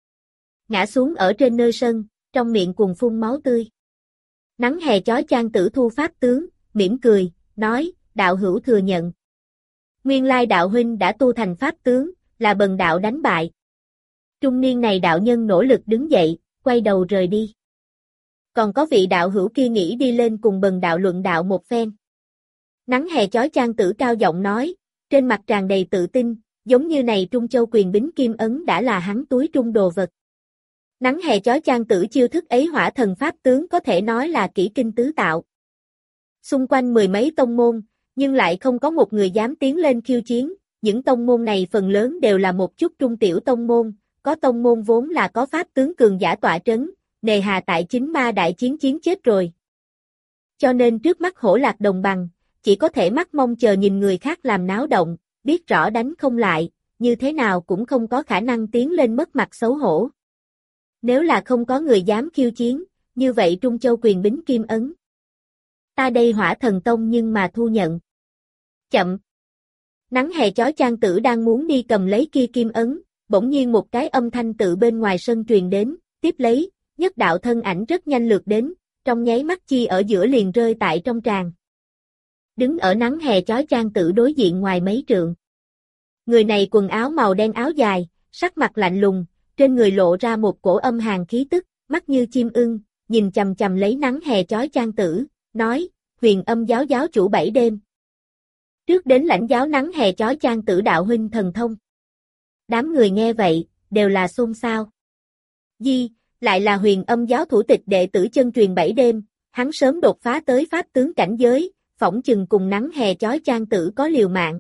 Ngã xuống ở trên nơi sân, trong miệng cuồn phun máu tươi. Nắng hè chói chang tử thu pháp tướng, mỉm cười, nói, đạo hữu thừa nhận. Nguyên lai đạo huynh đã tu thành pháp tướng, là bần đạo đánh bại. Trung niên này đạo nhân nỗ lực đứng dậy, quay đầu rời đi. Còn có vị đạo hữu kia nghĩ đi lên cùng bần đạo luận đạo một phen. Nắng hè chói chang tử cao giọng nói, trên mặt tràn đầy tự tin, giống như này Trung Châu quyền bính kim ấn đã là hắn túi trung đồ vật. Nắng hè chói chang tử chiêu thức ấy hỏa thần pháp tướng có thể nói là kỹ kinh tứ tạo. Xung quanh mười mấy tông môn, nhưng lại không có một người dám tiến lên khiêu chiến, những tông môn này phần lớn đều là một chút trung tiểu tông môn, có tông môn vốn là có pháp tướng cường giả tọa trấn, nề hà tại chính ma đại chiến chiến chết rồi. Cho nên trước mắt hổ lạc đồng bằng, chỉ có thể mắt mong chờ nhìn người khác làm náo động, biết rõ đánh không lại, như thế nào cũng không có khả năng tiến lên mất mặt xấu hổ. Nếu là không có người dám khiêu chiến, như vậy Trung Châu quyền bính kim ấn. Ta đây Hỏa Thần Tông nhưng mà thu nhận. Chậm. Nắng hè chói chang tử đang muốn đi cầm lấy kia kim ấn, bỗng nhiên một cái âm thanh tự bên ngoài sân truyền đến, tiếp lấy, nhất đạo thân ảnh rất nhanh lượt đến, trong nháy mắt chi ở giữa liền rơi tại trong tràng. đứng ở nắng hè chói chang tử đối diện ngoài mấy trượng. Người này quần áo màu đen áo dài, sắc mặt lạnh lùng, trên người lộ ra một cổ âm hàn khí tức, mắt như chim ưng, nhìn chằm chằm lấy nắng hè chói chang tử, nói, Huyền Âm giáo giáo chủ 7 đêm. Trước đến lãnh giáo nắng hè chói chang tử đạo huynh thần thông. Đám người nghe vậy, đều là xôn xao. Lại là Huyền Âm giáo thủ tịch đệ tử chân truyền 7 đêm, hắn sớm đột phá tới pháp tướng cảnh giới, phỏng chừng cùng nắng hè chói chang tử có liều mạng.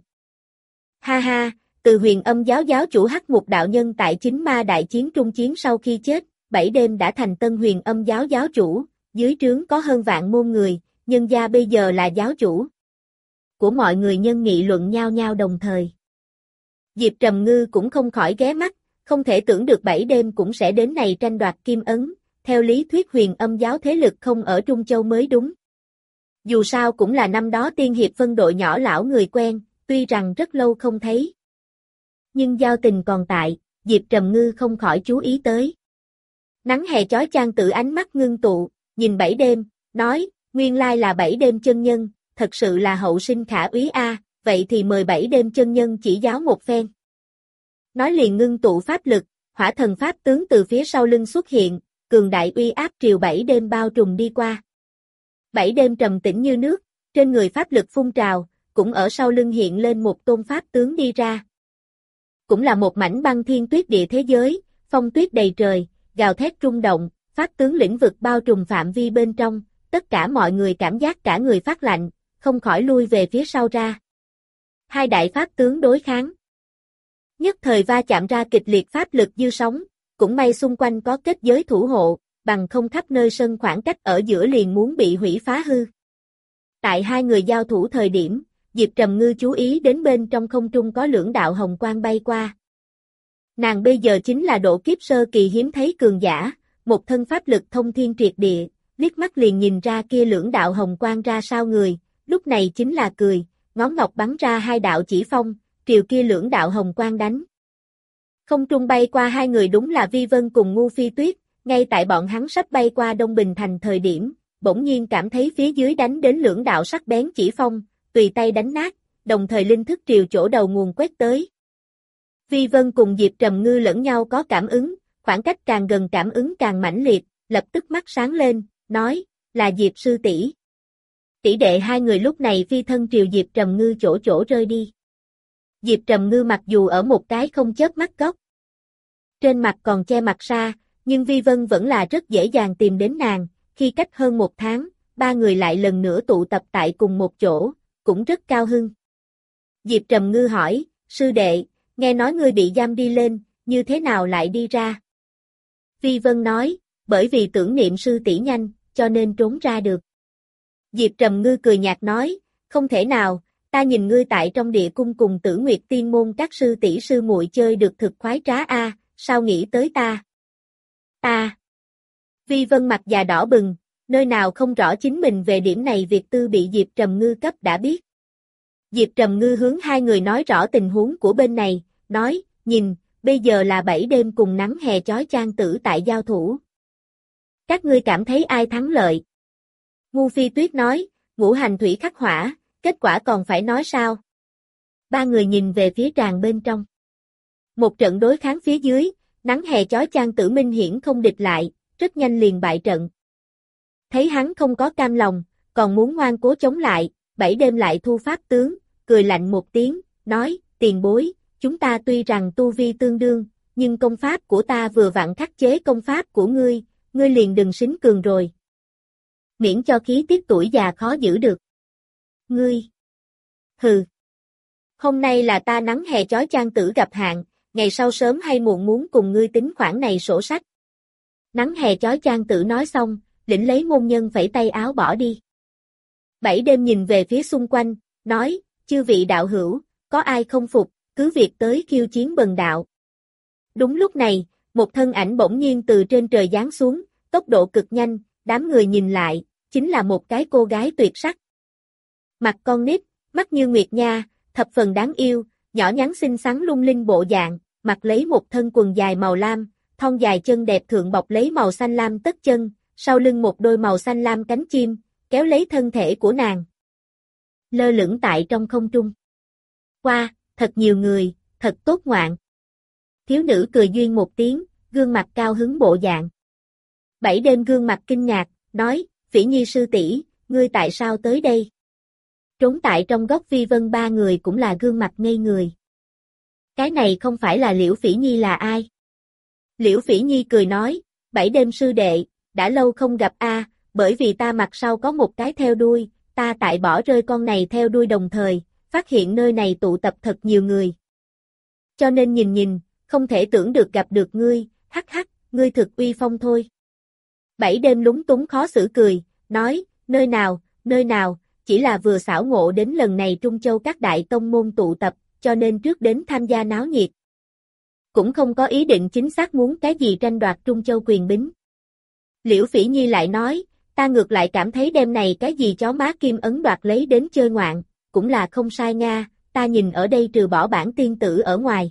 Ha ha, từ Huyền Âm giáo giáo chủ Hắc Mục đạo nhân tại Chính Ma đại chiến trung chiến sau khi chết, 7 đêm đã thành tân Huyền Âm giáo giáo chủ, dưới trướng có hơn vạn môn người, nhân gia bây giờ là giáo chủ của mọi người, nhân nghị luận nhao nhao đồng thời. Diệp Trầm Ngư cũng không khỏi ghé mắt, không thể tưởng được 7 đêm cũng sẽ đến này tranh đoạt kim ấn, theo lý thuyết Huyền Âm giáo thế lực không ở Trung Châu mới đúng. Dù sao cũng là năm đó tiên hiệp phân đội nhỏ lão người quen, tuy rằng rất lâu không thấy. Nhưng giao tình còn tại, Diệp Trầm Ngư không khỏi chú ý tới. Nắng hè chói chang tử ánh mắt ngưng tụ, nhìn 7 đêm, nói, nguyên lai là 7 đêm chân nhân, thật sự là hậu sinh khả úy a, vậy thì mời 7 đêm chân nhân chỉ giáo một phen. Nói liền ngưng tụ pháp lực, hỏa thần pháp tướng từ phía sau lưng xuất hiện, cường đại uy áp triều 7 đêm bao trùm đi qua. 7 đêm trầm tĩnh như nước, trên người pháp lực phun trào, cũng ở sau lưng hiện lên một tôn pháp tướng đi ra. Cũng là một mảnh băng thiên tuyết địa thế giới, phong tuyết đầy trời, gào thét rung động, pháp tướng lĩnh vực bao trùm phạm vi bên trong, tất cả mọi người cảm giác cả người phát lạnh, không khỏi lui về phía sau ra. Hai đại pháp tướng đối kháng. Nhất thời va chạm ra kịch liệt pháp lực dư sóng, cũng may xung quanh có kết giới thủ hộ, bằng không khắp nơi sân khoảng cách ở giữa liền muốn bị hủy phá hư. Tại hai người giao thủ thời điểm, Diệp Trầm Ngư chú ý đến bên trong không trung có lưỡng đạo hồng quang bay qua. Nàng bây giờ chính là độ kiếp sơ kỳ hiếm thấy cường giả, một thân pháp lực thông thiên triệt địa, liếc mắt liền nhìn ra kia lưỡng đạo hồng quang ra sao người, lúc này chính là cười, ngón ngọc bắn ra hai đạo chỉ phong, triều kia lưỡng đạo hồng quang đánh. Không trung bay qua hai người đúng là Vi Vân cùng Ngu Phi Tuyết, ngay tại bọn hắn sắp bay qua Đông Bình Thành thời điểm, bỗng nhiên cảm thấy phía dưới đánh đến lưỡng đạo sắc bén chỉ phong, tùy tay đánh nát, đồng thời linh thức triều chỗ đầu nguồn quét tới. Vi Vân cùng Diệp Trầm Ngư lẫn nhau có cảm ứng, khoảng cách càng gần cảm ứng càng mãnh liệt, lập tức mắt sáng lên, nói, là Diệp sư tỷ. Tỷ đệ hai người lúc này phi thân triều Diệp Trầm Ngư chỗ rơi đi. Diệp Trầm Ngư mặc dù ở một cái không chớp mắt góc, trên mặt còn che mặt sa, nhưng Vi Vân vẫn là rất dễ dàng tìm đến nàng, khi cách hơn một tháng, ba người lại lần nữa tụ tập tại cùng một chỗ, cũng rất cao hưng. Diệp Trầm Ngư hỏi, sư đệ, nghe nói ngươi bị giam đi lên, như thế nào lại đi ra? Vi Vân nói, bởi vì tưởng niệm sư tỷ nhanh, cho nên trốn ra được. Diệp Trầm Ngư cười nhạt nói, không thể nào, ta nhìn ngươi tại trong địa cung cùng Tử Nguyệt Tiên môn các sư tỷ sư muội chơi được thực khoái trá a, sao nghĩ tới ta? Ta. Vi Vân mặt già đỏ bừng, nơi nào không rõ chính mình về điểm này việc tư bị Diệp Trầm Ngư cấp đã biết. Diệp Trầm Ngư hướng hai người nói rõ tình huống của bên này, nói, nhìn, bây giờ là 7 đêm cùng nắng hè chói chang tử tại giao thủ. Các ngươi cảm thấy ai thắng lợi? Ngu Phi Tuyết nói, ngũ hành thủy khắc hỏa, kết quả còn phải nói sao? Ba người nhìn về phía tràng bên trong. Một trận đối kháng phía dưới, nắng hè chói chang tử minh hiển không địch lại, rất nhanh liền bại trận. Thấy hắn không có cam lòng, còn muốn ngoan cố chống lại, 7 đêm lại thu pháp tướng, cười lạnh một tiếng, nói, tiền bối, chúng ta tuy rằng tu vi tương đương, nhưng công pháp của ta vừa vặn khắc chế công pháp của ngươi, ngươi liền đừng xính cường rồi. Miễn cho khí tiết tuổi già khó giữ được. Ngươi. Hừ. Hôm nay là ta nắng hè chói chang tử gặp hạn, ngày sau sớm hay muộn muốn cùng ngươi tính khoản này sổ sách. Nắng hè chói chang tử nói xong, lĩnh lấy môn nhân phẩy tay áo bỏ đi. 7 đêm nhìn về phía xung quanh, nói, chư vị đạo hữu, có ai không phục, cứ việc tới khiêu chiến bần đạo. Đúng lúc này, một thân ảnh bỗng nhiên từ trên trời giáng xuống, tốc độ cực nhanh, đám người nhìn lại, chính là một cái cô gái tuyệt sắc. Mặt con nít, mắt như nguyệt nha, thập phần đáng yêu, nhỏ nhắn xinh xắn lung linh bộ dạng, mặc lấy một thân quần dài màu lam, thon dài chân đẹp thượng bọc lấy màu xanh lam tất chân, sau lưng một đôi màu xanh lam cánh chim, kéo lấy thân thể của nàng. lơ lửng tại trong không trung. Qua, thật nhiều người, thật tốt ngoạn. Thiếu nữ cười duyên một tiếng, gương mặt cao hứng bộ dạng. Bảy đêm gương mặt kinh ngạc, nói, Phỉ Nhi sư tỷ, ngươi tại sao tới đây? Trốn tại trong góc Vi Vân ba người cũng là gương mặt ngây người. Cái này không phải là Liễu Phỉ Nhi là ai? Liễu Phỉ Nhi cười nói, Bảy đêm sư đệ, đã lâu không gặp bởi vì ta mặt sau có một cái theo đuôi, ta tại bỏ rơi con này theo đuôi đồng thời, phát hiện nơi này tụ tập thật nhiều người. Cho nên nhìn, không thể tưởng được gặp được ngươi, hắc hắc, ngươi thực uy phong thôi. Bảy đêm lúng túng khó xử cười, nói, nơi nào, chỉ là vừa xảo ngộ đến lần này Trung Châu các đại tông môn tụ tập, cho nên trước đến tham gia náo nhiệt. Cũng không có ý định chính xác muốn cái gì tranh đoạt Trung Châu quyền bính. Liễu Phỉ Nhi lại nói, ta ngược lại cảm thấy đêm này cái gì chó má kim ấn đoạt lấy đến chơi ngoạn, cũng là không sai nga, ta nhìn ở đây trừ bỏ bản tiên tử ở ngoài.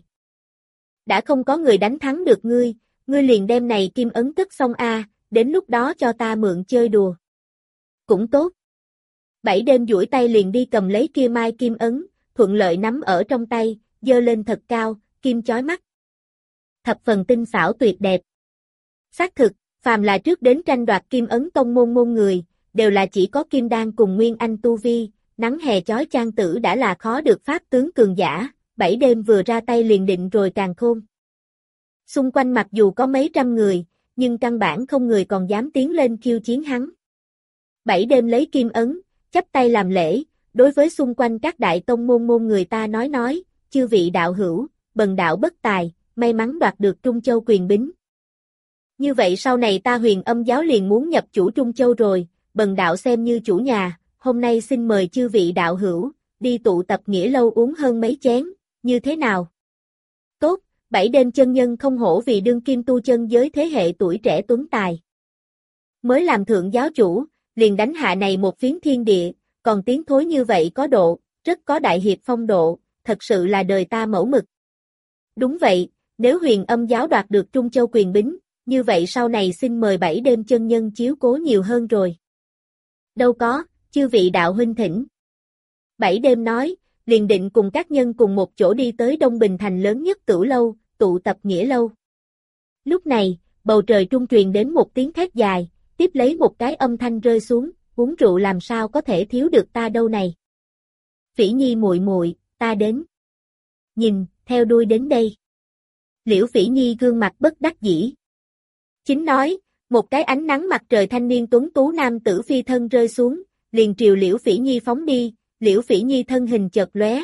Đã không có người đánh thắng được ngươi liền đem này kim ấn cất xong đến lúc đó cho ta mượn chơi đùa. Cũng tốt. Bảy đêm duỗi tay liền đi cầm lấy kia mai kim ấn, thuận lợi nắm ở trong tay, giơ lên thật cao, kim chói mắt. Thập phần tinh xảo tuyệt đẹp. Xác thực, phàm là trước đến tranh đoạt kim ấn tông môn người, đều là chỉ có kim đan cùng nguyên anh tu vi, nắng hè chói chang tử đã là khó được pháp tướng cường giả, bảy đêm vừa ra tay liền định rồi càng khôn. Xung quanh mặc dù có mấy trăm người, nhưng căn bản không người còn dám tiến lên khiêu chiến hắn. Bảy đêm lấy kim ấn, chắp tay làm lễ, đối với xung quanh các đại tông môn người ta nói, chư vị đạo hữu, bần đạo bất tài, may mắn đoạt được Trung Châu quyền bính. Như vậy sau này ta Huyền Âm giáo liền muốn nhập chủ Trung Châu rồi, bần đạo xem như chủ nhà, hôm nay xin mời chư vị đạo hữu, đi tụ tập nghĩa lâu uống hơn mấy chén, như thế nào? Tốt, bảy đêm chân nhân không hổ vì đương kim tu chân giới thế hệ tuổi trẻ tuấn tài. Mới làm thượng giáo chủ, liền đánh hạ này một phiến thiên địa, còn tiếng thối như vậy có độ, rất có đại hiệp phong độ, thật sự là đời ta mẫu mực. Đúng vậy, nếu Huyền Âm giáo đoạt được Trung Châu quyền bính, như vậy sau này xin mời bảy đêm chân nhân chiếu cố nhiều hơn rồi. Đâu có, chư vị đạo huynh thỉnh. Bảy đêm nói, liền định cùng các nhân cùng một chỗ đi tới Đông Bình thành lớn nhất Tửu lâu, tụ tập nghĩa lâu. Lúc này, bầu trời trung truyền đến một tiếng thét dài, tiếp lấy một cái âm thanh rơi xuống, uống rượu làm sao có thể thiếu được ta đâu này. Phỉ Nhi muội muội, ta đến. Nhìn, theo đuôi đến đây. Liễu Phỉ Nhi gương mặt bất đắc dĩ. Chính nói, một cái ánh nắng mặt trời thanh niên tuấn tú nam tử phi thân rơi xuống, liền triều Liễu Phỉ Nhi phóng đi, Liễu Phỉ Nhi thân hình chợt lóe.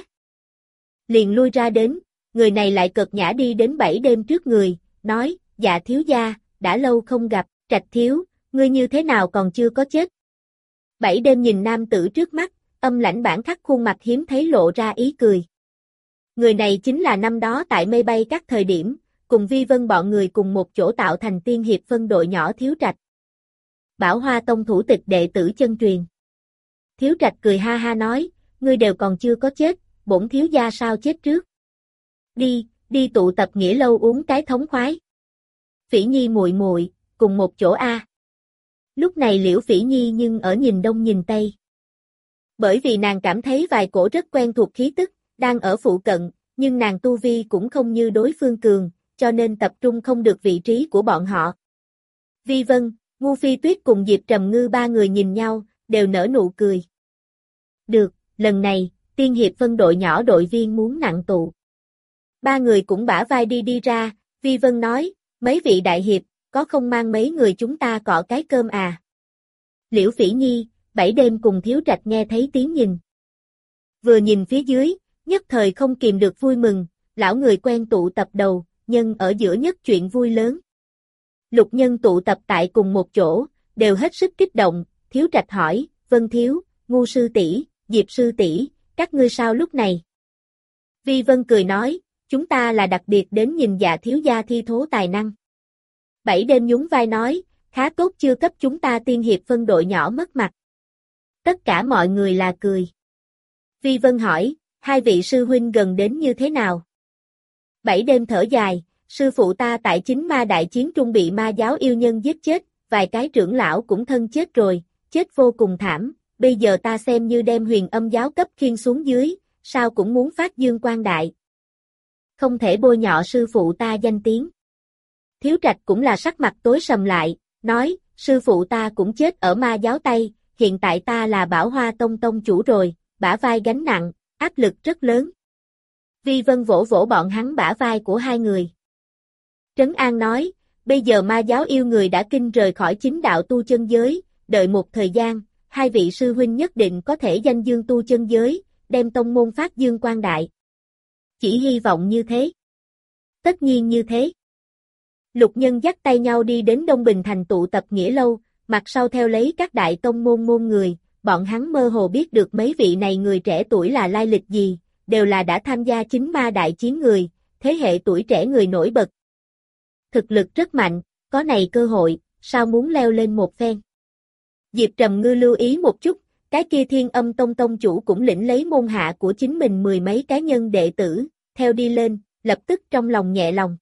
Liền lui ra đến, người này lại cợt nhã đi đến bảy đêm trước người, nói, dạ thiếu gia, đã lâu không gặp, Trạch thiếu, ngươi như thế nào còn chưa có chết. Bảy đêm nhìn nam tử trước mắt, âm lãnh bản khắc khuôn mặt hiếm thấy lộ ra ý cười. Người này chính là năm đó tại mây bay các thời điểm, cùng Vi Vân bọn người cùng một chỗ tạo thành tiên hiệp phân đội nhỏ Thiếu Trạch. Bảo Hoa Tông thủ tịch đệ tử chân truyền. Thiếu Trạch cười ha ha nói, ngươi đều còn chưa có chết, bổn thiếu gia sao chết trước. Đi tụ tập nghĩa lâu uống cái thống khoái. Phỉ Nhi muội muội, cùng một chỗ a. Lúc này Liễu Phỉ Nhi nhưng ở nhìn đông nhìn tây. Bởi vì nàng cảm thấy vài cổ rất quen thuộc khí tức, đang ở phụ cận, nhưng nàng tu vi cũng không như đối phương cường, cho nên tập trung không được vị trí của bọn họ. Vi Vân, Ngu Phi Tuyết cùng Diệp Trầm Ngư ba người nhìn nhau, đều nở nụ cười. Được, lần này, tiên hiệp phân đội nhỏ đội viên muốn nặng tụ. Ba người cũng bả vai đi ra, Vi Vân nói, mấy vị đại hiệp, có không mang mấy người chúng ta cọ cái cơm à? Liễu Phỉ Nhi, bảy đêm cùng Thiếu Trạch nghe thấy tiếng nhìn. Vừa nhìn phía dưới, nhất thời không kìm được vui mừng, lão người quen tụ tập đầu, nhân ở giữa nhất chuyện vui lớn. Lục nhân tụ tập tại cùng một chỗ, đều hết sức kích động, Thiếu Trạch hỏi, Vân thiếu, Ngu sư tỷ, Diệp sư tỷ, các ngươi sao lúc này? Vi Vân cười nói, chúng ta là đặc biệt đến nhìn Dạ thiếu gia thi thố tài năng. Bảy đêm nhún vai nói, khá tốt chưa cấp chúng ta tiên hiệp phân đội nhỏ mất mặt. Tất cả mọi người là cười. Vi Vân hỏi, hai vị sư huynh gần đến như thế nào? Bảy đêm thở dài, sư phụ ta tại chính ma đại chiến trung bị ma giáo yêu nhân giết chết, vài cái trưởng lão cũng thân chết rồi, chết vô cùng thảm, bây giờ ta xem như đem Huyền Âm giáo cấp khiêng xuống dưới, sao cũng muốn phát dương quang đại. Không thể bôi nhọ sư phụ ta danh tiếng. Thiếu Trạch cũng là sắc mặt tối sầm lại, nói, sư phụ ta cũng chết ở ma giáo tay, hiện tại ta là Bảo Hoa Tông tông chủ rồi, bả vai gánh nặng, áp lực rất lớn. Vi Vân vỗ vỗ bọn hắn bả vai của hai người. Trấn An nói, bây giờ ma giáo yêu người đã kinh rời khỏi chính đạo tu chân giới, đợi một thời gian, hai vị sư huynh nhất định có thể danh dương tu chân giới, đem tông môn phát dương quang đại. Chỉ hy vọng như thế. Tất nhiên như thế. Lục Nhân dắt tay nhau đi đến Đông Bình thành tụ tập nghĩa lâu, mặt sau theo lấy các đại tông môn người, bọn hắn mơ hồ biết được mấy vị này người trẻ tuổi là lai lịch gì, đều là đã tham gia chính ma đại chiến người, thế hệ tuổi trẻ người nổi bật. Thực lực rất mạnh, có này cơ hội, sao muốn leo lên một phen. Diệp Trầm Ngư lưu ý một chút, cái kia Thiên Âm Tông tông chủ cũng lĩnh lấy môn hạ của chính mình mười mấy cá nhân đệ tử, theo đi lên, lập tức trong lòng nhẹ lòng.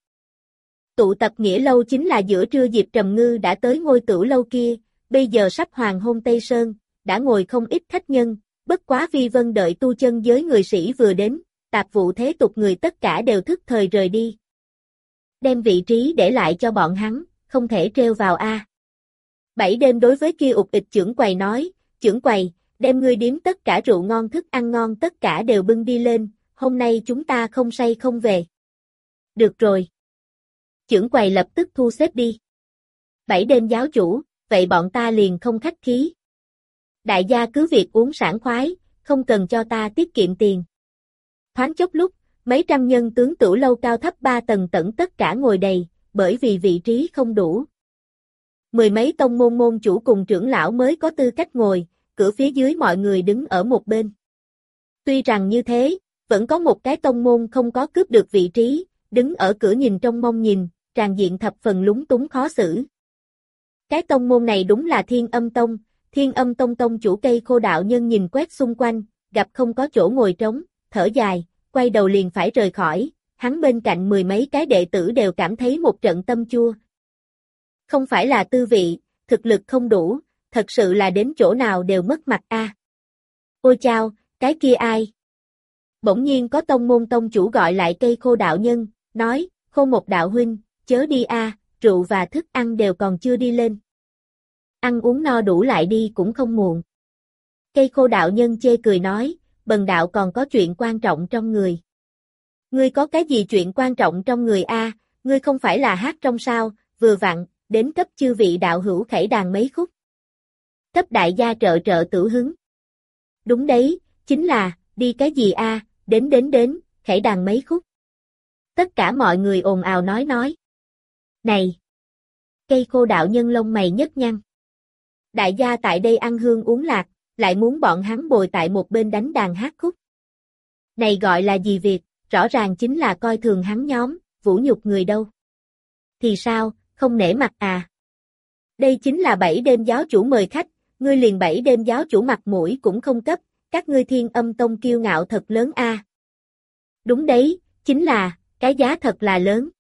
Tụ tập nghĩa lâu chính là giữa trưa Diệp Trầm Ngư đã tới ngôi tửu lâu kia, bây giờ sắp hoàng hôn Tây Sơn, đã ngồi không ít khách nhân, bất quá Vi Vân đợi tu chân giới người sĩ vừa đến, tạp vụ thế tục người tất cả đều thức thời rời đi. Đem vị trí để lại cho bọn hắn, không thể treo vào a. Bảy đêm đối với kia ụt ịch trưởng quầy nói, trưởng quầy, đem ngươi điếm tất cả rượu ngon thức ăn ngon tất cả đều bưng đi lên, hôm nay chúng ta không say không về. Được rồi. Trưởng quầy lập tức thu xếp đi. Bảy đêm giáo chủ, vậy bọn ta liền không khách khí. Đại gia cứ việc uống sảng khoái, không cần cho ta tiết kiệm tiền. Thoáng chốc lúc, mấy trăm nhân tướng tửu lâu cao thấp 3 tầng tận tất cả ngồi đầy, bởi vì vị trí không đủ. Mười mấy tông môn chủ cùng trưởng lão mới có tư cách ngồi, cửa phía dưới mọi người đứng ở một bên. Tuy rằng như thế, vẫn có một cái tông môn không có cướp được vị trí, đứng ở cửa nhìn trong mong nhìn, tràn diện thập phần lúng túng khó xử. Cái tông môn này đúng là Thiên Âm Tông, Thiên Âm Tông tông chủ Cây Khô đạo nhân nhìn quét xung quanh, gặp không có chỗ ngồi trống, thở dài, quay đầu liền phải rời khỏi, hắn bên cạnh mười mấy cái đệ tử đều cảm thấy một trận tâm chua. Không phải là tư vị, thực lực không đủ, thật sự là đến chỗ nào đều mất mặt a. Ôi chao, cái kia ai? Bỗng nhiên có tông môn tông chủ gọi lại Cây Khô đạo nhân, nói, Khô một đạo huynh, chớ đi a, rượu và thức ăn đều còn chưa đi lên. Ăn uống no đủ lại đi cũng không muộn. Cây Khô đạo nhân chê cười nói, bần đạo còn có chuyện quan trọng trong người. Ngươi có cái gì chuyện quan trọng trong người a? Ngươi không phải là hát trong sao, vừa vặn, đến cấp chư vị đạo hữu khẩy đàn mấy khúc. Cấp đại gia trợ trợ tử hứng. Đúng đấy, chính là, đi cái gì a? Đến, khẩy đàn mấy khúc. Tất cả mọi người ồn ào nói. Này! Cây Khô đạo nhân lông mày nhấc nhăn. Đại gia tại đây ăn hương uống lạc, lại muốn bọn hắn bồi tại một bên đánh đàn hát khúc. Này gọi là gì việc, rõ ràng chính là coi thường hắn nhóm, vũ nhục người đâu. Thì sao, không nể mặt à? Đây chính là 7 đêm giáo chủ mời khách, ngươi liền 7 đêm giáo chủ mặt mũi cũng không cấp, các ngươi Thiên Âm Tông kiêu ngạo thật lớn a. Đúng đấy, chính là, cái giá thật là lớn.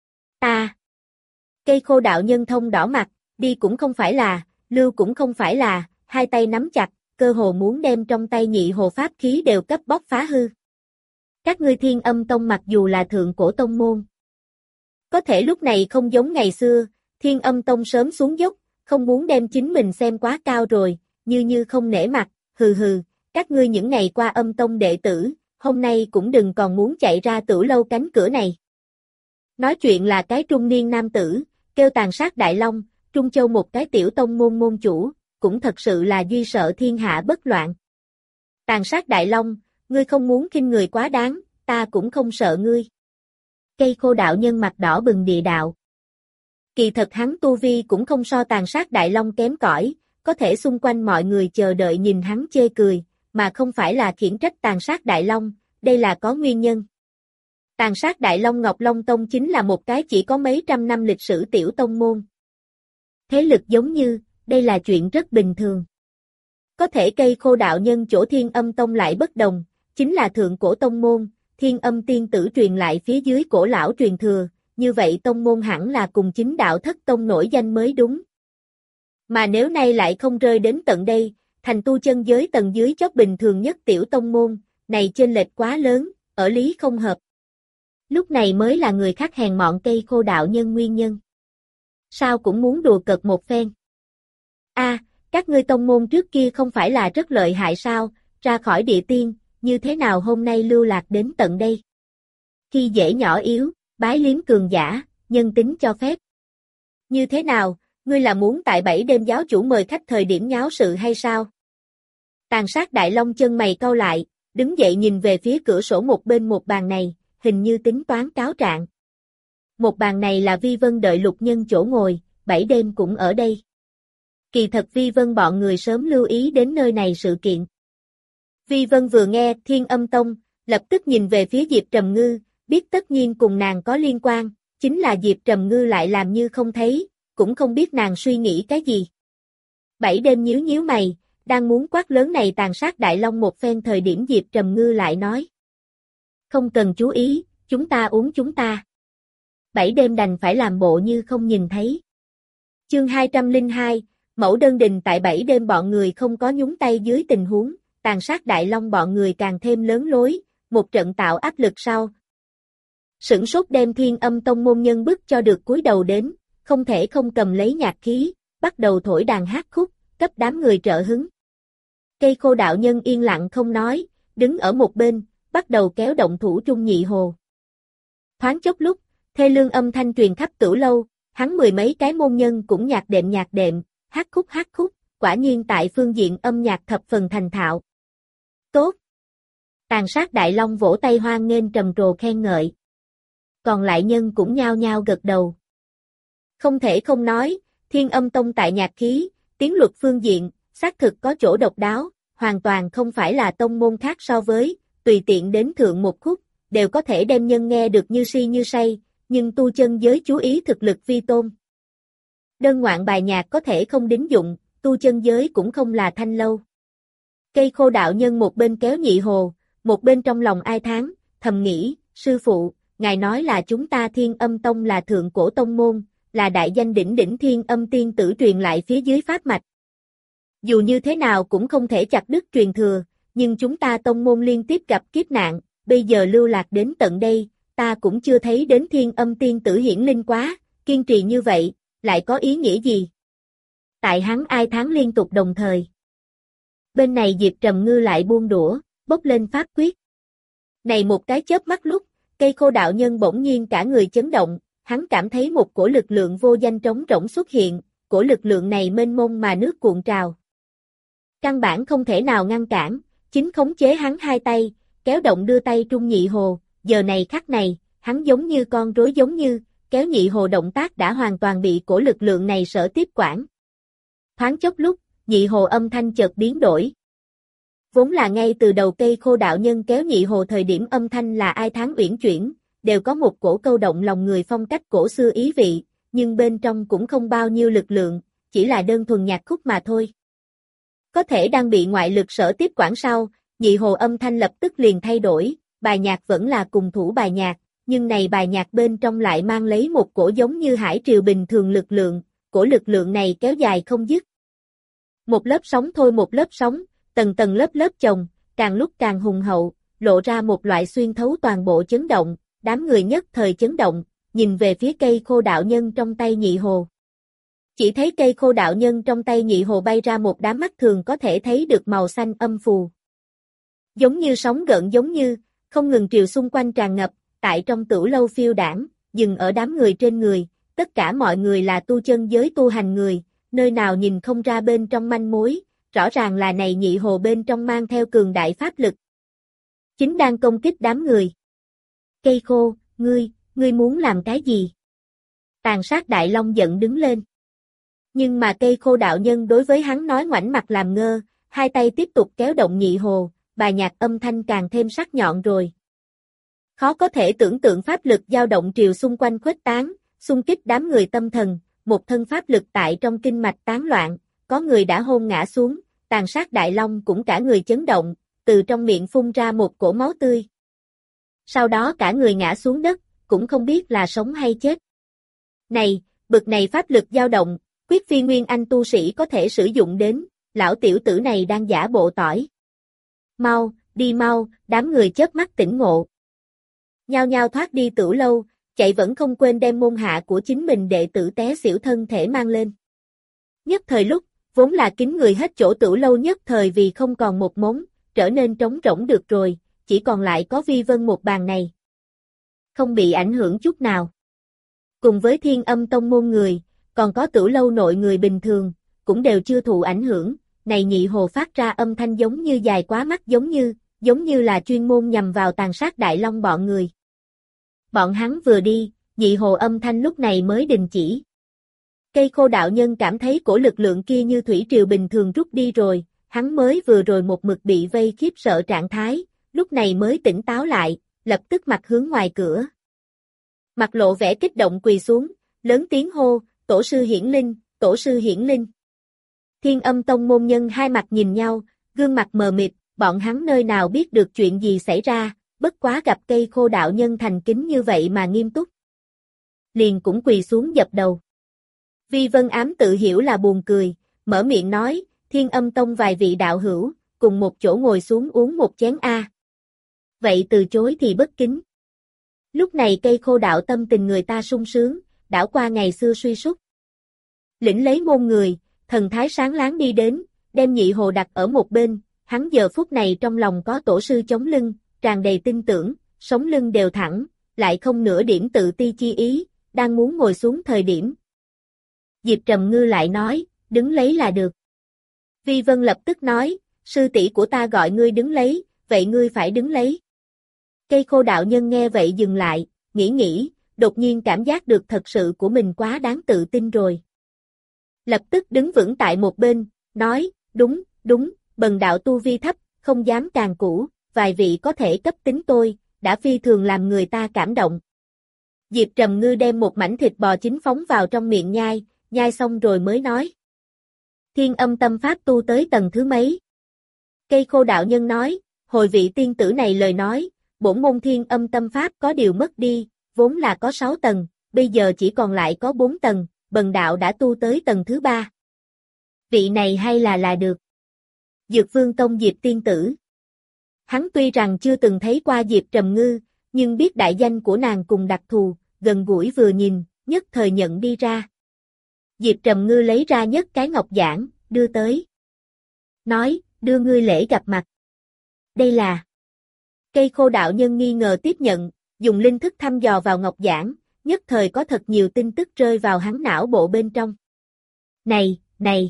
Cây Khô đạo nhân thông đỏ mặt, đi cũng không phải là, lưu cũng không phải là, hai tay nắm chặt, cơ hồ muốn đem trong tay nhị hồ pháp khí đều cấp bóc phá hư. Các ngươi Thiên Âm Tông mặc dù là thượng cổ tông môn, có thể lúc này không giống ngày xưa, Thiên Âm Tông sớm xuống dốc, không muốn đem chính mình xem quá cao rồi, như không nể mặt, hừ, các ngươi những ngày qua Âm Tông đệ tử, hôm nay cũng đừng còn muốn chạy ra tửu lâu cánh cửa này. Nói chuyện là cái trung niên nam tử, kêu Tàn Sát Đại Long, Trung Châu một cái tiểu tông môn môn chủ, cũng thật sự là duy sợ thiên hạ bất loạn. Tàn Sát Đại Long, ngươi không muốn khinh người quá đáng, ta cũng không sợ ngươi. Cây Khô đạo nhân mặt đỏ bừng địa đạo. Kỳ thật hắn tu vi cũng không so Tàn Sát Đại Long kém cỏi, có thể xung quanh mọi người chờ đợi nhìn hắn chê cười, mà không phải là khiển trách Tàn Sát Đại Long, đây là có nguyên nhân. Tàn Sát Đại Long Ngọc Long Tông chính là một cái chỉ có mấy trăm năm lịch sử tiểu tông môn. Thế lực giống như, đây là chuyện rất bình thường. Có thể Cây Khô đạo nhân chỗ Thiên Âm Tông lại bất đồng, chính là thượng cổ tông môn, Thiên Âm tiên tử truyền lại phía dưới cổ lão truyền thừa, như vậy tông môn hẳn là cùng chính đạo thất tông nổi danh mới đúng. Mà nếu nay lại không rơi đến tận đây, thành tu chân giới tầng dưới chót bình thường nhất tiểu tông môn, này chênh lệch quá lớn, ở lý không hợp. Lúc này mới là người khác hèn mọn cây khô đạo nhân nguyên nhân. Sao cũng muốn đùa cợt một phen. Các ngươi tông môn trước kia không phải là rất lợi hại sao, ra khỏi địa tiên, như thế nào hôm nay lưu lạc đến tận đây? Khi dễ nhỏ yếu, bái liếm cường giả, nhân tính cho phép. Như thế nào, ngươi là muốn tại 7 đêm giáo chủ mời khách thời điểm nháo sự hay sao? Tàn sát Đại Long chân mày cau lại, đứng dậy nhìn về phía cửa sổ một bên một bàn này, hình như tính toán cáo trạng. Một bàn này là Vi Vân đợi Lục Nhân chỗ ngồi, 7 đêm cũng ở đây. Kỳ thật Vi Vân bọn người sớm lưu ý đến nơi này sự kiện. Vi Vân vừa nghe Thiên Âm Tông, lập tức nhìn về phía Diệp Trầm Ngư, biết tất nhiên cùng nàng có liên quan, chính là Diệp Trầm Ngư lại làm như không thấy, cũng không biết nàng suy nghĩ cái gì. 7 đêm nhíu nhíu mày, đang muốn quát lớn này tàn sát Đại Long một phen thời điểm Diệp Trầm Ngư lại nói. Không cần chú ý, chúng ta uống chúng ta. 7 đêm đành phải làm bộ như không nhìn thấy. Chương 202, mẫu đơn đình tại 7 đêm bọn người không có nhúng tay dưới tình huống, tàn sát Đại Long bọn người càng thêm lớn lối, một trận tạo áp lực sau. Sửng sốt đem Thiên Âm Tông môn nhân bức cho được cúi đầu đến, không thể không cầm lấy nhạc khí, bắt đầu thổi đàn hát khúc, cấp đám người trợ hứng. Cây khô đạo nhân yên lặng không nói, đứng ở một bên, bắt đầu kéo động thủ Trung Nhị Hồ. Thoáng chốc lúc, thê lương âm thanh truyền khắp Cửu Lâu, hắn 10 mấy cái môn nhân cũng nhạc đệm, hát khúc, quả nhiên tại phương diện âm nhạc thập phần thành thạo. Tốt! Tàn sát Đại Long vỗ tay hoan nghênh trầm trồ khen ngợi. Còn lại nhân cũng nhao nhao gật đầu. Không thể không nói, Thiên Âm Tông tại nhạc khí, tiếng luật phương diện, xác thực có chỗ độc đáo, hoàn toàn không phải là tông môn khác so với, tùy tiện đến thượng một khúc, đều có thể đem nhân nghe được như si như say, nhưng tu chân giới chú ý thực lực vi tôn. Đơn ngoạn bài nhạc có thể không đính dụng, tu chân giới cũng không là thanh lâu. Cây khô đạo nhân một bên kéo Nhị Hồ, một bên trong lòng ai thán, thầm nghĩ, sư phụ, ngài nói là chúng ta Thiên Âm Tông là thượng cổ tông môn, là đại danh đỉnh đỉnh Thiên Âm tiên tử truyền lại phía dưới pháp mạch. Dù như thế nào cũng không thể chặt đứt truyền thừa, nhưng chúng ta tông môn liên tiếp gặp kiếp nạn, bây giờ lưu lạc đến tận đây, ta cũng chưa thấy đến Thiên Âm tiên tử hiển linh quá, kiên trì như vậy, lại có ý nghĩa gì? Tại hắn ai thán liên tục đồng thời. Bên này Diệp Trầm Ngư lại buông đũa, bốc lên pháp quyết. Này một cái chớp mắt lúc, cây khô đạo nhân bỗng nhiên cả người chấn động, hắn cảm thấy một cổ lực lượng vô danh trống rỗng xuất hiện, cổ lực lượng này mênh mông mà nước cuộn trào. Căn bản không thể nào ngăn cản, chính khống chế hắn hai tay, kéo động đưa tay Trung Nhị Hồ, giờ này khắc này, hắn giống như con rối giống như, kéo Nhị Hồ động tác đã hoàn toàn bị cổ lực lượng này sở tiếp quản. Thoáng chốc lúc, Nhị Hồ âm thanh chợt biến đổi. Vốn là ngay từ đầu cây khô đạo nhân kéo Nhị Hồ thời điểm âm thanh là ai thán uyển chuyển, đều có một cổ câu động lòng người phong cách cổ xưa ý vị, nhưng bên trong cũng không bao nhiêu lực lượng, chỉ là đơn thuần nhạc khúc mà thôi. Có thể đang bị ngoại lực sở tiếp quản sau, Nhị Hồ âm thanh lập tức liền thay đổi, bài nhạc vẫn là cùng thủ bài nhạc, nhưng này bài nhạc bên trong lại mang lấy một cổ giống như hải triều bình thường lực lượng, cổ lực lượng này kéo dài không dứt. Một lớp sóng thôi một lớp sóng, tầng tầng lớp lớp chồng, càng lúc càng hùng hậu, lộ ra một loại xuyên thấu toàn bộ chấn động, đám người nhất thời chấn động, nhìn về phía cây khô đạo nhân trong tay Nhị Hồ. Chỉ thấy cây khô đạo nhân trong tay Nhị Hồ bay ra một đám mắt thường có thể thấy được màu xanh âm phù. Giống như sóng gợn giống như, không ngừng triều xung quanh tràn ngập, tại trong Tửu Lâu phiêu đảng, dừng ở đám người trên người, tất cả mọi người là tu chân giới tu hành người, nơi nào nhìn không ra bên trong manh mối, rõ ràng là này Nhị Hồ bên trong mang theo cường đại pháp lực. Chính đang công kích đám người. Cây khô, ngươi muốn làm cái gì? Tàn sát Đại Long giận đứng lên. Nhưng mà cây khô đạo nhân đối với hắn nói ngoảnh mặt làm ngơ, hai tay tiếp tục kéo động Nhị Hồ, bài nhạc âm thanh càng thêm sắc nhọn rồi. Khó có thể tưởng tượng pháp lực dao động triều xung quanh khuếch tán, xung kích đám người tâm thần, một thân pháp lực tại trong kinh mạch tán loạn, có người đã hôn ngã xuống, tàn sát Đại Long cũng cả người chấn động, từ trong miệng phun ra một cổ máu tươi. Sau đó cả người ngã xuống đất, cũng không biết là sống hay chết. Này, bực này pháp lực dao động, quyết phi nguyên anh tu sĩ có thể sử dụng đến, lão tiểu tử này đang giả bộ tỏi. Mau, đi mau, đám người chớp mắt tỉnh ngộ. Nhao nhao thoát đi Tửu lâu, chạy vẫn không quên đem môn hạ của chính mình đệ tử té xỉu thân thể mang lên. Nhất thời lúc, vốn là kín người hết chỗ Tửu lâu nhất thời vì không còn một mống, trở nên trống rỗng được rồi, chỉ còn lại có Vi Vân một bàn này. Không bị ảnh hưởng chút nào. Cùng với Thiên Âm tông môn người, còn có Tửu lâu nội người bình thường, cũng đều chưa thụ ảnh hưởng, này nhị hồ phát ra âm thanh giống như dài quá mắt giống như là chuyên môn nhằm vào tàn sát Đại Long bọn người. Bọn hắn vừa đi, nhị hồ âm thanh lúc này mới đình chỉ. Cây khô đạo nhân cảm thấy cổ lực lượng kia như thủy triều bình thường rút đi rồi, hắn mới vừa rồi một mực bị vây khiếp sợ trạng thái, lúc này mới tỉnh táo lại, lập tức mặt hướng ngoài cửa. Mặt lộ vẻ kích động quỳ xuống, lớn tiếng hô, tổ sư hiển linh, tổ sư hiển linh. Thiên Âm tông môn nhân hai mặt nhìn nhau, gương mặt mờ mịt, bọn hắn nơi nào biết được chuyện gì xảy ra, bất quá gặp cây khô đạo nhân thành kính như vậy mà nghiêm túc. Liền cũng quỳ xuống dập đầu. Vi Vân ám tự hiểu là buồn cười, mở miệng nói, Thiên Âm tông vài vị đạo hữu, cùng một chỗ ngồi xuống uống một chén a. Vậy từ chối thì bất kính. Lúc này cây khô đạo tâm tình người ta sung sướng, đảo qua ngày xưa suy sút. Lĩnh lấy môn người, thần thái sáng láng đi đến, đem nhị hồ đặt ở một bên, hắn giờ phút này trong lòng có tổ sư chống lưng, tràn đầy tin tưởng, sống lưng đều thẳng, lại không nửa điểm tự ti chi ý, đang muốn ngồi xuống thời điểm. Diệp Trầm Ngư lại nói, đứng lấy là được. Vi Vân lập tức nói, sư tỷ của ta gọi ngươi đứng lấy, vậy ngươi phải đứng lấy. Cây khô đạo nhân nghe vậy dừng lại, nghĩ, đột nhiên cảm giác được thật sự của mình quá đáng tự tin rồi. Lập tức đứng vững tại một bên, nói, đúng, bần đạo tu vi thấp, không dám càng cũ, vài vị có thể cấp tính tôi, đã phi thường làm người ta cảm động. Diệp Trầm Ngư đem một mảnh thịt bò chín phóng vào trong miệng nhai xong rồi mới nói. Thiên Âm tâm pháp tu tới tầng thứ mấy? Cây khô đạo nhân nói, hồi vị tiên tử này lời nói, bổn môn Thiên Âm tâm pháp có điều mất đi, vốn là có 6 tầng, bây giờ chỉ còn lại có 4 tầng, bần đạo đã tu tới tầng thứ 3. Vị này hay là được. Dược Vương Tông Diệp tiên tử. Hắn tuy rằng chưa từng thấy qua Diệp Trầm Ngư, nhưng biết đại danh của nàng cùng đặc thù, gần gũi vừa nhìn, nhất thời nhận đi ra. Diệp Trầm Ngư lấy ra nhất cái ngọc giản, đưa tới. Nói, đưa ngươi lễ gặp mặt. Đây là. Cây khô đạo nhân nghi ngờ tiếp nhận, dùng linh thức thăm dò vào ngọc giản, nhất thời có thật nhiều tin tức rơi vào hắn não bộ bên trong. Này!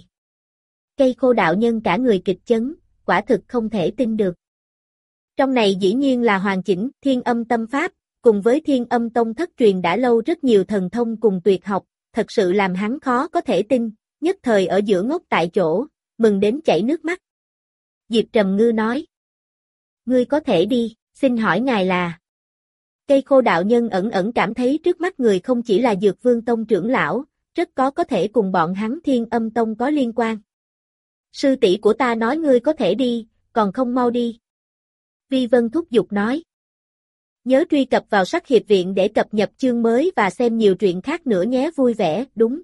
Cây khô đạo nhân cả người kịch chấn, quả thực không thể tin được. Trong này dĩ nhiên là hoàn chỉnh Thiên Âm tâm pháp, cùng với Thiên Âm tông thất truyền đã lâu rất nhiều thần thông cùng tuyệt học, thật sự làm hắn khó có thể tin, nhất thời ở giữa ngốc tại chỗ, mừng đến chảy nước mắt. Diệp Trầm Ngư nói. Ngươi có thể đi, xin hỏi ngài là. Cây khô đạo nhân ẩn cảm thấy trước mắt người không chỉ là Dược Vương Tông trưởng lão, rất có thể cùng bọn hắn Thiên Âm Tông có liên quan. Sư tỷ của ta nói ngươi có thể đi, còn không mau đi. Vi Vân thúc giục nói. Nhớ truy cập vào Sắc Hiệp Viện để cập nhật chương mới và xem nhiều truyện khác nữa nhé vui vẻ, đúng.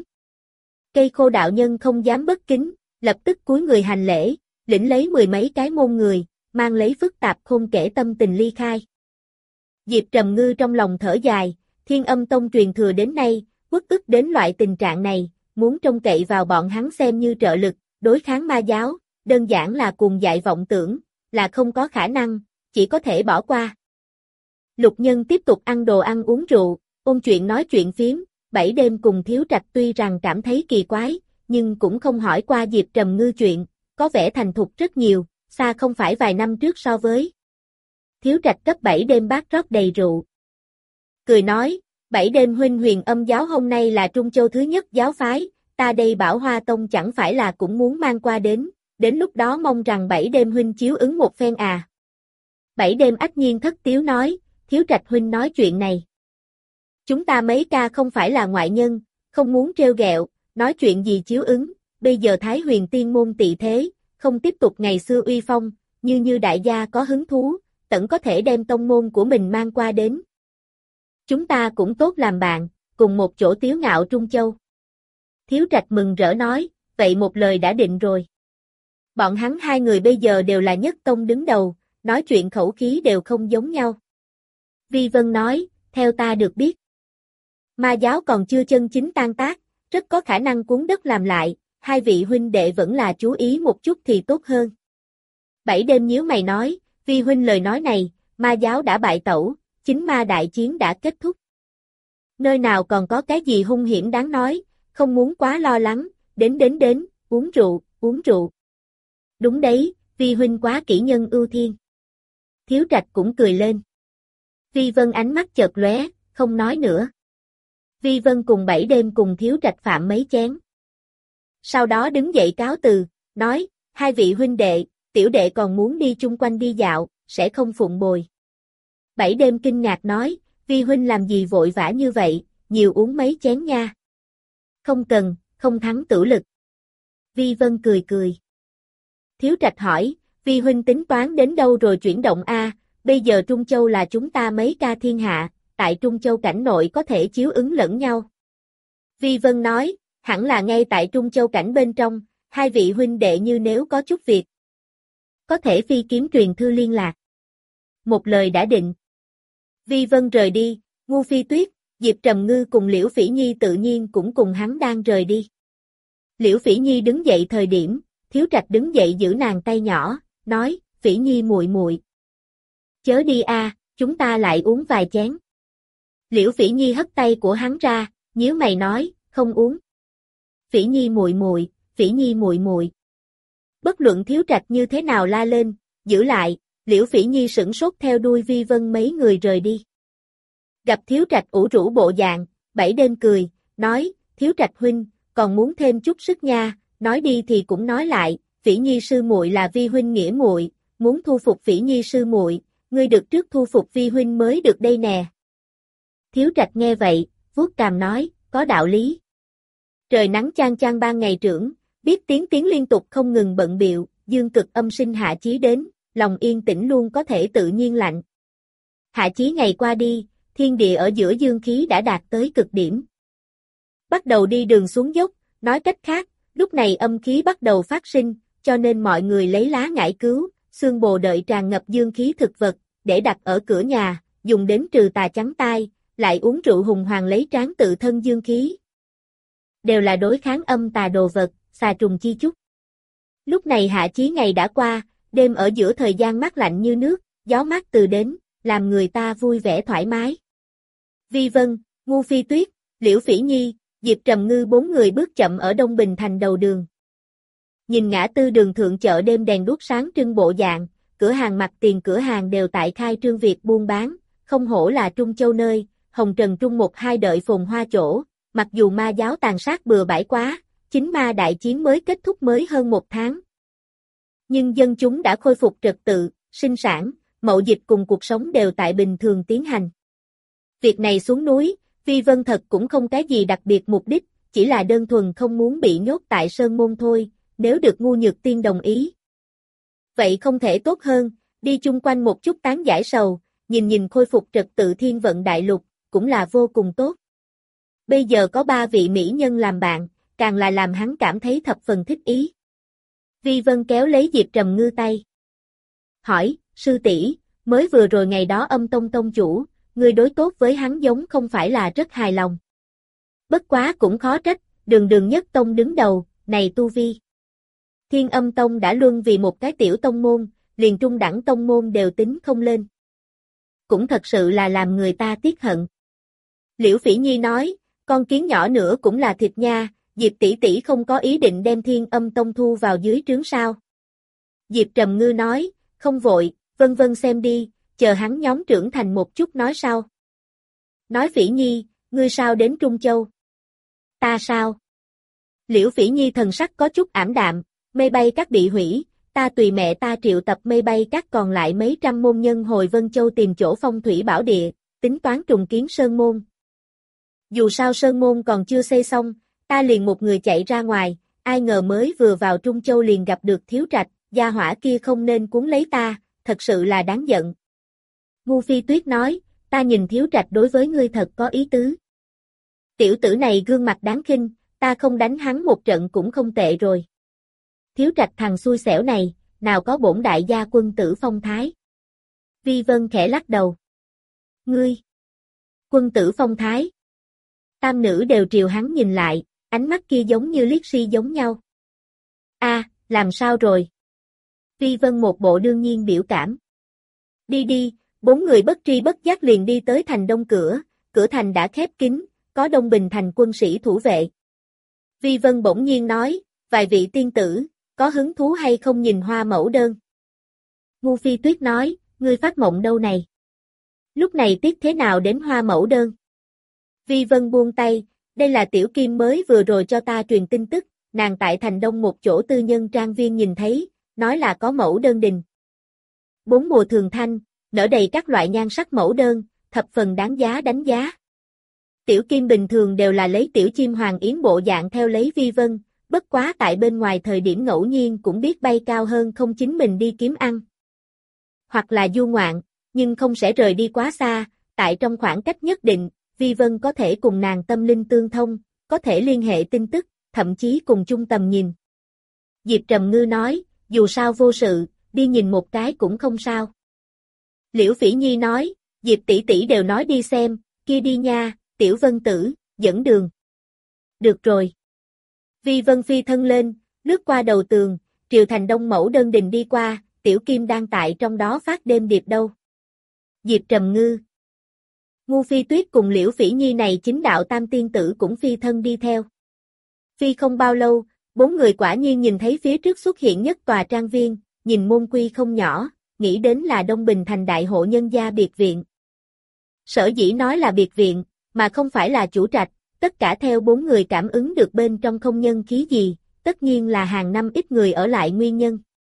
Cây khô đạo nhân không dám bất kính, lập tức cúi người hành lễ, lĩnh lấy 10 mấy cái môn người, mang lấy phức tạp không kể tâm tình ly khai. Diệp Trầm Ngư trong lòng thở dài, Thiên Âm Tông truyền thừa đến nay, uất ức đến loại tình trạng này, muốn trông cậy vào bọn hắn xem như trợ lực, đối kháng ma giáo, đơn giản là cuồng dại vọng tưởng, là không có khả năng, chỉ có thể bỏ qua. Lục Nhân tiếp tục ăn đồ ăn uống rượu, ôn chuyện nói chuyện phiếm, 7 đêm cùng Thiếu Trạch tuy rằng cảm thấy kỳ quái, nhưng cũng không hỏi qua Diệp Trầm Ngư chuyện, có vẻ thành thục rất nhiều, xa không phải vài năm trước so với. Thiếu Trạch cấp 7 đêm bát rót đầy rượu. Cười nói, 7 đêm huynh Huyền Âm giáo hôm nay là Trung Châu thứ nhất giáo phái, ta đây Bảo Hoa Tông chẳng phải là cũng muốn mang qua đến lúc đó mong rằng 7 đêm huynh chiếu ứng một phen à. 7 đêm ách nhiên thất tiếu nói, Thiếu Trạch huynh nói chuyện này. Chúng ta mấy ca không phải là ngoại nhân, không muốn trêu ghẹo, nói chuyện gì chiếu ứng, bây giờ Thái Huyền Tiên môn tị thế, không tiếp tục ngày xưa uy phong, như đại gia có hứng thú, tận có thể đem tông môn của mình mang qua đến. Chúng ta cũng tốt làm bạn, cùng một chỗ tiếu ngạo Trung Châu. Thiếu Trạch mừng rỡ nói, vậy một lời đã định rồi. Bọn hắn hai người bây giờ đều là nhất tông đứng đầu, nói chuyện khẩu khí đều không giống nhau. Vi Vân nói, theo ta được biết, ma giáo còn chưa chân chính tan tác, rất có khả năng cuốn đất làm lại, hai vị huynh đệ vẫn là chú ý một chút thì tốt hơn. Bảy đêm nhíu mày nói, Vi huynh lời nói này, ma giáo đã bại tẩu, chính ma đại chiến đã kết thúc. Nơi nào còn có cái gì hung hiểm đáng nói, không muốn quá lo lắng, đến, uống rượu. Đúng đấy, Vi huynh quá kỹ nhân ưu thiên. Thiếu Trạch cũng cười lên. Vi Vân ánh mắt chợt lóe, không nói nữa. Vi Vân cùng bảy đêm cùng Thiếu Trạch phạm mấy chén. Sau đó đứng dậy cáo từ, nói, hai vị huynh đệ, tiểu đệ còn muốn đi chung quanh đi dạo, sẽ không phụng bồi. Bảy đêm kinh ngạc nói, Vi huynh làm gì vội vã như vậy, nhiều uống mấy chén nha. Không cần, không thắng tử lực. Vi Vân cười. Thiếu Trạch hỏi, Vi huynh tính toán đến đâu rồi chuyển động a? Bây giờ Trung Châu là chúng ta mấy ca thiên hạ, tại Trung Châu cảnh nội có thể chiếu ứng lẫn nhau. Vi Vân nói, hẳn là ngay tại Trung Châu cảnh bên trong, hai vị huynh đệ như nếu có chút việc, có thể phi kiếm truyền thư liên lạc. Một lời đã định. Vi Vân rời đi, Ngu Phi Tuyết, Diệp Trầm Ngư cùng Liễu Phỉ Nhi tự nhiên cũng cùng hắn đang rời đi. Liễu Phỉ Nhi đứng dậy thời điểm, Thiếu Trạch đứng dậy giữ nàng tay nhỏ, nói, Phỉ Nhi muội muội, chớ đi a, chúng ta lại uống vài chén. Liễu Phỉ Nhi hất tay của hắn ra, nhíu mày nói, không uống. Phỉ Nhi muội muội. Bất luận Thiếu Trạch như thế nào la lên, giữ lại, Liễu Phỉ Nhi sửng sốt theo đuôi Vi Vân mấy người rời đi. Gặp Thiếu Trạch ủ rũ bộ dạng, bảy đêm cười, nói, Thiếu Trạch huynh, còn muốn thêm chút sức nha, nói đi thì cũng nói lại, Phỉ Nhi sư muội là Vi huynh nghĩa muội, muốn thu phục Phỉ Nhi sư muội, ngươi được trước thu phục Vi huynh mới được đây nè. Thiếu Trạch nghe vậy, vuốt cằm nói, có đạo lý. Trời nắng chang chang ban ngày trưởng, biết tiếng liên tục không ngừng bận biệu, dương cực âm sinh hạ chí đến, lòng yên tĩnh luôn có thể tự nhiên lạnh. Hạ chí ngày qua đi, thiên địa ở giữa dương khí đã đạt tới cực điểm. Bắt đầu đi đường xuống dốc, nói cách khác, lúc này âm khí bắt đầu phát sinh, cho nên mọi người lấy lá ngải cứu, xương bồ đợi tràn ngập dương khí thực vật, để đặt ở cửa nhà, dùng đến trừ tà trắng tai, lại uống rượu hùng hoàng lấy tráng tự thân dương khí. Đều là đối kháng âm tà đồ vật, xà trùng chi chúc. Lúc này hạ chí ngày đã qua, đêm ở giữa thời gian mát lạnh như nước, gió mát từ đến, làm người ta vui vẻ thoải mái. Vi Vân, Ngu Phi Tuyết, Liễu Phỉ Nhi, Diệp Trầm Ngư bốn người bước chậm ở Đông Bình thành đầu đường. Nhìn ngã tư đường thượng chợ đêm đèn đuốc sáng trưng bộ dạng, cửa hàng mặt tiền cửa hàng đều tại khai trương việc buôn bán, không hổ là Trung Châu nơi, hồng trần trung một hai đợi phồn hoa chỗ, mặc dù ma giáo tàn sát bừa bãi quá, chính ma đại chiến mới kết thúc mới hơn một tháng. Nhưng dân chúng đã khôi phục trật tự, sinh sản, mậu dịch cùng cuộc sống đều tại bình thường tiến hành. Việc này xuống núi, Vi Vân thật cũng không cái gì đặc biệt mục đích, chỉ là đơn thuần không muốn bị nhốt tại Sơn Môn thôi, nếu được Ngu Nhược Tiên đồng ý. Vậy không thể tốt hơn, đi chung quanh một chút tán giải sầu, nhìn khôi phục trật tự thiên vận đại lục, cũng là vô cùng tốt. Bây giờ có ba vị mỹ nhân làm bạn, càng là làm hắn cảm thấy thập phần thích ý. Vi Vân kéo lấy Diệp Trầm Ngư tay. Hỏi, sư tỷ, mới vừa rồi ngày đó Âm Tông tông chủ, người đối tốt với hắn giống không phải là rất hài lòng. Bất quá cũng khó trách, đường nhất tông đứng đầu, này tu vi. Thiên Âm Tông đã luân vì một cái tiểu tông môn, liền trung đẳng tông môn đều tính không lên. Cũng thật sự là làm người ta tiếc hận. Liễu Phỉ Nhi nói, con kiến nhỏ nữa cũng là thịt nha, Diệp tỷ tỷ không có ý định đem Thiên Âm Tông thu vào dưới trướng sao. Diệp Trầm Ngư nói, không vội, vân xem đi, chờ hắn nhóm trưởng thành một chút nói sau. Nói Phỉ Nhi, ngươi sao đến Trung Châu? Ta sao? Liễu Phỉ Nhi thần sắc có chút ảm đạm, mây bay các bị hủy, ta tùy mẹ ta triệu tập mây bay các còn lại mấy trăm môn nhân hồi Vân Châu tìm chỗ phong thủy bảo địa, tính toán trùng kiến Sơn Môn. Dù sao Sơn Môn còn chưa xây xong, ta liền một người chạy ra ngoài, ai ngờ mới vừa vào Trung Châu liền gặp được Thiếu Trạch, gia hỏa kia không nên cuốn lấy ta, thật sự là đáng giận. Ngu Phi Tuyết nói, ta nhìn Thiếu Trạch đối với ngươi thật có ý tứ. Tiểu tử này gương mặt đáng khinh, ta không đánh hắn một trận cũng không tệ rồi. Thiếu Trạch thằng xui xẻo này, nào có bổn đại gia quân tử phong thái. Vi Vân khẽ lắc đầu. Ngươi! Quân tử phong thái. Tam nữ đều triều hắn nhìn lại, ánh mắt kia giống như liếc si giống nhau. Làm sao rồi? Vi Vân một bộ đương nhiên biểu cảm. Đi đi, bốn người bất tri bất giác liền đi tới thành đông cửa, cửa thành đã khép kín, có Đông Bình thành quân sĩ thủ vệ. Vi Vân bỗng nhiên nói, vài vị tiên tử, có hứng thú hay không nhìn hoa mẫu đơn? Ngu Phi Tuyết nói, ngươi phát mộng đâu này? Lúc này tiếc thế nào đến hoa mẫu đơn? Vi Vân buông tay, đây là Tiểu Kim mới vừa rồi cho ta truyền tin tức, nàng tại thành đông một chỗ tư nhân trang viên nhìn thấy, nói là có mẫu đơn đình. 4 mùa thường thanh, nở đầy các loại nhan sắc mẫu đơn, thập phần đáng giá đánh giá. Tiểu Kim bình thường đều là lấy tiểu chim hoàng yến bộ dạng theo lấy Vi Vân, bất quá tại bên ngoài thời điểm ngẫu nhiên cũng biết bay cao hơn không chính mình đi kiếm ăn. Hoặc là du ngoạn, nhưng không sẽ rời đi quá xa, tại trong khoảng cách nhất định, Vi Vân có thể cùng nàng tâm linh tương thông, có thể liên hệ tin tức, thậm chí cùng chung tầm nhìn. Diệp Trầm Ngư nói, dù sao vô sự, đi nhìn một cái cũng không sao. Liễu Phỉ Nhi nói, Diệp tỷ tỷ đều nói đi xem, kia đi nha, Tiểu Vân tử, dẫn đường. Được rồi. Vi Vân phi thân lên, lướt qua đầu tường, triều thành đông mẫu đơn đình đi qua, Tiểu Kim đang tại trong đó phát đêm điệp đâu. Diệp Trầm Ngư. Ngu Phi Tuyết cùng Liễu Phỉ Nhi này chính đạo tam tiên tử cũng phi thân đi theo. Phi không bao lâu, 4 người quả nhiên nhìn thấy phía trước xuất hiện nhất tòa trang viên, nhìn môn quy không nhỏ, nghĩ đến là Đông Bình thành đại hộ nhân gia biệt viện. Sở dĩ nói là biệt viện, mà không phải là chủ trạch, tất cả theo 4 người cảm ứng được bên trong không nhân khí gì, tất nhiên là hàng năm ít người ở lại nguyên nhân.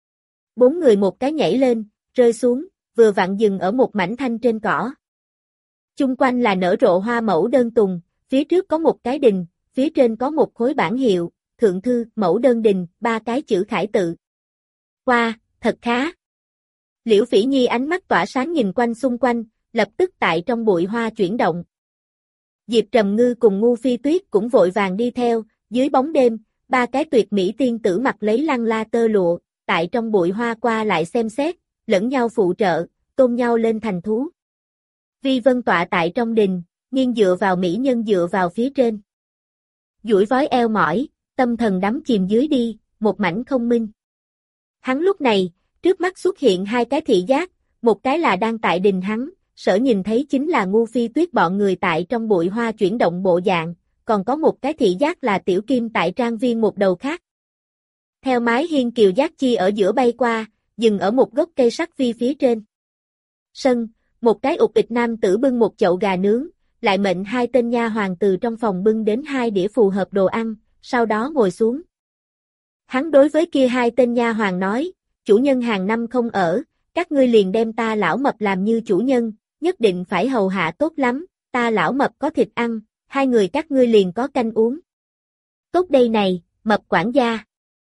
4 người một cái nhảy lên, rơi xuống, vừa vặn dừng ở một mảnh thanh trên cỏ. Chung quanh là nở rộ hoa mẫu đơn tùng, phía trước có một cái đình, phía trên có một khối bảng hiệu, thượng thư, mẫu đơn đình, 3 cái chữ khải tự. Wow, thật khá. Liễu Phỉ Nhi ánh mắt tỏa sáng nhìn quanh xung quanh, lập tức tại trong bụi hoa chuyển động. Diệp Trầm Ngư cùng Ngu Phi Tuyết cũng vội vàng đi theo, dưới bóng đêm, 3 cái tuyệt mỹ tiên tử mặc lấy lăng la tơ lụa, tại trong bụi hoa qua lại xem xét, lẫn nhau phụ trợ, tôn nhau lên thành thú. Vi Vân tọa tại trong đình, nghiêng dựa vào mỹ nhân dựa vào phía trên. Duỗi vói eo mỏi, tâm thần đắm chìm dưới đi, một mảnh không minh. Hắn lúc này, trước mắt xuất hiện 2 cái thị giác, một cái là đang tại đình hắn, sở nhìn thấy chính là Ngu Phi Tuyết bọn người tại trong bụi hoa chuyển động bộ dạng, còn có một cái thị giác là Tiểu Kim tại trang viên một đầu khác. Theo mái hiên kiều giác chi ở giữa bay qua, dừng ở một gốc cây sắc vi phía trên. Sân, một cái ụt ịch nam tử bưng một chậu gà nướng, lại mệnh 2 tên nha hoàng từ trong phòng bưng đến 2 đĩa phù hợp đồ ăn, sau đó ngồi xuống. Hắn đối với kia 2 tên nha hoàng nói, chủ nhân hàng năm không ở, các ngươi liền đem ta lão mập làm như chủ nhân, nhất định phải hầu hạ tốt lắm, ta lão mập có thịt ăn, 2 người các ngươi liền có canh uống. Tốt đây này, mập quản gia.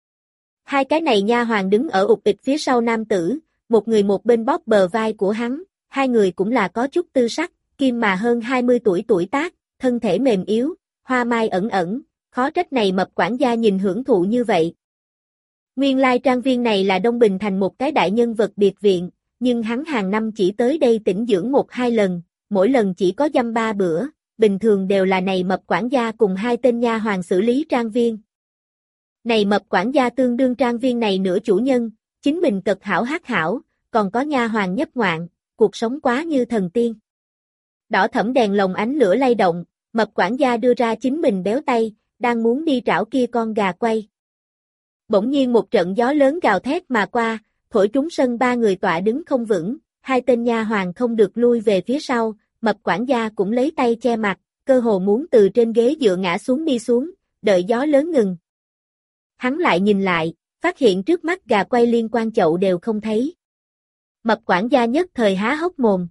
2 cái này nha hoàng đứng ở ụt ịch phía sau nam tử, một người một bên bóp bờ vai của hắn, 2 người cũng là có chút tư sắc, kim mà hơn 20 tuổi tác, thân thể mềm yếu, hoa mai ẩn ẩn, khó trách này mập quản gia nhìn hưởng thụ như vậy. Nguyên lai trang viên này là Đông Bình thành một cái đại nhân vật biệt viện, nhưng hắn hàng năm chỉ tới đây tĩnh dưỡng 1-2 lần, mỗi lần chỉ có dăm 3 bữa, bình thường đều là này mập quản gia cùng 2 tên nha hoàng xử lý trang viên. Này mập quản gia tương đương trang viên này nửa chủ nhân, chính mình cực hảo hát hảo, còn có nha hoàng nhấp ngoạn, cuộc sống quá như thần tiên. Đỏ thẫm đèn lồng ánh lửa lay động, mập quản gia đưa ra chính mình béo tay, đang muốn đi trảo kia con gà quay. Bỗng nhiên một trận gió lớn gào thét mà qua, thổi trúng sân 3 người tọa đứng không vững, 2 tên nha hoàng không được lui về phía sau, mập quản gia cũng lấy tay che mặt, cơ hồ muốn từ trên ghế dựa ngã xuống đi xuống, đợi gió lớn ngừng. Hắn lại nhìn lại, phát hiện trước mắt gà quay liên quan chậu đều không thấy. Mập quản gia nhất thời há hốc mồm.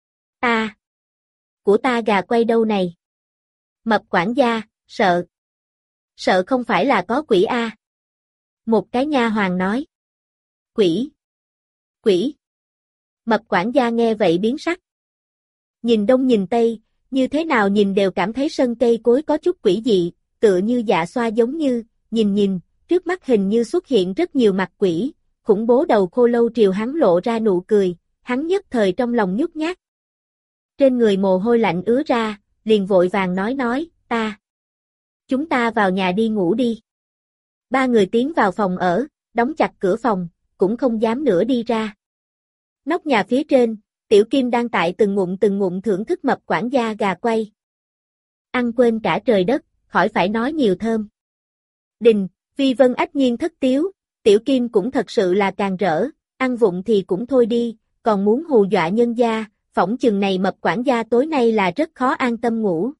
Của ta gà quay đâu này? Mập quản gia, sợ. Sợ không phải là có quỷ a. Một cái nha hoàng nói. Quỷ. Quỷ. Mập quản gia nghe vậy biến sắc. Nhìn đông nhìn tây, như thế nào nhìn đều cảm thấy sân cây cối có chút quỷ dị, tựa như dạ xoa giống như, nhìn, trước mắt hình như xuất hiện rất nhiều mặt quỷ, khủng bố đầu khô lâu triều hắn lộ ra nụ cười, hắn nhất thời trong lòng nhút nhát. Trên người mồ hôi lạnh ứa ra, liền vội vàng nói, chúng ta vào nhà đi ngủ đi. Ba người tiến vào phòng ở, đóng chặt cửa phòng, cũng không dám nữa đi ra. Nóc nhà phía trên, Tiểu Kim đang tại từng ngụm thưởng thức mập quản gia gà quay. Ăn quên cả trời đất, khỏi phải nói nhiều thơm. Đình, Vi Vân ách nhiên thất tiếu, Tiểu Kim cũng thật sự là càng rỡ, ăn vụng thì cũng thôi đi, còn muốn hù dọa nhân gia, phỏng chừng này mập quản gia tối nay là rất khó an tâm ngủ.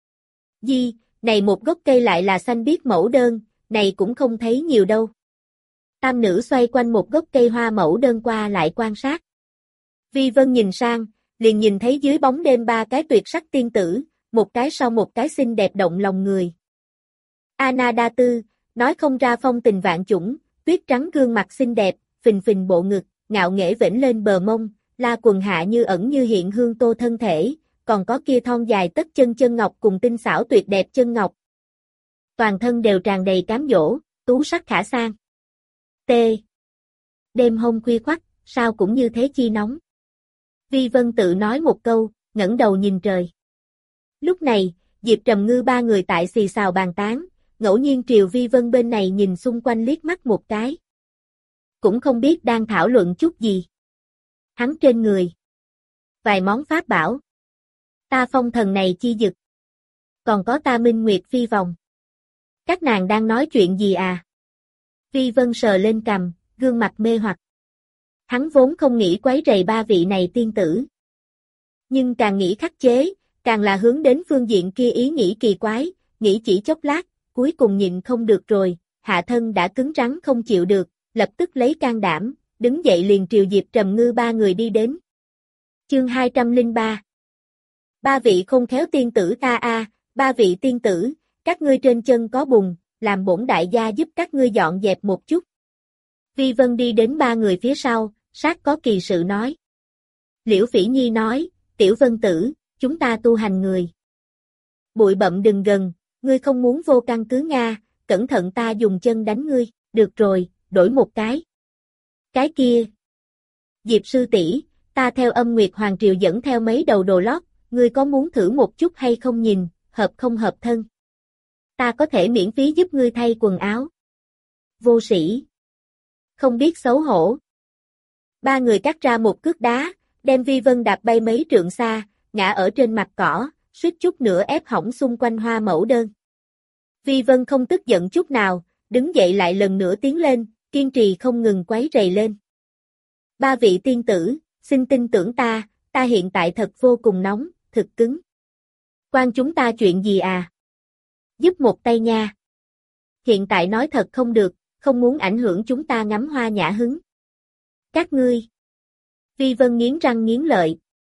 Này một gốc cây lại là xanh biếc mẫu đơn, này cũng không thấy nhiều đâu. Tam nữ xoay quanh một gốc cây hoa mẫu đơn qua lại quan sát. Vi Vân nhìn sang, liền nhìn thấy dưới bóng đêm ba cái tuyệt sắc tiên tử, một cái sau một cái xinh đẹp động lòng người. Ana Đa Tư, nói không ra phong tình vạn chủng, tuyết trắng gương mặt xinh đẹp, phình phình bộ ngực, ngạo nghễ vểnh lên bờ mông, la quần hạ như ẩn như hiện hương tô thân thể, còn có kia thon dài tất chân ngọc cùng tinh xảo tuyệt đẹp chân ngọc. Toàn thân đều tràn đầy cám dỗ, tú sắc khả san. T. Đêm hôm khuya khoắt, sao cũng như thế chi nóng. Vi Vân tự nói một câu, ngẩng đầu nhìn trời. Lúc này, Diệp Trầm Ngư ba người tại xì xào bàn tán, ngẫu nhiên Triều Vi Vân bên này nhìn xung quanh liếc mắt một cái. Cũng không biết đang thảo luận chút gì. Hắn trên người. Vài món pháp bảo. Ta phong thần này chi dực. Còn có ta minh nguyệt phi vòng. Các nàng đang nói chuyện gì à? Vi Vân sờ lên cằm, gương mặt mê hoặc. Hắn vốn không nghĩ quấy rầy ba vị này tiên tử. Nhưng càng nghĩ khắc chế, càng là hướng đến phương diện kia ý nghĩ kỳ quái, nghĩ chỉ chốc lát, cuối cùng nhịn không được rồi, hạ thân đã cứng rắn không chịu được, lập tức lấy can đảm, đứng dậy liền triều Diệp Trầm Ngư ba người đi đến. Chương 203. Ba vị khôn khéo tiên tử ba vị tiên tử, các ngươi trên chân có bùn, làm bổn đại gia giúp các ngươi dọn dẹp một chút. Vi Vân đi đến ba người phía sau, sát có kỳ sự nói. Liễu Phỉ Nhi nói, Tiểu Vân tử, chúng ta tu hành người. Bụi bặm đừng gần, ngươi không muốn vô căn cứ Nga, cẩn thận ta dùng chân đánh ngươi, được rồi, đổi một cái. Cái kia. Diệp sư tỷ, ta theo Âm Nguyệt Hoàng Triều dẫn theo mấy đầu đồ lót, ngươi có muốn thử một chút hay không nhìn, hợp không hợp thân. Ta có thể miễn phí giúp ngươi thay quần áo. Vô sĩ. Không biết xấu hổ. Ba người cắt ra một cước đá, đem Vi Vân đạp bay mấy trượng xa, ngã ở trên mặt cỏ, suýt chút nữa ép hỏng xung quanh hoa mẫu đơn. Vi Vân không tức giận chút nào, đứng dậy lại lần nữa tiến lên, kiên trì không ngừng quấy rầy lên. Ba vị tiên tử, xin tin tưởng ta hiện tại thật vô cùng nóng, thực cứng. Quan chúng ta chuyện gì à? Giúp một tay nha. Hiện tại nói thật không được, không muốn ảnh hưởng chúng ta ngắm hoa nhã hứng. Các ngươi. Vi Vân nghiến răng nghiến lợi.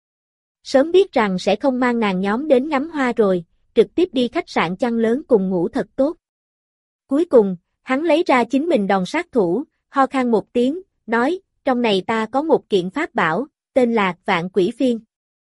Sớm biết rằng sẽ không mang nàng nhóm đến ngắm hoa rồi, trực tiếp đi khách sạn chăn lớn cùng ngủ thật tốt. Cuối cùng, hắn lấy ra chính mình đòn sát thủ, ho khan một tiếng, nói, trong này ta có một kiện pháp bảo, tên là Vạn Quỷ Phiên.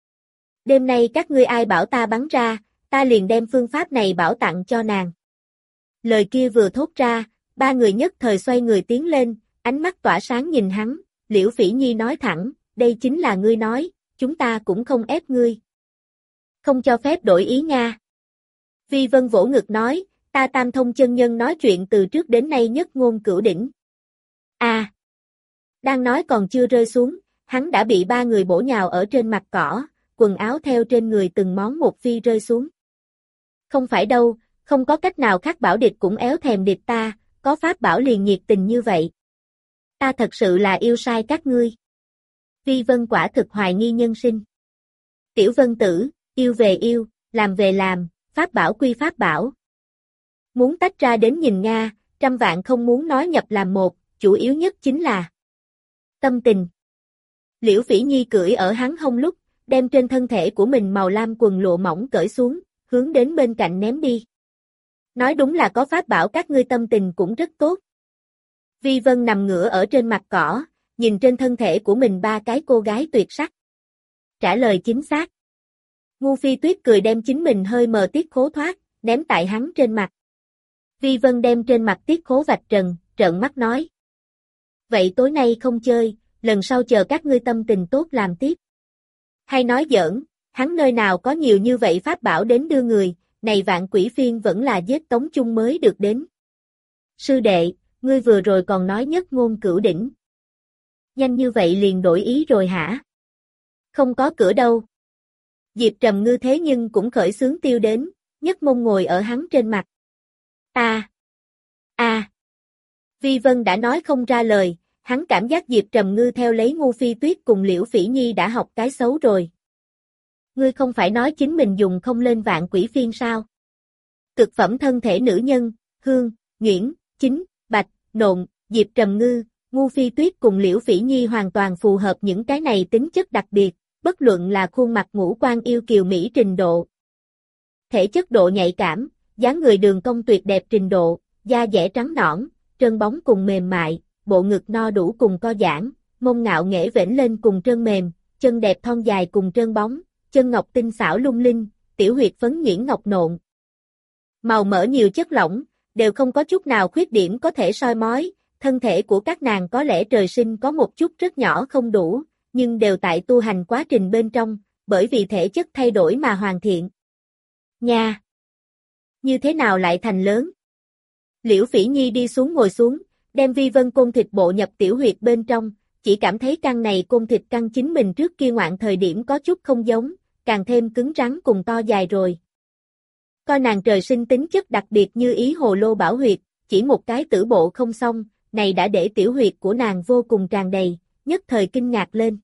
Đêm nay các ngươi ai bảo ta bắn ra, ta liền đem phương pháp này bảo tặng cho nàng. Lời kia vừa thốt ra, ba người nhất thời xoay người tiến lên, ánh mắt tỏa sáng nhìn hắn, Liễu Phỉ Nhi nói thẳng, đây chính là ngươi nói, chúng ta cũng không ép ngươi. Không cho phép đổi ý nha. Vi Vân vỗ ngực nói, ta Tam Thông chân nhân nói chuyện từ trước đến nay nhất ngôn cửu đỉnh. À! Đang nói còn chưa rơi xuống, hắn đã bị ba người bổ nhào ở trên mặt cỏ, quần áo theo trên người từng món một phi rơi xuống. Không phải đâu, không có cách nào khác bảo địch cũng éo thèm địch ta, có pháp bảo liền nhiệt tình như vậy. Ta thật sự là yêu sai các ngươi. Vi Vân quả thực hoài nghi nhân sinh. Tiểu Vân tử, yêu về yêu, làm về làm, pháp bảo quy pháp bảo. Muốn tách ra đến nhìn Nga, trăm vạn không muốn nói nhập làm một, chủ yếu nhất chính là tâm tình. Liễu Phỉ Nhi cưỡi ở hắn hông lúc, đem trên thân thể của mình màu lam quần lụa mỏng cởi xuống, hướng đến bên cạnh ném đi. Nói đúng là có pháp bảo các ngươi tâm tình cũng rất tốt. Vi Vân nằm ngửa ở trên mặt cỏ, nhìn trên thân thể của mình ba cái cô gái tuyệt sắc. Trả lời chính xác. Ngu Phi Tuyết cười đem chính mình hơi mờ tiết khố thoát, ném tại hắn trên mặt. Vi Vân đem trên mặt tiết khố vạch trần, trợn mắt nói. Vậy tối nay không chơi, lần sau chờ các ngươi tâm tình tốt làm tiếp. Hay nói giỡn, hắn nơi nào có nhiều như vậy pháp bảo đến đưa người, này Vạn Quỷ Phiên vẫn là giết Tống Chung mới được đến. Sư đệ, ngươi vừa rồi còn nói nhất ngôn cửu đỉnh. Nhanh như vậy liền đổi ý rồi hả? Không có cửa đâu. Diệp Trầm Ngư thế nhưng cũng khởi xướng tiêu đến, nhất mông ngồi ở hắn trên mặt. Vi Vân đã nói không ra lời, hắn cảm giác Diệp Trầm Ngư theo lấy Ngu Phi Tuyết cùng Liễu Phỉ Nhi đã học cái xấu rồi. Ngươi không phải nói chính mình dùng không lên Vạn Quỷ Phiên sao? Cực phẩm thân thể nữ nhân, Hương, Nguyễn, Chính, Bạch, Nộn, Diệp Trầm Ngư, Ngu Phi Tuyết cùng Liễu Phỉ Nhi hoàn toàn phù hợp những cái này tính chất đặc biệt, bất luận là khuôn mặt ngũ quan yêu kiều mỹ trình độ, thể chất độ nhạy cảm, dáng người đường cong tuyệt đẹp trình độ, da dẻ trắng nõn, trơn bóng cùng mềm mại, bộ ngực no đủ cùng co giãn, mông ngạo nghễ vểnh lên cùng trơn mềm, chân đẹp thon dài cùng trơn bóng, chân ngọc tinh xảo lung linh, tiểu huyệt phấn nhuyễn ngọc nộn. Màu mỡ nhiều chất lỏng, đều không có chút nào khuyết điểm có thể soi mói, thân thể của các nàng có lẽ trời sinh có một chút rất nhỏ không đủ, nhưng đều tại tu hành quá trình bên trong, bởi vì thể chất thay đổi mà hoàn thiện. Nha! Như thế nào lại thành lớn? Liễu Phỉ Nhi đi xuống ngồi xuống, đem Vi Vân côn thịt bộ nhập tiểu huyệt bên trong, chỉ cảm thấy căn này côn thịt căn chính mình trước kia ngoạn thời điểm có chút không giống, càng thêm cứng rắn cùng to dài rồi. Coi nàng trời sinh tính chất đặc biệt như ý hồ lô bảo huyệt, chỉ một cái tử bộ không xong, này đã để tiểu huyệt của nàng vô cùng tràn đầy, nhất thời kinh ngạc lên.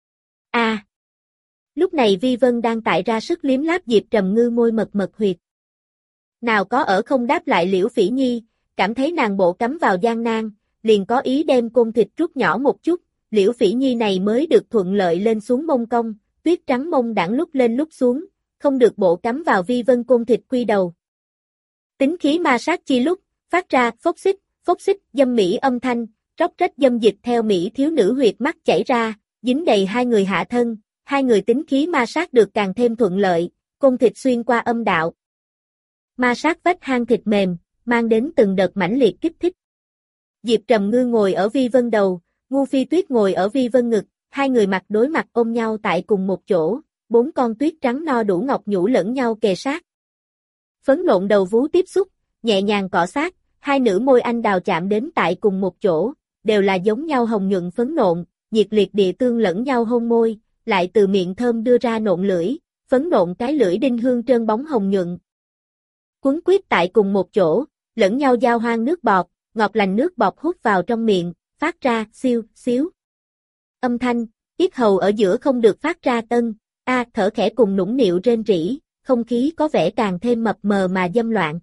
Lúc này Vi Vân đang tại ra sức liếm láp Diệp Trầm Ngư môi mật mật huyệt. Nào có ở không đáp lại Liễu Phỉ Nhi, cảm thấy nàng bộ cắm vào gian nan, liền có ý đem côn thịt rút nhỏ một chút, Liễu Phỉ Nhi này mới được thuận lợi lên xuống mông cong, tuyết trắng mông đãng lúc lên lúc xuống, không được bộ cắm vào Vi Vân côn thịt quy đầu. Tính khí ma sát chi lúc, phát ra phốc xích, dâm mỹ âm thanh, róc rách dâm dịch theo mỹ thiếu nữ huyệt mắt chảy ra, dính đầy hai người hạ thân, hai người tính khí ma sát được càng thêm thuận lợi, côn thịt xuyên qua âm đạo. Ma sát vách hang thịt mềm, mang đến từng đợt mãnh liệt kích thích. Diệp Trầm Ngư ngồi ở Vi Vân đầu, Ngu Phi Tuyết ngồi ở Vi Vân ngực, hai người mặt đối mặt ôm nhau tại cùng một chỗ, bốn con tuyết trắng no đủ ngọc nhũ lẫn nhau kề sát. Phấn nộn đầu vú tiếp xúc, nhẹ nhàng cọ sát, hai nữ môi anh đào chạm đến tại cùng một chỗ, đều là giống nhau hồng nhuận phấn nộn, nhiệt liệt địa tương lẫn nhau hôn môi, lại từ miệng thơm đưa ra nộn lưỡi, phấn nộn cái lưỡi đinh hương trơn bóng hồng nhuận. Quấn quýt tại cùng một chỗ, lẫn nhau giao hoang nước bọt, ngọt lành nước bọt hút vào trong miệng, phát ra siêu, xíu. Âm thanh, yết hầu ở giữa không được phát ra tân, thở khẽ cùng nũng nịu rên rỉ, không khí có vẻ càng thêm mập mờ mà dâm loạn.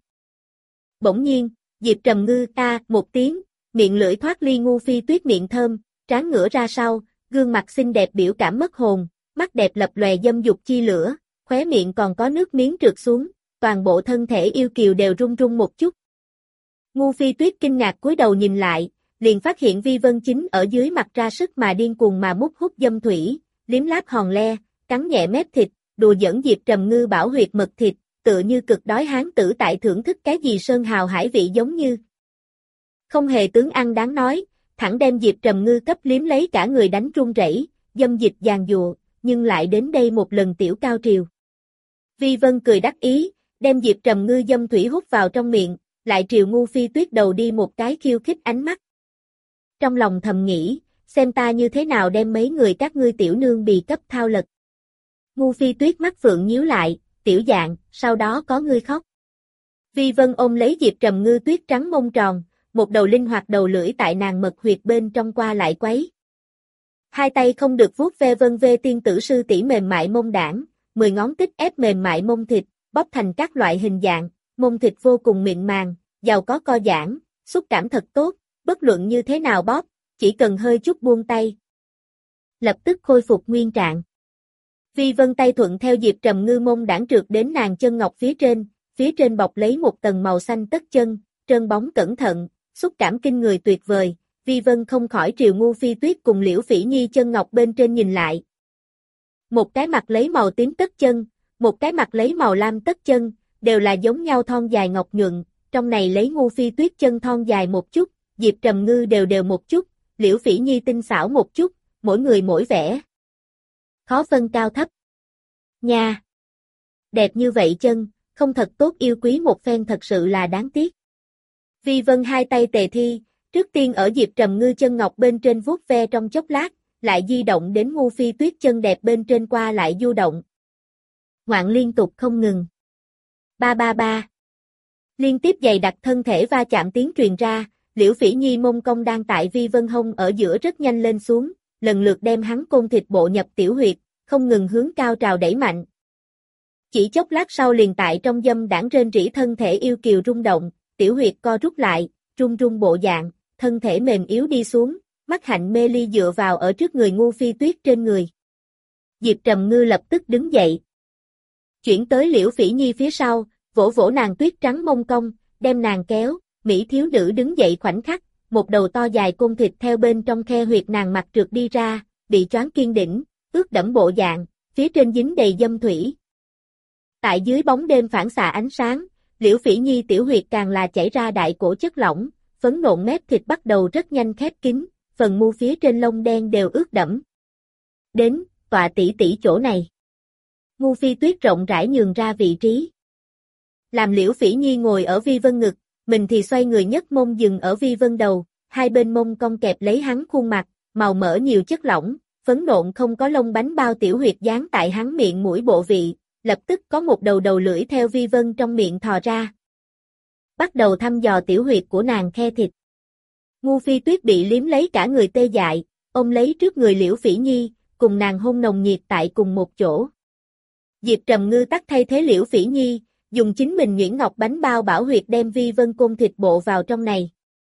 Bỗng nhiên, Diệp Trầm Ngư một tiếng, miệng lưỡi thoát ly Ngu Phi Tuyết miệng thơm, trán ngửa ra sau, gương mặt xinh đẹp biểu cảm mất hồn, mắt đẹp lập lòe dâm dục chi lửa, khóe miệng còn có nước miếng trượt xuống, toàn bộ thân thể yêu kiều đều run run một chút. Ngu Phi Tuyết kinh ngạc cúi đầu nhìn lại, liền phát hiện Vi Vân chính ở dưới mặt ra sức mà điên cuồng mà mút hút dâm thủy, liếm láp hòn le, cắn nhẹ mép thịt, đùa giỡn Diệp Trầm Ngư bảo huyệt mật thịt, tựa như cực đói hán tử tại thưởng thức cái gì sơn hào hải vị giống như. Không hề tướng ăn đáng nói, thẳng đem Diệp Trầm Ngư cấp liếm lấy cả người đánh run rẩy, dâm dịch giàn giụa, nhưng lại đến đây một lần tiểu cao triều. Vi Vân cười đắc ý, đem Diệp Trầm Ngư dâm thủy hút vào trong miệng, lại triều Ngu Phi Tuyết đầu đi một cái khiêu khích ánh mắt. Trong lòng thầm nghĩ, xem ta như thế nào đem mấy người các ngươi tiểu nương bì cấp thao lật. Ngu Phi Tuyết mắt phượng nhíu lại, tiểu dạng, sau đó có ngươi khóc. Vi Vân ôm lấy Diệp Trầm Ngư tuyết trắng mông tròn, một đầu linh hoạt đầu lưỡi tại nàng mật huyệt bên trong qua lại quấy. Hai tay không được vuốt ve vân vê tiên tử sư tỷ mềm mại mông đảng, 10 ngón tích ép mềm mại mông thịt, bóp thành các loại hình dạng, mông thịt vô cùng mịn màng, giàu có co giãn, xúc cảm thật tốt, bất luận như thế nào bóp, chỉ cần hơi chút buông tay. Lập tức khôi phục nguyên trạng. Vi Vân tay thuận theo Diệp Trầm Ngư mông đảng trượt đến nàng chân ngọc phía trên bọc lấy một tầng màu xanh tất chân, trơn bóng cẩn thận, xúc cảm kinh người tuyệt vời, Vi Vân không khỏi triều Ngu Phi Tuyết cùng Liễu Phỉ Nhi chân ngọc bên trên nhìn lại. Một cái mặt lấy màu tím tất chân, một cái mặt lấy màu lam tất chân, đều là giống nhau thon dài ngọc nhuận, trong này lấy Ngu Phi Tuyết chân thon dài một chút, Diệp Trầm Ngư đều đều một chút, Liễu Phỉ Nhi tinh xảo một chút, mỗi người mỗi vẻ. Khó phân cao thấp. Nha! Đẹp như vậy chân, không thật tốt yêu quý một phen thật sự là đáng tiếc. Vi Vân hai tay tề thi, trước tiên ở Diệp Trầm Ngư chân ngọc bên trên vuốt ve trong chốc lát, lại di động đến Ngu Phi Tuyết chân đẹp bên trên qua lại du động. Ngoạn liên tục không ngừng. Ba ba ba. Liên tiếp giày đặc thân thể va chạm tiếng truyền ra, Liễu Phỉ Nhi mông công đang tại Vi Vân hông ở giữa rất nhanh lên xuống, lần lượt đem hắn côn thịt bộ nhập tiểu huyệt, không ngừng hướng cao trào đẩy mạnh. Chỉ chốc lát sau liền tại trong dâm đãng rên rỉ thân thể yêu kiều rung động, tiểu huyệt co rút lại, run run bộ dạng, thân thể mềm yếu đi xuống, mắt hạnh mê ly dựa vào ở trước người Ngu Phi Tuyết trên người. Diệp Trầm Ngư lập tức đứng dậy. Chuyển tới Liễu Phỉ Nhi phía sau, vỗ vỗ nàng tuyết trắng mông cong, đem nàng kéo, Mỹ thiếu nữ đứng dậy khoảnh khắc, một đầu to dài côn thịt theo bên trong khe huyệt nàng mặt trượt đi ra, bị choáng kiên đỉnh, ướt đẫm bộ dạng, phía trên dính đầy dâm thủy. Tại dưới bóng đêm phản xạ ánh sáng, Liễu Phỉ Nhi tiểu huyệt càng là chảy ra đại cổ chất lỏng, phấn nộn mép thịt bắt đầu rất nhanh khép kín, phần mu phía trên lông đen đều ướt đẫm. Đến, tọa tỷ tỷ chỗ này. Ngu Phi Tuyết rộng rãi nhường ra vị trí. Làm Liễu Phỉ Nhi ngồi ở Vi Vân ngực, mình thì xoay người nhấc mông dừng ở Vi Vân đầu, hai bên mông cong kẹp lấy hắn khuôn mặt, màu mỡ nhiều chất lỏng, phấn nộn không có lông bánh bao tiểu huyệt dán tại hắn miệng mũi bộ vị, lập tức có một đầu đầu lưỡi theo Vi Vân trong miệng thò ra. Bắt đầu thăm dò tiểu huyệt của nàng khe thịt. Ngu Phi Tuyết bị liếm lấy cả người tê dại, ôm lấy trước người Liễu Phỉ Nhi, cùng nàng hôn nồng nhiệt tại cùng một chỗ. Diệp Trầm Ngư tắt thay thế Liễu Phỉ Nhi, dùng chính mình nhuyễn ngọc bánh bao bảo huyệt đem Vi Vân côn thịt bộ vào trong này.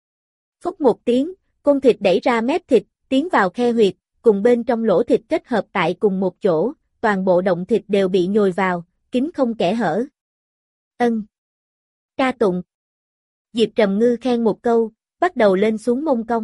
Phốc một tiếng, côn thịt đẩy ra mép thịt, tiến vào khe huyệt, cùng bên trong lỗ thịt kết hợp tại cùng một chỗ, toàn bộ động thịt đều bị nhồi vào, kín không kẽ hở. Ân. Ca tụng. Diệp Trầm Ngư khen một câu, bắt đầu lên xuống mông cong.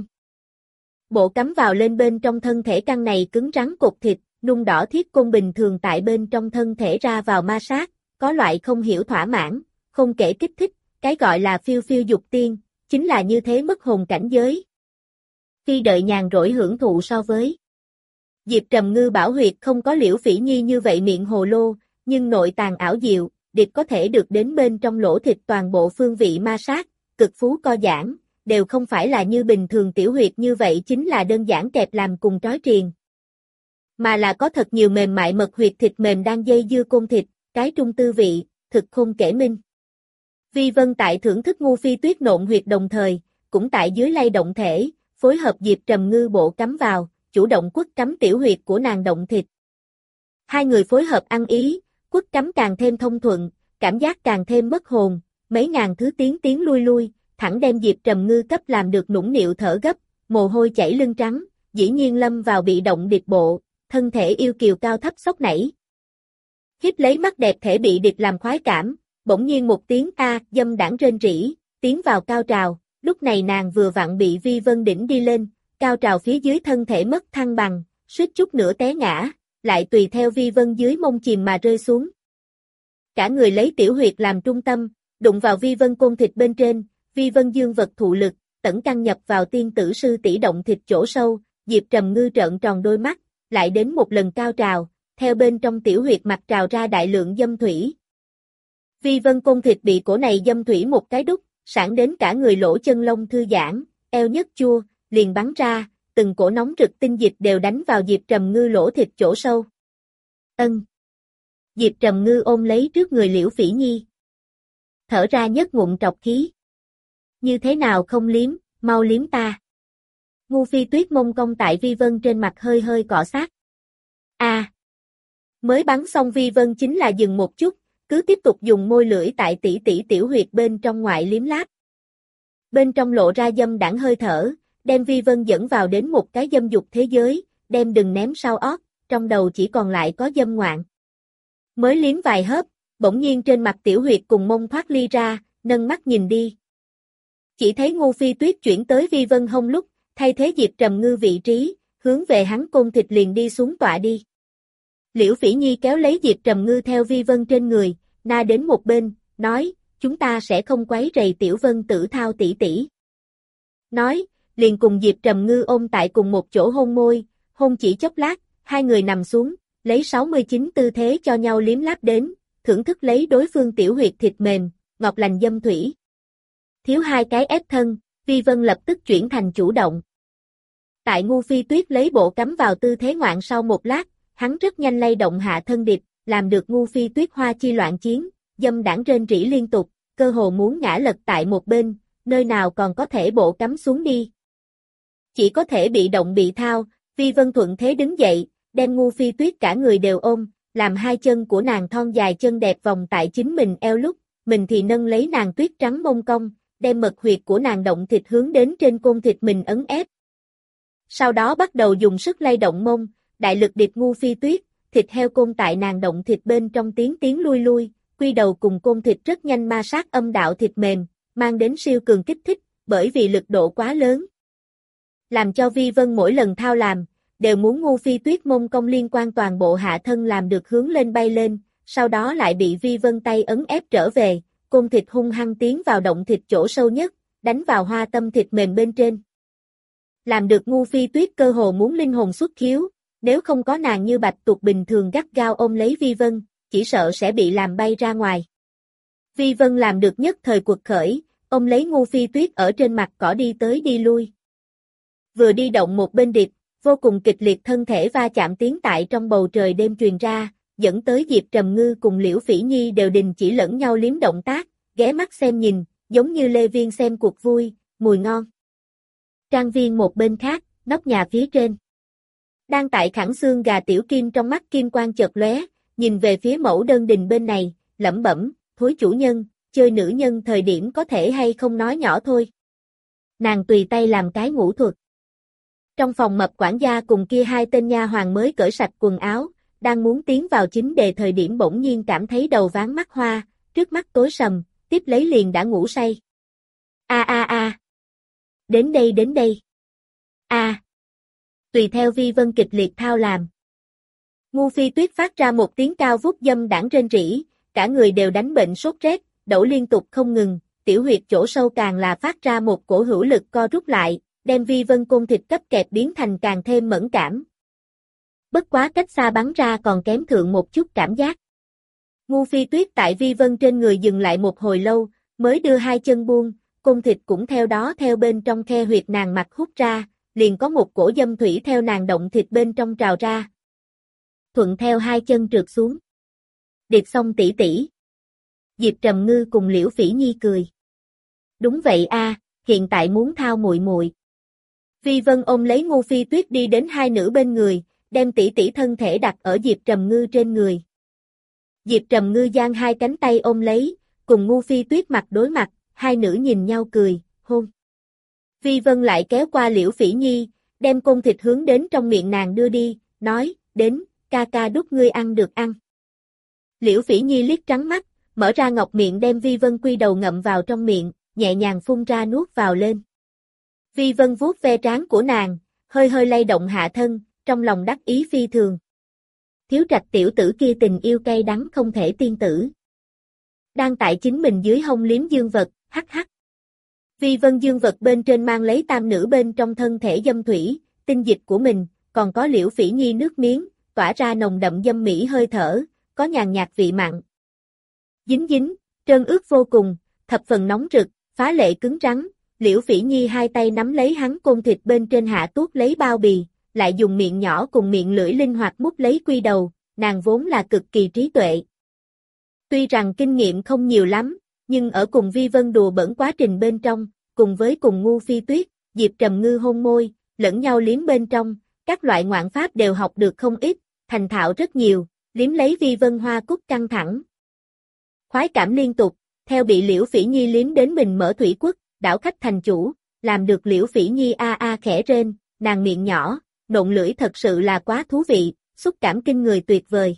Bộ cắm vào lên bên trong thân thể căn này cứng rắn cột thịt, nung đỏ thiết côn bình thường tại bên trong thân thể ra vào ma sát, có loại không hiểu thỏa mãn, không kể kích thích, cái gọi là phiêu phiêu dục tiên, chính là như thế mất hồn cảnh giới. Khi đợi nhàn rỗi hưởng thụ so với Diệp Trầm Ngư bảo huyệt không có Liễu Phỉ Nhi như vậy miệng hồ lô, nhưng nội tàng ảo diệu, điệp có thể được đến bên trong lỗ thịt toàn bộ phương vị ma sát, cực phú co giãn, đều không phải là như bình thường tiểu huyệt như vậy chính là đơn giản kẹp làm cùng trói triền. Mà là có thật nhiều mềm mại mật huyệt thịt mềm đang dây dưa côn thịt, cái trung tư vị, thực khôn kể minh. Vi Vân tại thưởng thức Ngu Phi Tuyết nộn huyệt đồng thời, cũng tại dưới lay động thể, phối hợp Diệp Trầm Ngư bộ cắm vào, chủ động quất cắm tiểu huyệt của nàng động thịt. Hai người phối hợp ăn ý, quất cắm càng thêm thông thuận, cảm giác càng thêm mất hồn, mấy ngàn thứ tiến lui lui, thẳng đem Diệp Trầm Ngư cấp làm được nũng nịu thở gấp, mồ hôi chảy lưng trắng, dĩ nhiên lâm vào bị động điệp bộ, thân thể yêu kiều cao thấp sốc nảy. Hiếp lấy mắt đẹp thể bị địch làm khoái cảm, bỗng nhiên một tiếng a dâm đãng rên rỉ, tiến vào cao trào, lúc này nàng vừa vặn bị Vi Vân đỉnh đi lên, cao trào phía dưới thân thể mất thăng bằng, suýt chút nữa té ngã, lại tùy theo Vi Vân dưới mông chìm mà rơi xuống. Cả người lấy tiểu huyệt làm trung tâm, đụng vào Vi Vân côn thịt bên trên, Vi Vân dương vật thụ lực, tẩn căn nhập vào tiên tử sư tỷ động thịt chỗ sâu, Diệp Trầm Ngư trợn tròn đôi mắt, lại đến một lần cao trào, theo bên trong tiểu huyệt mặt trào ra đại lượng dâm thủy. Vi Vân côn thịt bị cổ này dâm thủy một cái đúc, sảng đến cả người lỗ chân lông thư giãn, eo nhất chua, liền bắn ra, từng cổ nóng rực tinh dịch đều đánh vào Diệp Trầm Ngư lỗ thịt chỗ sâu. Ân. Diệp Trầm Ngư ôm lấy trước người Liễu Phỉ Nhi. Thở ra nhất ngụm trọc khí. Như thế nào không liếm, mau liếm ta. Ngu Phi Tuyết mông cong tại Vi Vân trên mặt hơi hơi cọ sát. A. Mới bắn xong Vi Vân chính là dừng một chút, cứ tiếp tục dùng môi lưỡi tại tỷ tỷ tiểu huyệt bên trong ngoại liếm láp. Bên trong lộ ra dâm đãng hơi thở, đem Vi Vân dẫn vào đến một cái dâm dục thế giới, đem đừng ném sau ót, trong đầu chỉ còn lại có dâm ngoạn. Mới liếm vài hớp, bỗng nhiên trên mặt tiểu huyệt cùng mông thoát ly ra, nâng mắt nhìn đi. Chỉ thấy Ngu Phi Tuyết chuyển tới Vi Vân hông lúc, thay thế Diệp Trầm Ngư vị trí, hướng về hắn côn thịt liền đi xuống tọa đi. Liễu Phỉ Nhi kéo lấy Diệp Trầm Ngư theo Vi Vân trên người, na đến một bên, nói, chúng ta sẽ không quấy rầy Tiểu Vân Tử Thao tỷ tỷ. Nói, liền cùng Diệp Trầm Ngư ôm tại cùng một chỗ hôn môi, hôn chỉ chốc lát, hai người nằm xuống, lấy 69 tư thế cho nhau liếm láp đến, thưởng thức lấy đối phương tiểu huyệt thịt mềm, ngọt lành dâm thủy. Thiếu hai cái ép thân, Vi Vân lập tức chuyển thành chủ động. Tại Ngu Phi Tuyết lấy bộ cắm vào tư thế ngoạn sau một lát, hắn rất nhanh lay động hạ thân điệp, làm được Ngu Phi Tuyết hoa chi loạn chiến, dâm đãng rên rỉ liên tục, cơ hồ muốn ngã lật tại một bên, nơi nào còn có thể bộ cắm xuống đi. Chỉ có thể bị động bị thao, Vi Vân thuận thế đứng dậy, đem Ngu Phi Tuyết cả người đều ôm, làm hai chân của nàng thon dài chân đẹp vòng tại chính mình eo lúc, mình thì nâng lấy nàng tuyết trắng mông cong, đem mật huyệt của nàng động thịt hướng đến trên côn thịt mình ấn ép. Sau đó bắt đầu dùng sức lay động mông, đại lực điệp Ngu Phi Tuyết, thịt heo côn tại nàng động thịt bên trong tiến lui lui, quy đầu cùng côn thịt rất nhanh ma sát âm đạo thịt mềm, mang đến siêu cường kích thích, bởi vì lực độ quá lớn. Làm cho Vi Vân mỗi lần thao làm, đều muốn Ngu Phi Tuyết mông cong liên quan toàn bộ hạ thân làm được hướng lên bay lên, sau đó lại bị Vi Vân tay ấn ép trở về, côn thịt hung hăng tiến vào động thịt chỗ sâu nhất, đánh vào hoa tâm thịt mềm bên trên. Làm được Ngu Phi Tuyết cơ hồ muốn linh hồn xuất khiếu, nếu không có nàng như bạch tuộc bình thường gắt gao ôm lấy Vi Vân, chỉ sợ sẽ bị làm bay ra ngoài. Vi Vân làm được nhất thời quật khởi, ôm lấy Ngu Phi Tuyết ở trên mặt cỏ đi tới đi lui. Vừa đi động một bên điệp, vô cùng kịch liệt thân thể va chạm tiếng tại trong bầu trời đêm truyền ra, dẫn tới Diệp Trầm Ngư cùng Liễu Phỉ Nhi đều đình chỉ lẫn nhau liếm động tác, ghé mắt xem nhìn, giống như Lê Viên xem cuộc vui, mùi ngon. Trang viên một bên khác, nóc nhà phía trên. Đang tại khẳng xương gà Tiểu Kim trong mắt kim quang chợt lóe, nhìn về phía mẫu đơn đình bên này, lẩm bẩm, thối chủ nhân, chơi nữ nhân thời điểm có thể hay không nói nhỏ thôi. Nàng tùy tay làm cái ngũ thuật. Trong phòng mập quản gia cùng kia hai tên nha hoàn mới cởi sạch quần áo, đang muốn tiến vào chính đề thời điểm bỗng nhiên cảm thấy đầu váng mắt hoa, trước mắt tối sầm, tiếp lấy liền đã ngủ say. A. Đến đây. A. Tùy theo Vi Vân kịch liệt thao làm. Ngu Phi Tuyết phát ra một tiếng cao vút dâm đãng rên rỉ, cả người đều đánh bệnh sốt rét, đổ liên tục không ngừng, tiểu huyệt chỗ sâu càng là phát ra một cổ hữu lực co rút lại, đem Vi Vân côn thịt cấp kẹp biến thành càng thêm mẫn cảm. Bất quá cách xa bắn ra còn kém thượng một chút cảm giác. Ngu Phi Tuyết tại Vi Vân trên người dừng lại một hồi lâu, mới đưa hai chân buông, côn thịt cũng theo đó theo bên trong khe huyệt nàng mặt hút ra, liền có một cổ dâm thủy theo nàng động thịt bên trong trào ra. Thuận theo hai chân trượt xuống. Điệp xong tỷ tỷ. Diệp Trầm Ngư cùng Liễu Phỉ Nhi cười. Đúng vậy a, hiện tại muốn thao muội muội. Vi Vân ôm lấy Ngu Phi Tuyết đi đến hai nữ bên người, đem tỷ tỷ thân thể đặt ở Diệp Trầm Ngư trên người. Diệp Trầm Ngư giang hai cánh tay ôm lấy, cùng Ngu Phi Tuyết mặt đối mặt, hai nữ nhìn nhau cười, hôn. Vi Vân lại kéo qua Liễu Phỉ Nhi, đem côn thịt hướng đến trong miệng nàng đưa đi, nói, đến, ca ca đút ngươi ăn được ăn. Liễu Phỉ Nhi liếc trắng mắt, mở ra ngọc miệng đem Vi Vân quy đầu ngậm vào trong miệng, nhẹ nhàng phun ra nuốt vào lên. Vi Vân vuốt ve trán của nàng, hơi hơi lay động hạ thân, trong lòng đắc ý phi thường. Thiếu Trạch tiểu tử kia tình yêu cay đắng không thể tiên tử. Đang tại chính mình dưới hông liếm dương vật, hắc hắc. Vi Vân dương vật bên trên mang lấy tam nữ bên trong thân thể dâm thủy, tinh dịch của mình, còn có Liễu Phỉ Nhi nước miếng, tỏa ra nồng đậm dâm mỹ hơi thở, có nhàn nhạt vị mặn. Dính, trơn ướt vô cùng, thập phần nóng rực, phá lệ cứng rắn, Liễu Phỉ Nhi hai tay nắm lấy hắn côn thịt bên trên hạ tuốt lấy bao bì, lại dùng miệng nhỏ cùng miệng lưỡi linh hoạt mút lấy quy đầu, nàng vốn là cực kỳ trí tuệ. Tuy rằng kinh nghiệm không nhiều lắm, nhưng ở cùng Vi Vân đùa bỡn quá trình bên trong, cùng với cùng Ngu Phi Tuyết, Diệp Trầm Ngư hôn môi, lẫn nhau liếm bên trong, các loại ngoạn pháp đều học được không ít, thành thạo rất nhiều, liếm lấy Vi Vân hoa cúc căng thẳng. Khoái cảm liên tục, theo bị Liễu Phỉ Nhi liếm đến mình mở thủy quất, đảo khách thành chủ, làm được Liễu Phỉ Nhi a khẽ rên, nàng miệng nhỏ, nộn lưỡi thật sự là quá thú vị, xúc cảm kinh người tuyệt vời.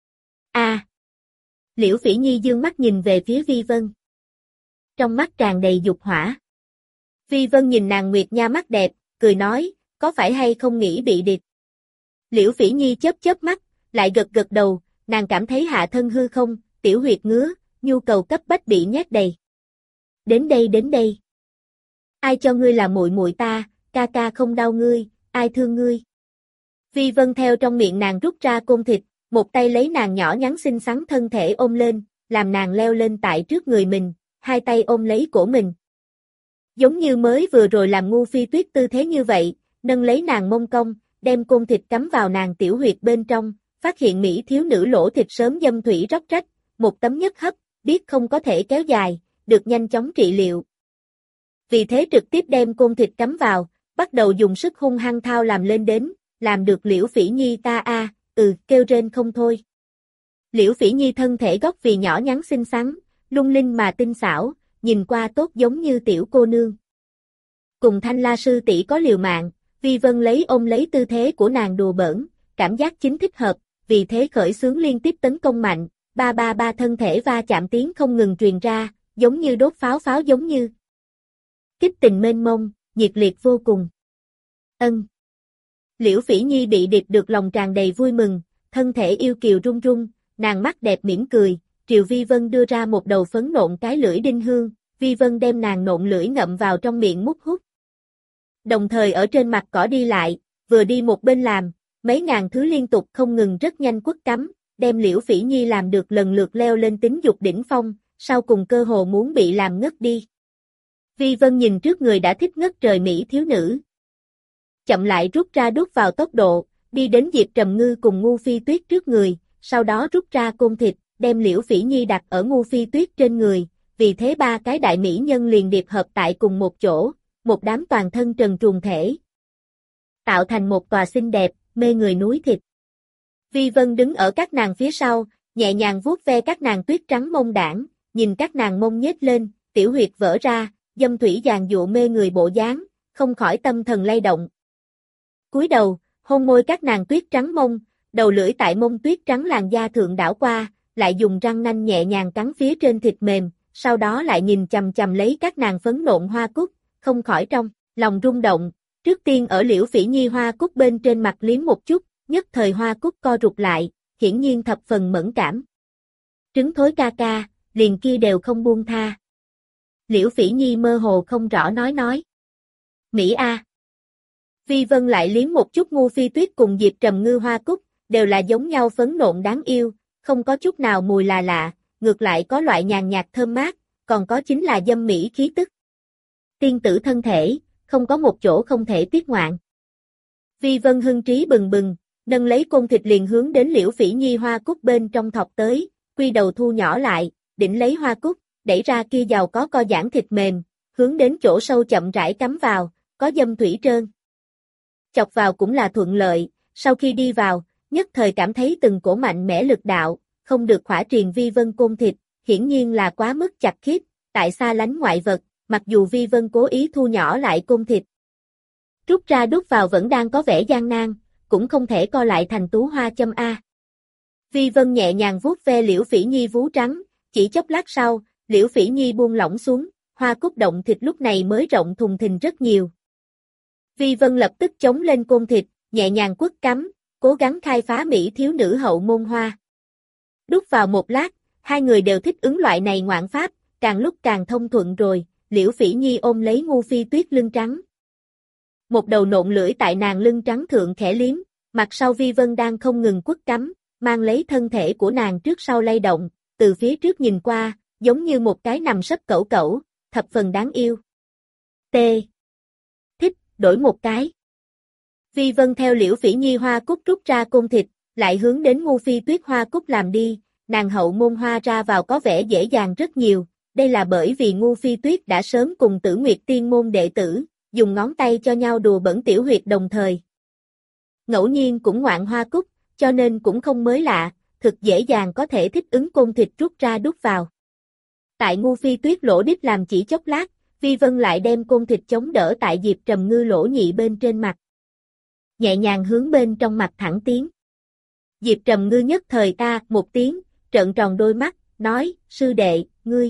Liễu Phỉ Nhi dương mắt nhìn về phía Vi Vân. Trong mắt tràn đầy dục hỏa. Vi Vân nhìn nàng nguyệt nha mắt đẹp, cười nói, có phải hay không nghĩ bị địch. Liễu Phỉ Nhi chớp chớp mắt, lại gật gật đầu, nàng cảm thấy hạ thân hư không, tiểu huyệt ngứa, nhu cầu cấp bách bị nhét đầy. Đến đây đến đây. Ai cho ngươi là muội muội ta, ca ca không đau ngươi, ai thương ngươi. Vi Vân theo trong miệng nàng rút ra côn thịt, một tay lấy nàng nhỏ nhắn xinh xắn thân thể ôm lên, làm nàng leo lên tại trước người mình, hai tay ôm lấy cổ mình. Giống như mới vừa rồi làm Ngu Phi Tuyết tư thế như vậy, nâng lấy nàng mông cong, đem côn thịt cắm vào nàng tiểu huyệt bên trong, phát hiện mỹ thiếu nữ lỗ thịt sớm dâm thủy róc rách, một tấm nhất hấp, biết không có thể kéo dài, được nhanh chóng trị liệu. Vì thế trực tiếp đem côn thịt cắm vào, bắt đầu dùng sức hung hăng thao làm lên đến, làm được Liễu Phỉ Nhi ta kêu rên không thôi. Liễu Phỉ Nhi thân thể góc vì nhỏ nhắn xinh xắn, lung linh mà tinh xảo, nhìn qua tốt giống như tiểu cô nương. Cùng Thanh La sư tỷ có liều mạng, Vi Vân ôm lấy tư thế của nàng đùa bỡn, cảm giác chính thích hợp, vì thế khởi xướng liên tiếp tấn công mạnh, ba thân thể va chạm tiếng không ngừng truyền ra, giống như đốt pháo giống như. Kích tình mênh mông, nhiệt liệt vô cùng. Liễu Phỉ Nhi bị điệp được lòng tràn đầy vui mừng, thân thể yêu kiều run run, nàng mắt đẹp mỉm cười, Triều Vi Vân đưa ra một đầu phấn nộn cái lưỡi đinh hương, Vi Vân đem nàng nộn lưỡi ngậm vào trong miệng mút hút. Đồng thời ở trên mặt cỏ đi lại, vừa đi một bên làm, mấy ngàn thứ liên tục không ngừng rất nhanh quất cắm, đem Liễu Phỉ Nhi làm được lần lượt leo lên tính dục đỉnh phong, sau cùng cơ hồ muốn bị làm ngất đi. Vi Vân nhìn trước người đã thích ngất trời mỹ thiếu nữ. Chậm lại rút ra đút vào tốc độ, đi đến Diệp Trầm Ngư cùng Ngu Phi Tuyết trước người, sau đó rút ra côn thịt, đem Liễu Phỉ Nhi đặt ở Ngu Phi Tuyết trên người, vì thế ba cái đại mỹ nhân liền điệp hợp tại cùng một chỗ, một đám toàn thân trần truồng thể. Tạo thành một tòa xinh đẹp, mê người núi thịt. Vi Vân đứng ở các nàng phía sau, nhẹ nhàng vuốt ve các nàng tuyết trắng mông đảng, nhìn các nàng mông nhếch lên, tiểu huyệt vỡ ra, dâm thủy giàn dụ mê người bộ dáng, không khỏi tâm thần lay động. Cúi đầu, hôn môi các nàng tuyết trắng mông, đầu lưỡi tại mông tuyết trắng làn da thượng đảo qua, lại dùng răng nanh nhẹ nhàng cắn phía trên thịt mềm, sau đó lại nhìn chằm chằm lấy các nàng phấn nộn hoa cúc, không khỏi trong lòng rung động, trước tiên ở Liễu Phỉ Nhi hoa cúc bên trên mặt liếm một chút, nhất thời hoa cúc co rụt lại, hiển nhiên thập phần mẫn cảm. Trứng thối ca ca, liền kia đều không buông tha. Liễu Phỉ Nhi mơ hồ không rõ nói. Mỹ A. Vi Vân lại liếm một chút Ngu Phi Tuyết cùng Diệp Trầm Ngư hoa cúc, đều là giống nhau phấn nộn đáng yêu, không có chút nào mùi là lạ, ngược lại có loại nhàn nhạt thơm mát, còn có chính là dâm mỹ khí tức. Tiên tử thân thể, không có một chỗ không thể tiết ngoạn. Vi Vân hưng trí bừng bừng, nâng lấy côn thịt liền hướng đến Liễu Phỉ Nhi hoa cúc bên trong thọc tới, quy đầu thu nhỏ lại, đỉnh lấy hoa cúc, đẩy ra kia giàu có co giãn thịt mềm, hướng đến chỗ sâu chậm rãi cắm vào, có dâm thủy trơn. Chọc vào cũng là thuận lợi, sau khi đi vào, nhất thời cảm thấy từng cổ mạnh mẽ lực đạo, không được khỏa triền Vi Vân côn thịt, hiển nhiên là quá mức chặt khít, tại xa lánh ngoại vật, mặc dù Vi Vân cố ý thu nhỏ lại côn thịt. Rút ra đút vào vẫn đang có vẻ gian nan, cũng không thể co lại thành tú hoa châm A. Vi Vân nhẹ nhàng vuốt ve Liễu Phỉ Nhi vú trắng, chỉ chốc lát sau, Liễu Phỉ Nhi buông lỏng xuống, hoa cúc động thịt lúc này mới rộng thùng thình rất nhiều. Vi Vân lập tức chống lên côn thịt, nhẹ nhàng quất cắm, cố gắng khai phá mỹ thiếu nữ hậu môn hoa. Đút vào một lát, hai người đều thích ứng loại này ngoạn pháp, càng lúc càng thông thuận rồi, Liễu Phỉ Nhi ôm lấy Ngu Phi Tuyết lưng trắng. Một đầu nộn lưỡi tại nàng lưng trắng thượng khẽ liếm, mặt sau Vi Vân đang không ngừng quất cắm, mang lấy thân thể của nàng trước sau lay động, từ phía trước nhìn qua, giống như một cái nằm sấp cẩu cẩu, thập phần đáng yêu. T. Thích, đổi một cái. Vi Vân theo Liễu Phỉ Nhi hoa cúc rút ra côn thịt, lại hướng đến Ngu Phi Tuyết hoa cúc làm đi, nàng hậu môn hoa ra vào có vẻ dễ dàng rất nhiều, đây là bởi vì Ngu Phi Tuyết đã sớm cùng Tử Nguyệt Tiên môn đệ tử, dùng ngón tay cho nhau đùa bẩn tiểu huyệt đồng thời. Ngẫu nhiên cũng ngoạn hoa cúc, cho nên cũng không mới lạ, thực dễ dàng có thể thích ứng côn thịt rút ra đút vào. Tại Ngu Phi Tuyết lỗ đít làm chỉ chốc lát, Vi Vân lại đem côn thịt chống đỡ tại Diệp Trầm Ngư lỗ nhị bên trên mặt. Nhẹ nhàng hướng bên trong mặt thẳng tiến. Diệp Trầm Ngư nhất thời ta một tiếng, trợn tròn đôi mắt, nói, sư đệ, ngươi.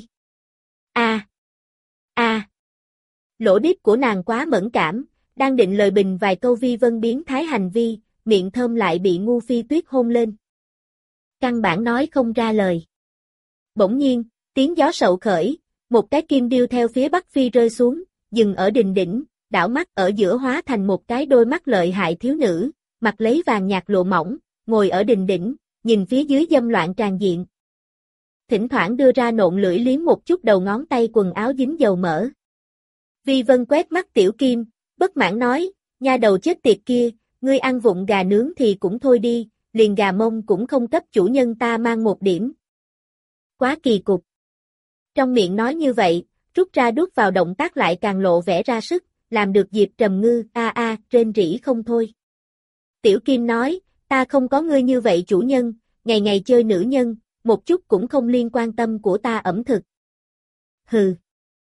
Lỗ đít của nàng quá mẫn cảm, đang định lời bình vài câu Vi Vân biến thái hành vi, miệng thơm lại bị Ngu Phi Tuyết hôn lên. Căn bản nói không ra lời. Bỗng nhiên, Tiếng gió sậu khởi, một cái kim điêu theo phía bắc phi rơi xuống, dừng ở đình đỉnh, đảo mắt ở giữa hóa thành một cái đôi mắt lợi hại thiếu nữ, mặc lấy vàng nhạt lụa mỏng, ngồi ở đình đỉnh, nhìn phía dưới dâm loạn tràn diện. Thỉnh thoảng đưa ra nộn lưỡi liếm một chút đầu ngón tay quần áo dính dầu mỡ. Vi Vân quét mắt Tiểu Kim, bất mãn nói, nha đầu chết tiệt kia, ngươi ăn vụng gà nướng thì cũng thôi đi, liền gà mông cũng không cấp chủ nhân ta mang một điểm. Quá kỳ cục. Trong miệng nói như vậy, rút ra đút vào động tác lại càng lộ vẻ ra sức, làm được Diệp Trầm Ngư rên rỉ không thôi. Tiểu Kim nói, ta không có ngươi như vậy chủ nhân, ngày ngày chơi nữ nhân, một chút cũng không liên quan tâm của ta ẩm thực. Hừ.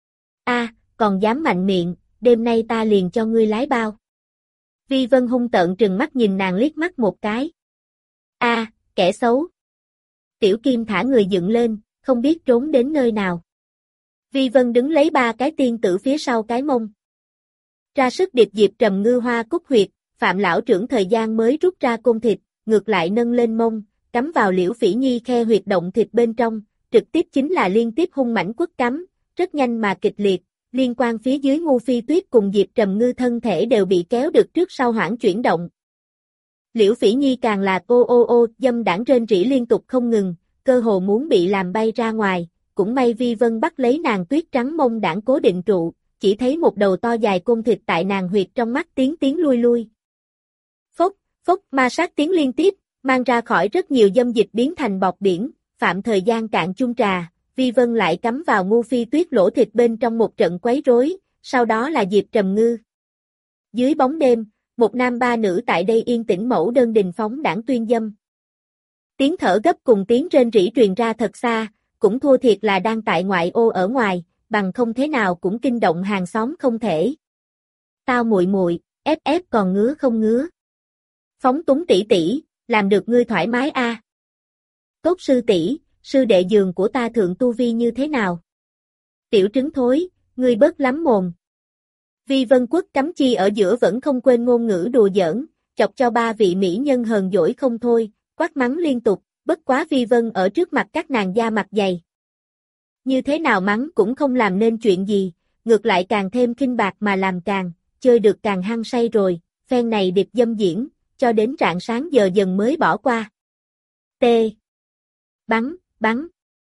Còn dám mạnh miệng, đêm nay ta liền cho ngươi lái bao. Vi Vân hung tợn trừng mắt nhìn nàng liếc mắt một cái. Kẻ xấu. Tiểu Kim thả người dựng lên, không biết trốn đến nơi nào. Vi Vân đứng lấy ba cái tiên tử phía sau cái mông. Ra sức điệp Diệp Trầm Ngư hoa cúc huyệt, Phạm lão trưởng thời gian mới rút ra côn thịt, ngược lại nâng lên mông, cắm vào Liễu Phỉ Nhi khe huyệt động thịt bên trong, trực tiếp chính là liên tiếp hung mãnh quất cắm, rất nhanh mà kịch liệt, liên quan phía dưới Ngô Phi Tuyết cùng Diệp Trầm Ngư thân thể đều bị kéo được trước sau hoảng chuyển động. Liễu Phỉ Nhi càng là dâm đãng rên rỉ liên tục không ngừng, cơ hồ muốn bị làm bay ra ngoài, cũng may Vi Vân bắt lấy nàng tuyết trắng mông đãng cố định trụ, chỉ thấy một đầu to dài côn thịt tại nàng huyệt trong mắt tiếng lui lui. Phốc, ma sát tiếng liên tiếp, mang ra khỏi rất nhiều dâm dịch biến thành bọt biển, phạm thời gian cạn chung trà, Vi Vân lại cắm vào Ngô Phi Tuyết lỗ thịt bên trong một trận quấy rối, sau đó là Diệp Trầm Ngư. Dưới bóng đêm, một nam ba nữ tại đây yên tĩnh mẫu đơn đình phóng đảng tuyên dâm. Tiếng thở gấp cùng tiếng rên rỉ truyền ra thật xa, cũng thua thiệt là đang tại ngoại ô ở ngoài, bằng không thế nào cũng kinh động hàng xóm không thể. Tao muội muội, ép còn ngứa không ngứa. Phóng túng tỷ tỷ, làm được ngươi thoải mái a. Tốt sư tỷ, sư đệ giường của ta thượng tu vi như thế nào? Tiểu trứng thối, ngươi bớt lắm mồm. Vi Vân Quốc cắm chi ở giữa vẫn không quên ngôn ngữ đùa giỡn, chọc cho ba vị mỹ nhân hờn dỗi không thôi, quát mắng liên tục, bất quá Vi Vân ở trước mặt các nàng da mặt dày. Như thế nào mắng cũng không làm nên chuyện gì, ngược lại càng thêm khinh bạc mà làm càng, chơi được càng hăng say rồi, phen này điệp dâm diễn, cho đến rạng sáng giờ dần mới bỏ qua. T. Bắn.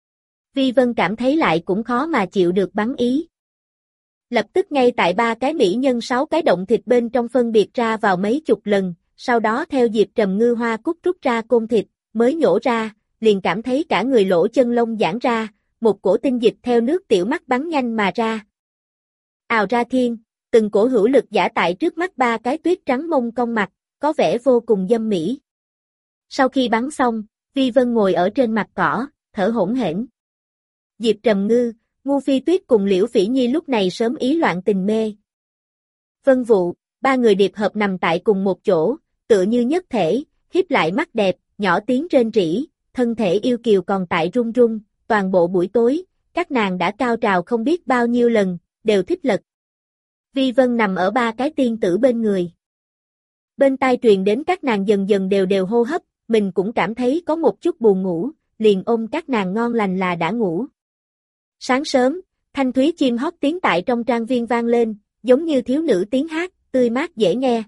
Vi Vân cảm thấy lại cũng khó mà chịu được bắn ý. Lập tức ngay tại ba cái mỹ nhân 6 cái động thịt bên trong phân biệt ra vào mấy chục lần, sau đó theo Diệp Trầm Ngư hoa cúc rút ra côn thịt, mới nhổ ra, liền cảm thấy cả người lỗ chân lông giãn ra, một cổ tinh dịch theo nước tiểu mắt bắn nhanh mà ra. Ào ra thiên, từng cổ hữu lực giả tại trước mắt ba cái tuyết trắng mông cong mặt, có vẻ vô cùng dâm mỹ. Sau khi bắn xong, Vi Vân ngồi ở trên mặt cỏ, thở hổn hển. Diệp Trầm Ngư, Ngô Phi Tuyết cùng Liễu Phỉ Nhi lúc này sớm ý loạn tình mê. Vân Vụ, ba người điệp hợp nằm tại cùng một chỗ, tựa như nhất thể, hiếp lại mắt đẹp, nhỏ tiếng rên rỉ, thân thể yêu kiều còn tại run run, toàn bộ buổi tối, các nàng đã cao trào không biết bao nhiêu lần, đều thích lật. Vi Vân nằm ở ba cái tiên tử bên người. Bên tai truyền đến các nàng dần dần đều hô hấp, mình cũng cảm thấy có một chút buồn ngủ, liền ôm các nàng ngon lành là đã ngủ. Sáng sớm, thanh thúy chim hót tiếng tại trong trang viên vang lên, giống như thiếu nữ tiếng hát, tươi mát dễ nghe.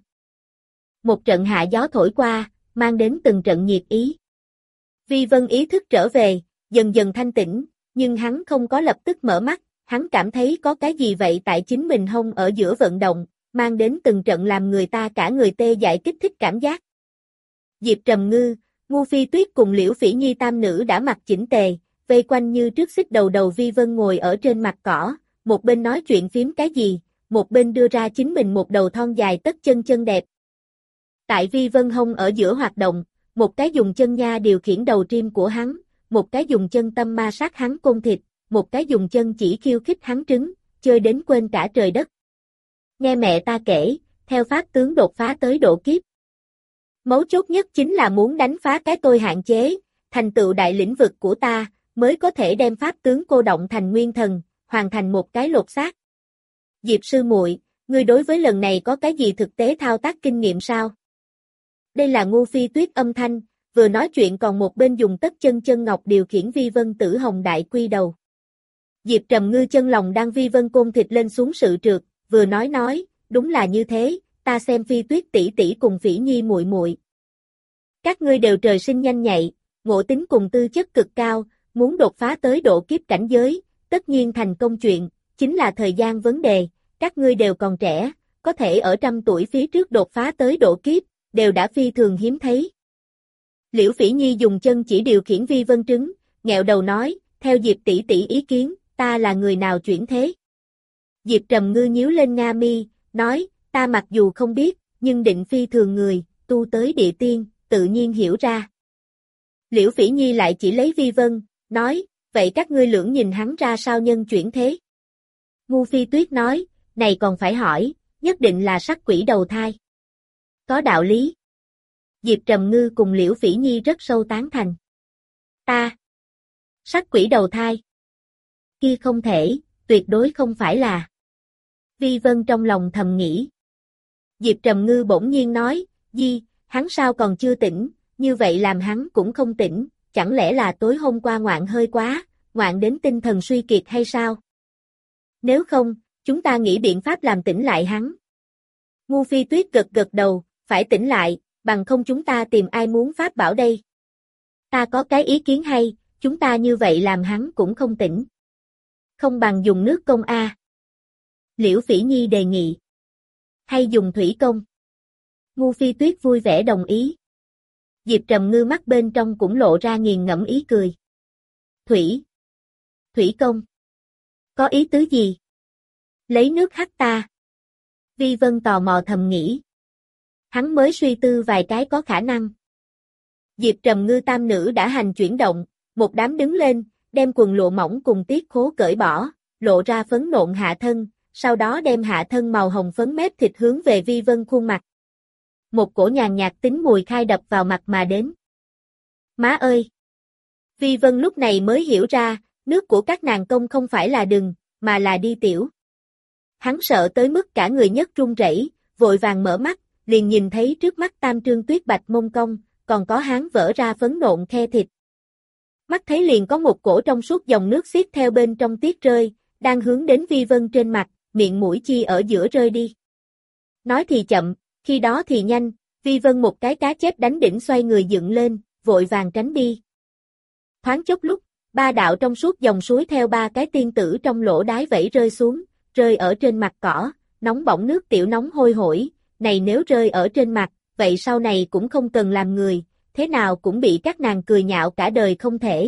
Một trận hạ gió thổi qua, mang đến từng trận nhiệt ý. Vi Vân ý thức trở về, dần dần thanh tĩnh, nhưng hắn không có lập tức mở mắt, hắn cảm thấy có cái gì vậy tại chính mình hông ở giữa vận động, mang đến từng trận làm người ta cả người tê dại kích thích cảm giác. Diệp Trầm Ngư, Ngô Phi Tuyết cùng Liễu Phỉ Nhi tam nữ đã mặc chỉnh tề, vây quanh như trước xích đầu Vi Vân ngồi ở trên mặt cỏ, một bên nói chuyện phím cái gì, một bên đưa ra chính mình một đầu thon dài tất chân đẹp. Tại Vi Vân hông ở giữa hoạt động, một cái dùng chân nha điều khiển đầu trim của hắn, một cái dùng chân tâm ma sát hắn côn thịt, một cái dùng chân chỉ khiêu khích hắn trứng, chơi đến quên cả trời đất. Nghe mẹ ta kể, theo pháp tướng đột phá tới độ kiếp. Mấu chốt nhất chính là muốn đánh phá cái tôi hạn chế, thành tựu đại lĩnh vực của ta, mới có thể đem pháp tướng cô động thành nguyên thần, hoàn thành một cái lột xác. Diệp sư muội, ngươi đối với lần này có cái gì thực tế thao tác kinh nghiệm sao? Đây là Ngô Phi Tuyết âm thanh, vừa nói chuyện còn một bên dùng tất chân ngọc điều khiển Vi Vân Tử Hồng đại quy đầu. Diệp Trầm Ngư chân lòng đang vi vân côn thịt lên xuống sự trượt, vừa nói, đúng là như thế, ta xem Phi Tuyết tỷ tỷ cùng Phỉ Nhi muội muội. Các ngươi đều trời sinh nhanh nhạy, ngộ tính cùng tư chất cực cao, muốn đột phá tới độ kiếp cảnh giới, tất nhiên thành công chuyện, chính là thời gian vấn đề, các ngươi đều còn trẻ, có thể ở 100 tuổi phía trước đột phá tới độ kiếp, đều đã phi thường hiếm thấy. Liễu Phỉ Nhi dùng chân chỉ điều khiển vi vân trứng, nghẹo đầu nói, theo Diệp tỷ tỷ ý kiến, ta là người nào chuyển thế? Diệp Trầm Ngư nhíu lên nga mi, nói, ta mặc dù không biết, nhưng định phi thường người, tu tới địa tiên, tự nhiên hiểu ra. Liễu Phỉ Nhi lại chỉ lấy vi vân, nói, vậy các ngươi lưỡng nhìn hắn ra sao nhân chuyển thế? Ngu Phi Tuyết nói, này còn phải hỏi, nhất định là sắc quỷ đầu thai. Có đạo lý. Diệp Trầm Ngư cùng Liễu Phỉ Nhi rất sâu tán thành. Ta. Sắc quỷ đầu thai. Kia không thể, tuyệt đối không phải là. Vi Vân trong lòng thầm nghĩ. Diệp Trầm Ngư bỗng nhiên nói, Di, hắn sao còn chưa tỉnh, như vậy làm hắn cũng không tỉnh, chẳng lẽ là tối hôm qua ngoạn hơi quá, ngoạn đến tinh thần suy kiệt hay sao? Nếu không, chúng ta nghĩ biện pháp làm tỉnh lại hắn. Ngu Phi Tuyết gật gật đầu, phải tỉnh lại, bằng không chúng ta tìm ai muốn pháp bảo đây. Ta có cái ý kiến hay, chúng ta như vậy làm hắn cũng không tỉnh. Không bằng dùng nước công a. Liễu Phỉ Nhi đề nghị. Hay dùng thủy công. Ngu Phi Tuyết vui vẻ đồng ý. Diệp Trầm Ngư mắt bên trong cũng lộ ra nghiền ngẫm ý cười. Thủy công. Có ý tứ gì? Lấy nước hắt ta. Vi Vân tò mò thầm nghĩ. Hắn mới suy tư vài cái có khả năng. Diệp Trầm Ngư tam nữ đã hành chuyển động, một đám đứng lên, đem quần lụa mỏng cùng tiết khố cởi bỏ, lộ ra phấn nộn hạ thân, sau đó đem hạ thân màu hồng phấn mép thịt hướng về Vi Vân khuôn mặt. Một cổ nhàn nhạt tính mùi khai đập vào mặt mà đến. Má ơi! Vi Vân lúc này mới hiểu ra, nước của các nàng công không phải là đừng, mà là đi tiểu. Hắn sợ tới mức cả người nhất run rẩy, vội vàng mở mắt, liền nhìn thấy trước mắt tam trương tuyết bạch mông cong, còn có hắn vỡ ra phấn nộn khe thịt. Mắt thấy liền có một cổ trong suốt dòng nước xiết theo bên trong tiết rơi, đang hướng đến Vi Vân trên mặt, miệng mũi chi ở giữa rơi đi. Nói thì chậm, khi đó thì nhanh, Vi Vân một cái cá chép đánh đỉnh xoay người dựng lên, vội vàng tránh đi. Thoáng chốc lúc, ba đạo trong suốt dòng suối theo ba cái tiên tử trong lỗ đái vẫy rơi xuống, rơi ở trên mặt cỏ, nóng bỏng nước tiểu nóng hôi hổi, này nếu rơi ở trên mặt, vậy sau này cũng không cần làm người, thế nào cũng bị các nàng cười nhạo cả đời không thể.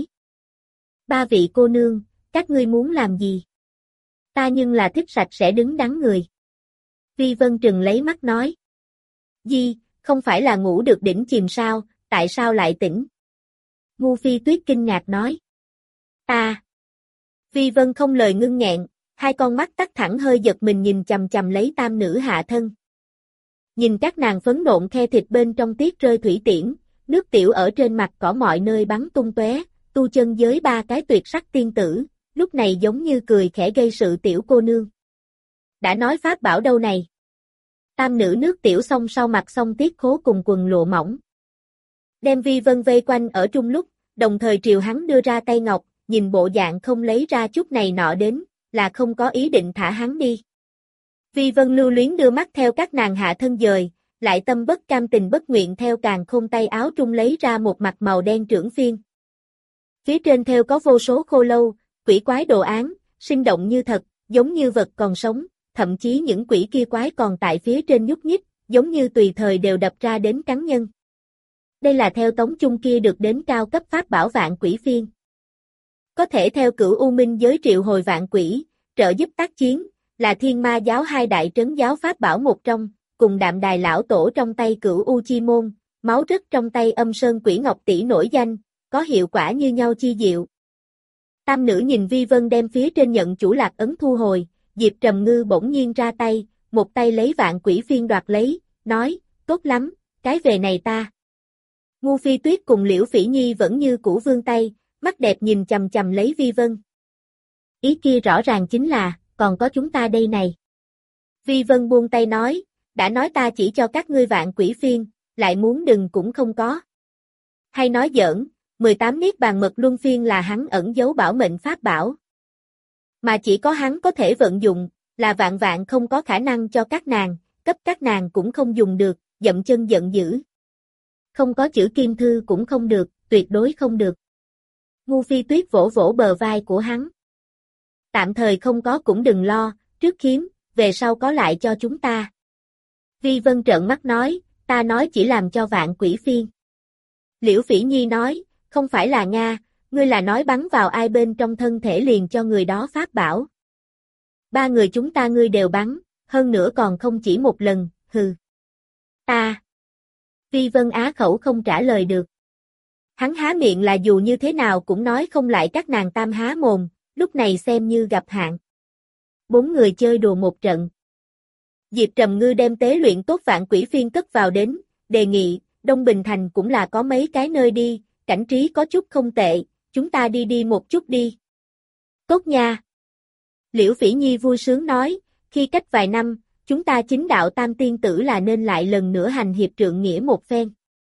Ba vị cô nương, các ngươi muốn làm gì? Ta nhưng là thích sạch sẽ đứng đắn người. Vi Vân trừng lấy mắt nói. Di, không phải là ngủ được đỉnh chìm sao, tại sao lại tỉnh? Ngu Phi Tuyết kinh ngạc nói. Ta. Vi Vân không lời ngưng nghẹn, hai con mắt tắt thẳng hơi giật mình nhìn chằm chằm lấy tam nữ hạ thân. Nhìn các nàng phấn nộn khe thịt bên trong tiết rơi thủy tiễn, nước tiểu ở trên mặt cỏ mọi nơi bắn tung tóe, tu chân giới ba cái tuyệt sắc tiên tử, lúc này giống như cười khẽ gây sự tiểu cô nương. Đã nói pháp bảo đâu này? Tam nữ nước tiểu xong sau mặt xong tiết khố cùng quần lụa mỏng. Đem Vi Vân vây quanh ở trung lúc, đồng thời triều hắn đưa ra tay ngọc, nhìn bộ dạng không lấy ra chút này nọ đến, là không có ý định thả hắn đi. Vi Vân lưu luyến đưa mắt theo các nàng hạ thân dời, lại tâm bất cam tình bất nguyện theo càn khôn tay áo trung lấy ra một mặt màu đen trưởng phiên. Phía trên theo có vô số khô lâu, quỷ quái đồ án, sinh động như thật, giống như vật còn sống, thậm chí những quỷ kia quái còn tại phía trên nhúc nhích, giống như tùy thời đều đập ra đến cắn nhân. Đây là theo tống chung kia được đến cao cấp pháp bảo vạn quỷ phiên. Có thể theo cửu U Minh giới triệu hồi vạn quỷ, trợ giúp tác chiến, là thiên ma giáo hai đại trấn giáo pháp bảo một trong, cùng đạm đài lão tổ trong tay cửu U Chi Môn, máu rất trong tay âm sơn quỷ ngọc tỷ nổi danh, có hiệu quả như nhau chi diệu. Tam nữ nhìn Vi Vân đem phía trên nhận chủ lạc ấn thu hồi, Diệp Trầm Ngư bỗng nhiên ra tay, một tay lấy vạn quỷ phiên đoạt lấy, nói, tốt lắm, cái về này ta. Ngu Phi Tuyết cùng Liễu Phỉ Nhi vẫn như cũ vươn tay, mắt đẹp nhìn chằm chằm lấy Vi Vân. Ý kia rõ ràng chính là, còn có chúng ta đây này. Vi Vân buông tay nói, đã nói ta chỉ cho các ngươi vạn quỷ phiên, lại muốn đừng cũng không có. Hay nói giỡn, 18 niết bàn mật luân phiên là hắn ẩn giấu bảo mệnh pháp bảo. Mà chỉ có hắn có thể vận dụng, là vạn vạn không có khả năng cho các nàng, cấp các nàng cũng không dùng được, dậm chân giận dữ. Không có chữ kim thư cũng không được, tuyệt đối không được. Ngu Phi Tuyết vỗ vỗ bờ vai của hắn. Tạm thời không có cũng đừng lo, trước khiếm, về sau có lại cho chúng ta. Vi Vân trợn mắt nói, ta nói chỉ làm cho vạn quỷ phiên. Liễu Phỉ Nhi nói, không phải là Nga, ngươi là nói bắn vào ai bên trong thân thể liền cho người đó pháp bảo. Ba người chúng ta ngươi đều bắn, hơn nữa còn không chỉ một lần, hừ. Ta. Vi Vân á khẩu không trả lời được. Hắn há miệng là dù như thế nào cũng nói không lại các nàng tam há mồm, lúc này xem như gặp hạn. Bốn người chơi đùa một trận. Diệp Trầm Ngư đem tế luyện tốt vạn quỷ phiên cất vào đến, đề nghị, Đông Bình Thành cũng là có mấy cái nơi đi, cảnh trí có chút không tệ, chúng ta đi một chút đi. Tốt nha. Liễu Phỉ Nhi vui sướng nói, khi cách vài năm, chúng ta chính đạo tam tiên tử là nên lại lần nữa hành hiệp trượng nghĩa một phen.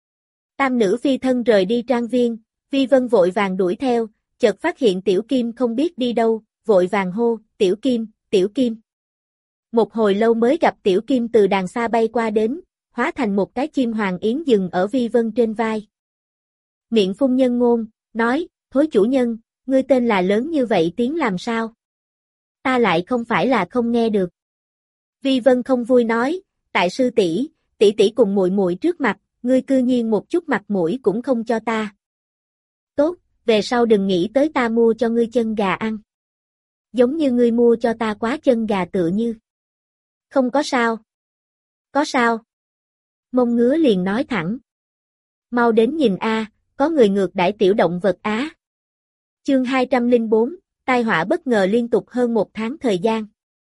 Tam nữ phi thân rời đi trang viên, Vi Vân vội vàng đuổi theo, chợt phát hiện Tiểu Kim không biết đi đâu, vội vàng hô, Tiểu Kim, Tiểu Kim. Một hồi lâu mới gặp Tiểu Kim từ đàng xa bay qua đến, hóa thành một cái chim hoàng yến dừng ở Vi Vân trên vai. Miệng phun nhân ngôn, nói, thối chủ nhân, ngươi tên là lớn như vậy tiếng làm sao? Ta lại không phải là không nghe được. Vi Vân không vui nói, tại sư tỷ, tỷ tỷ cùng muội muội trước mặt, ngươi cư nhiên một chút mặt mũi cũng không cho ta. Tốt, về sau đừng nghĩ tới ta mua cho ngươi chân gà ăn. Giống như ngươi mua cho ta quá chân gà tựa như. Không có sao. Có sao? Mông ngứa liền nói thẳng. Mau đến nhìn a, có người ngược đãi tiểu động vật á. Chương 204, tai họa bất ngờ liên tục hơn một tháng thời gian.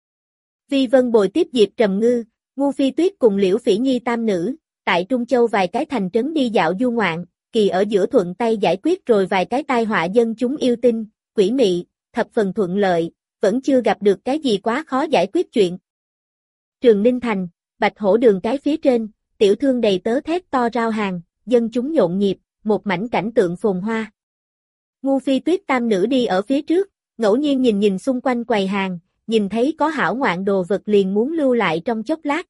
Vi Vân bồi tiếp Diệp Trầm Ngư, Ngu Phi Tuyết cùng Liễu Phỉ Nhi tam nữ, tại Trung Châu vài cái thành trấn đi dạo du ngoạn, kỳ ở giữa thuận tay giải quyết rồi vài cái tai họa dân chúng yêu tinh, quỷ mị, thập phần thuận lợi, vẫn chưa gặp được cái gì quá khó giải quyết chuyện. Trường Ninh Thành, Bạch Hổ đường cái phía trên, tiểu thương đầy tớ thét to rao hàng, dân chúng nhộn nhịp, một mảnh cảnh tượng phồn hoa. Ngu Phi Tuyết tam nữ đi ở phía trước, ngẫu nhiên nhìn xung quanh quầy hàng, nhìn thấy có hảo ngoạn đồ vật liền muốn lưu lại trong chốc lát.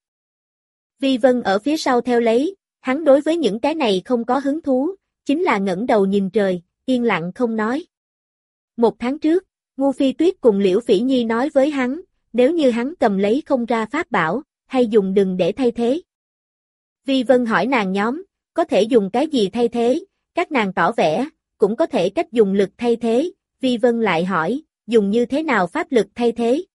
Vi Vân ở phía sau theo lấy, hắn đối với những cái này không có hứng thú, chính là ngẩng đầu nhìn trời, yên lặng không nói. Một tháng trước, Ngu Phi Tuyết cùng Liễu Phỉ Nhi nói với hắn, nếu như hắn cầm lấy không ra pháp bảo, hay dùng đừng để thay thế. Vi Vân hỏi nàng nhóm, có thể dùng cái gì thay thế, các nàng tỏ vẻ, cũng có thể cách dùng lực thay thế, Vi Vân lại hỏi, dùng như thế nào pháp lực thay thế.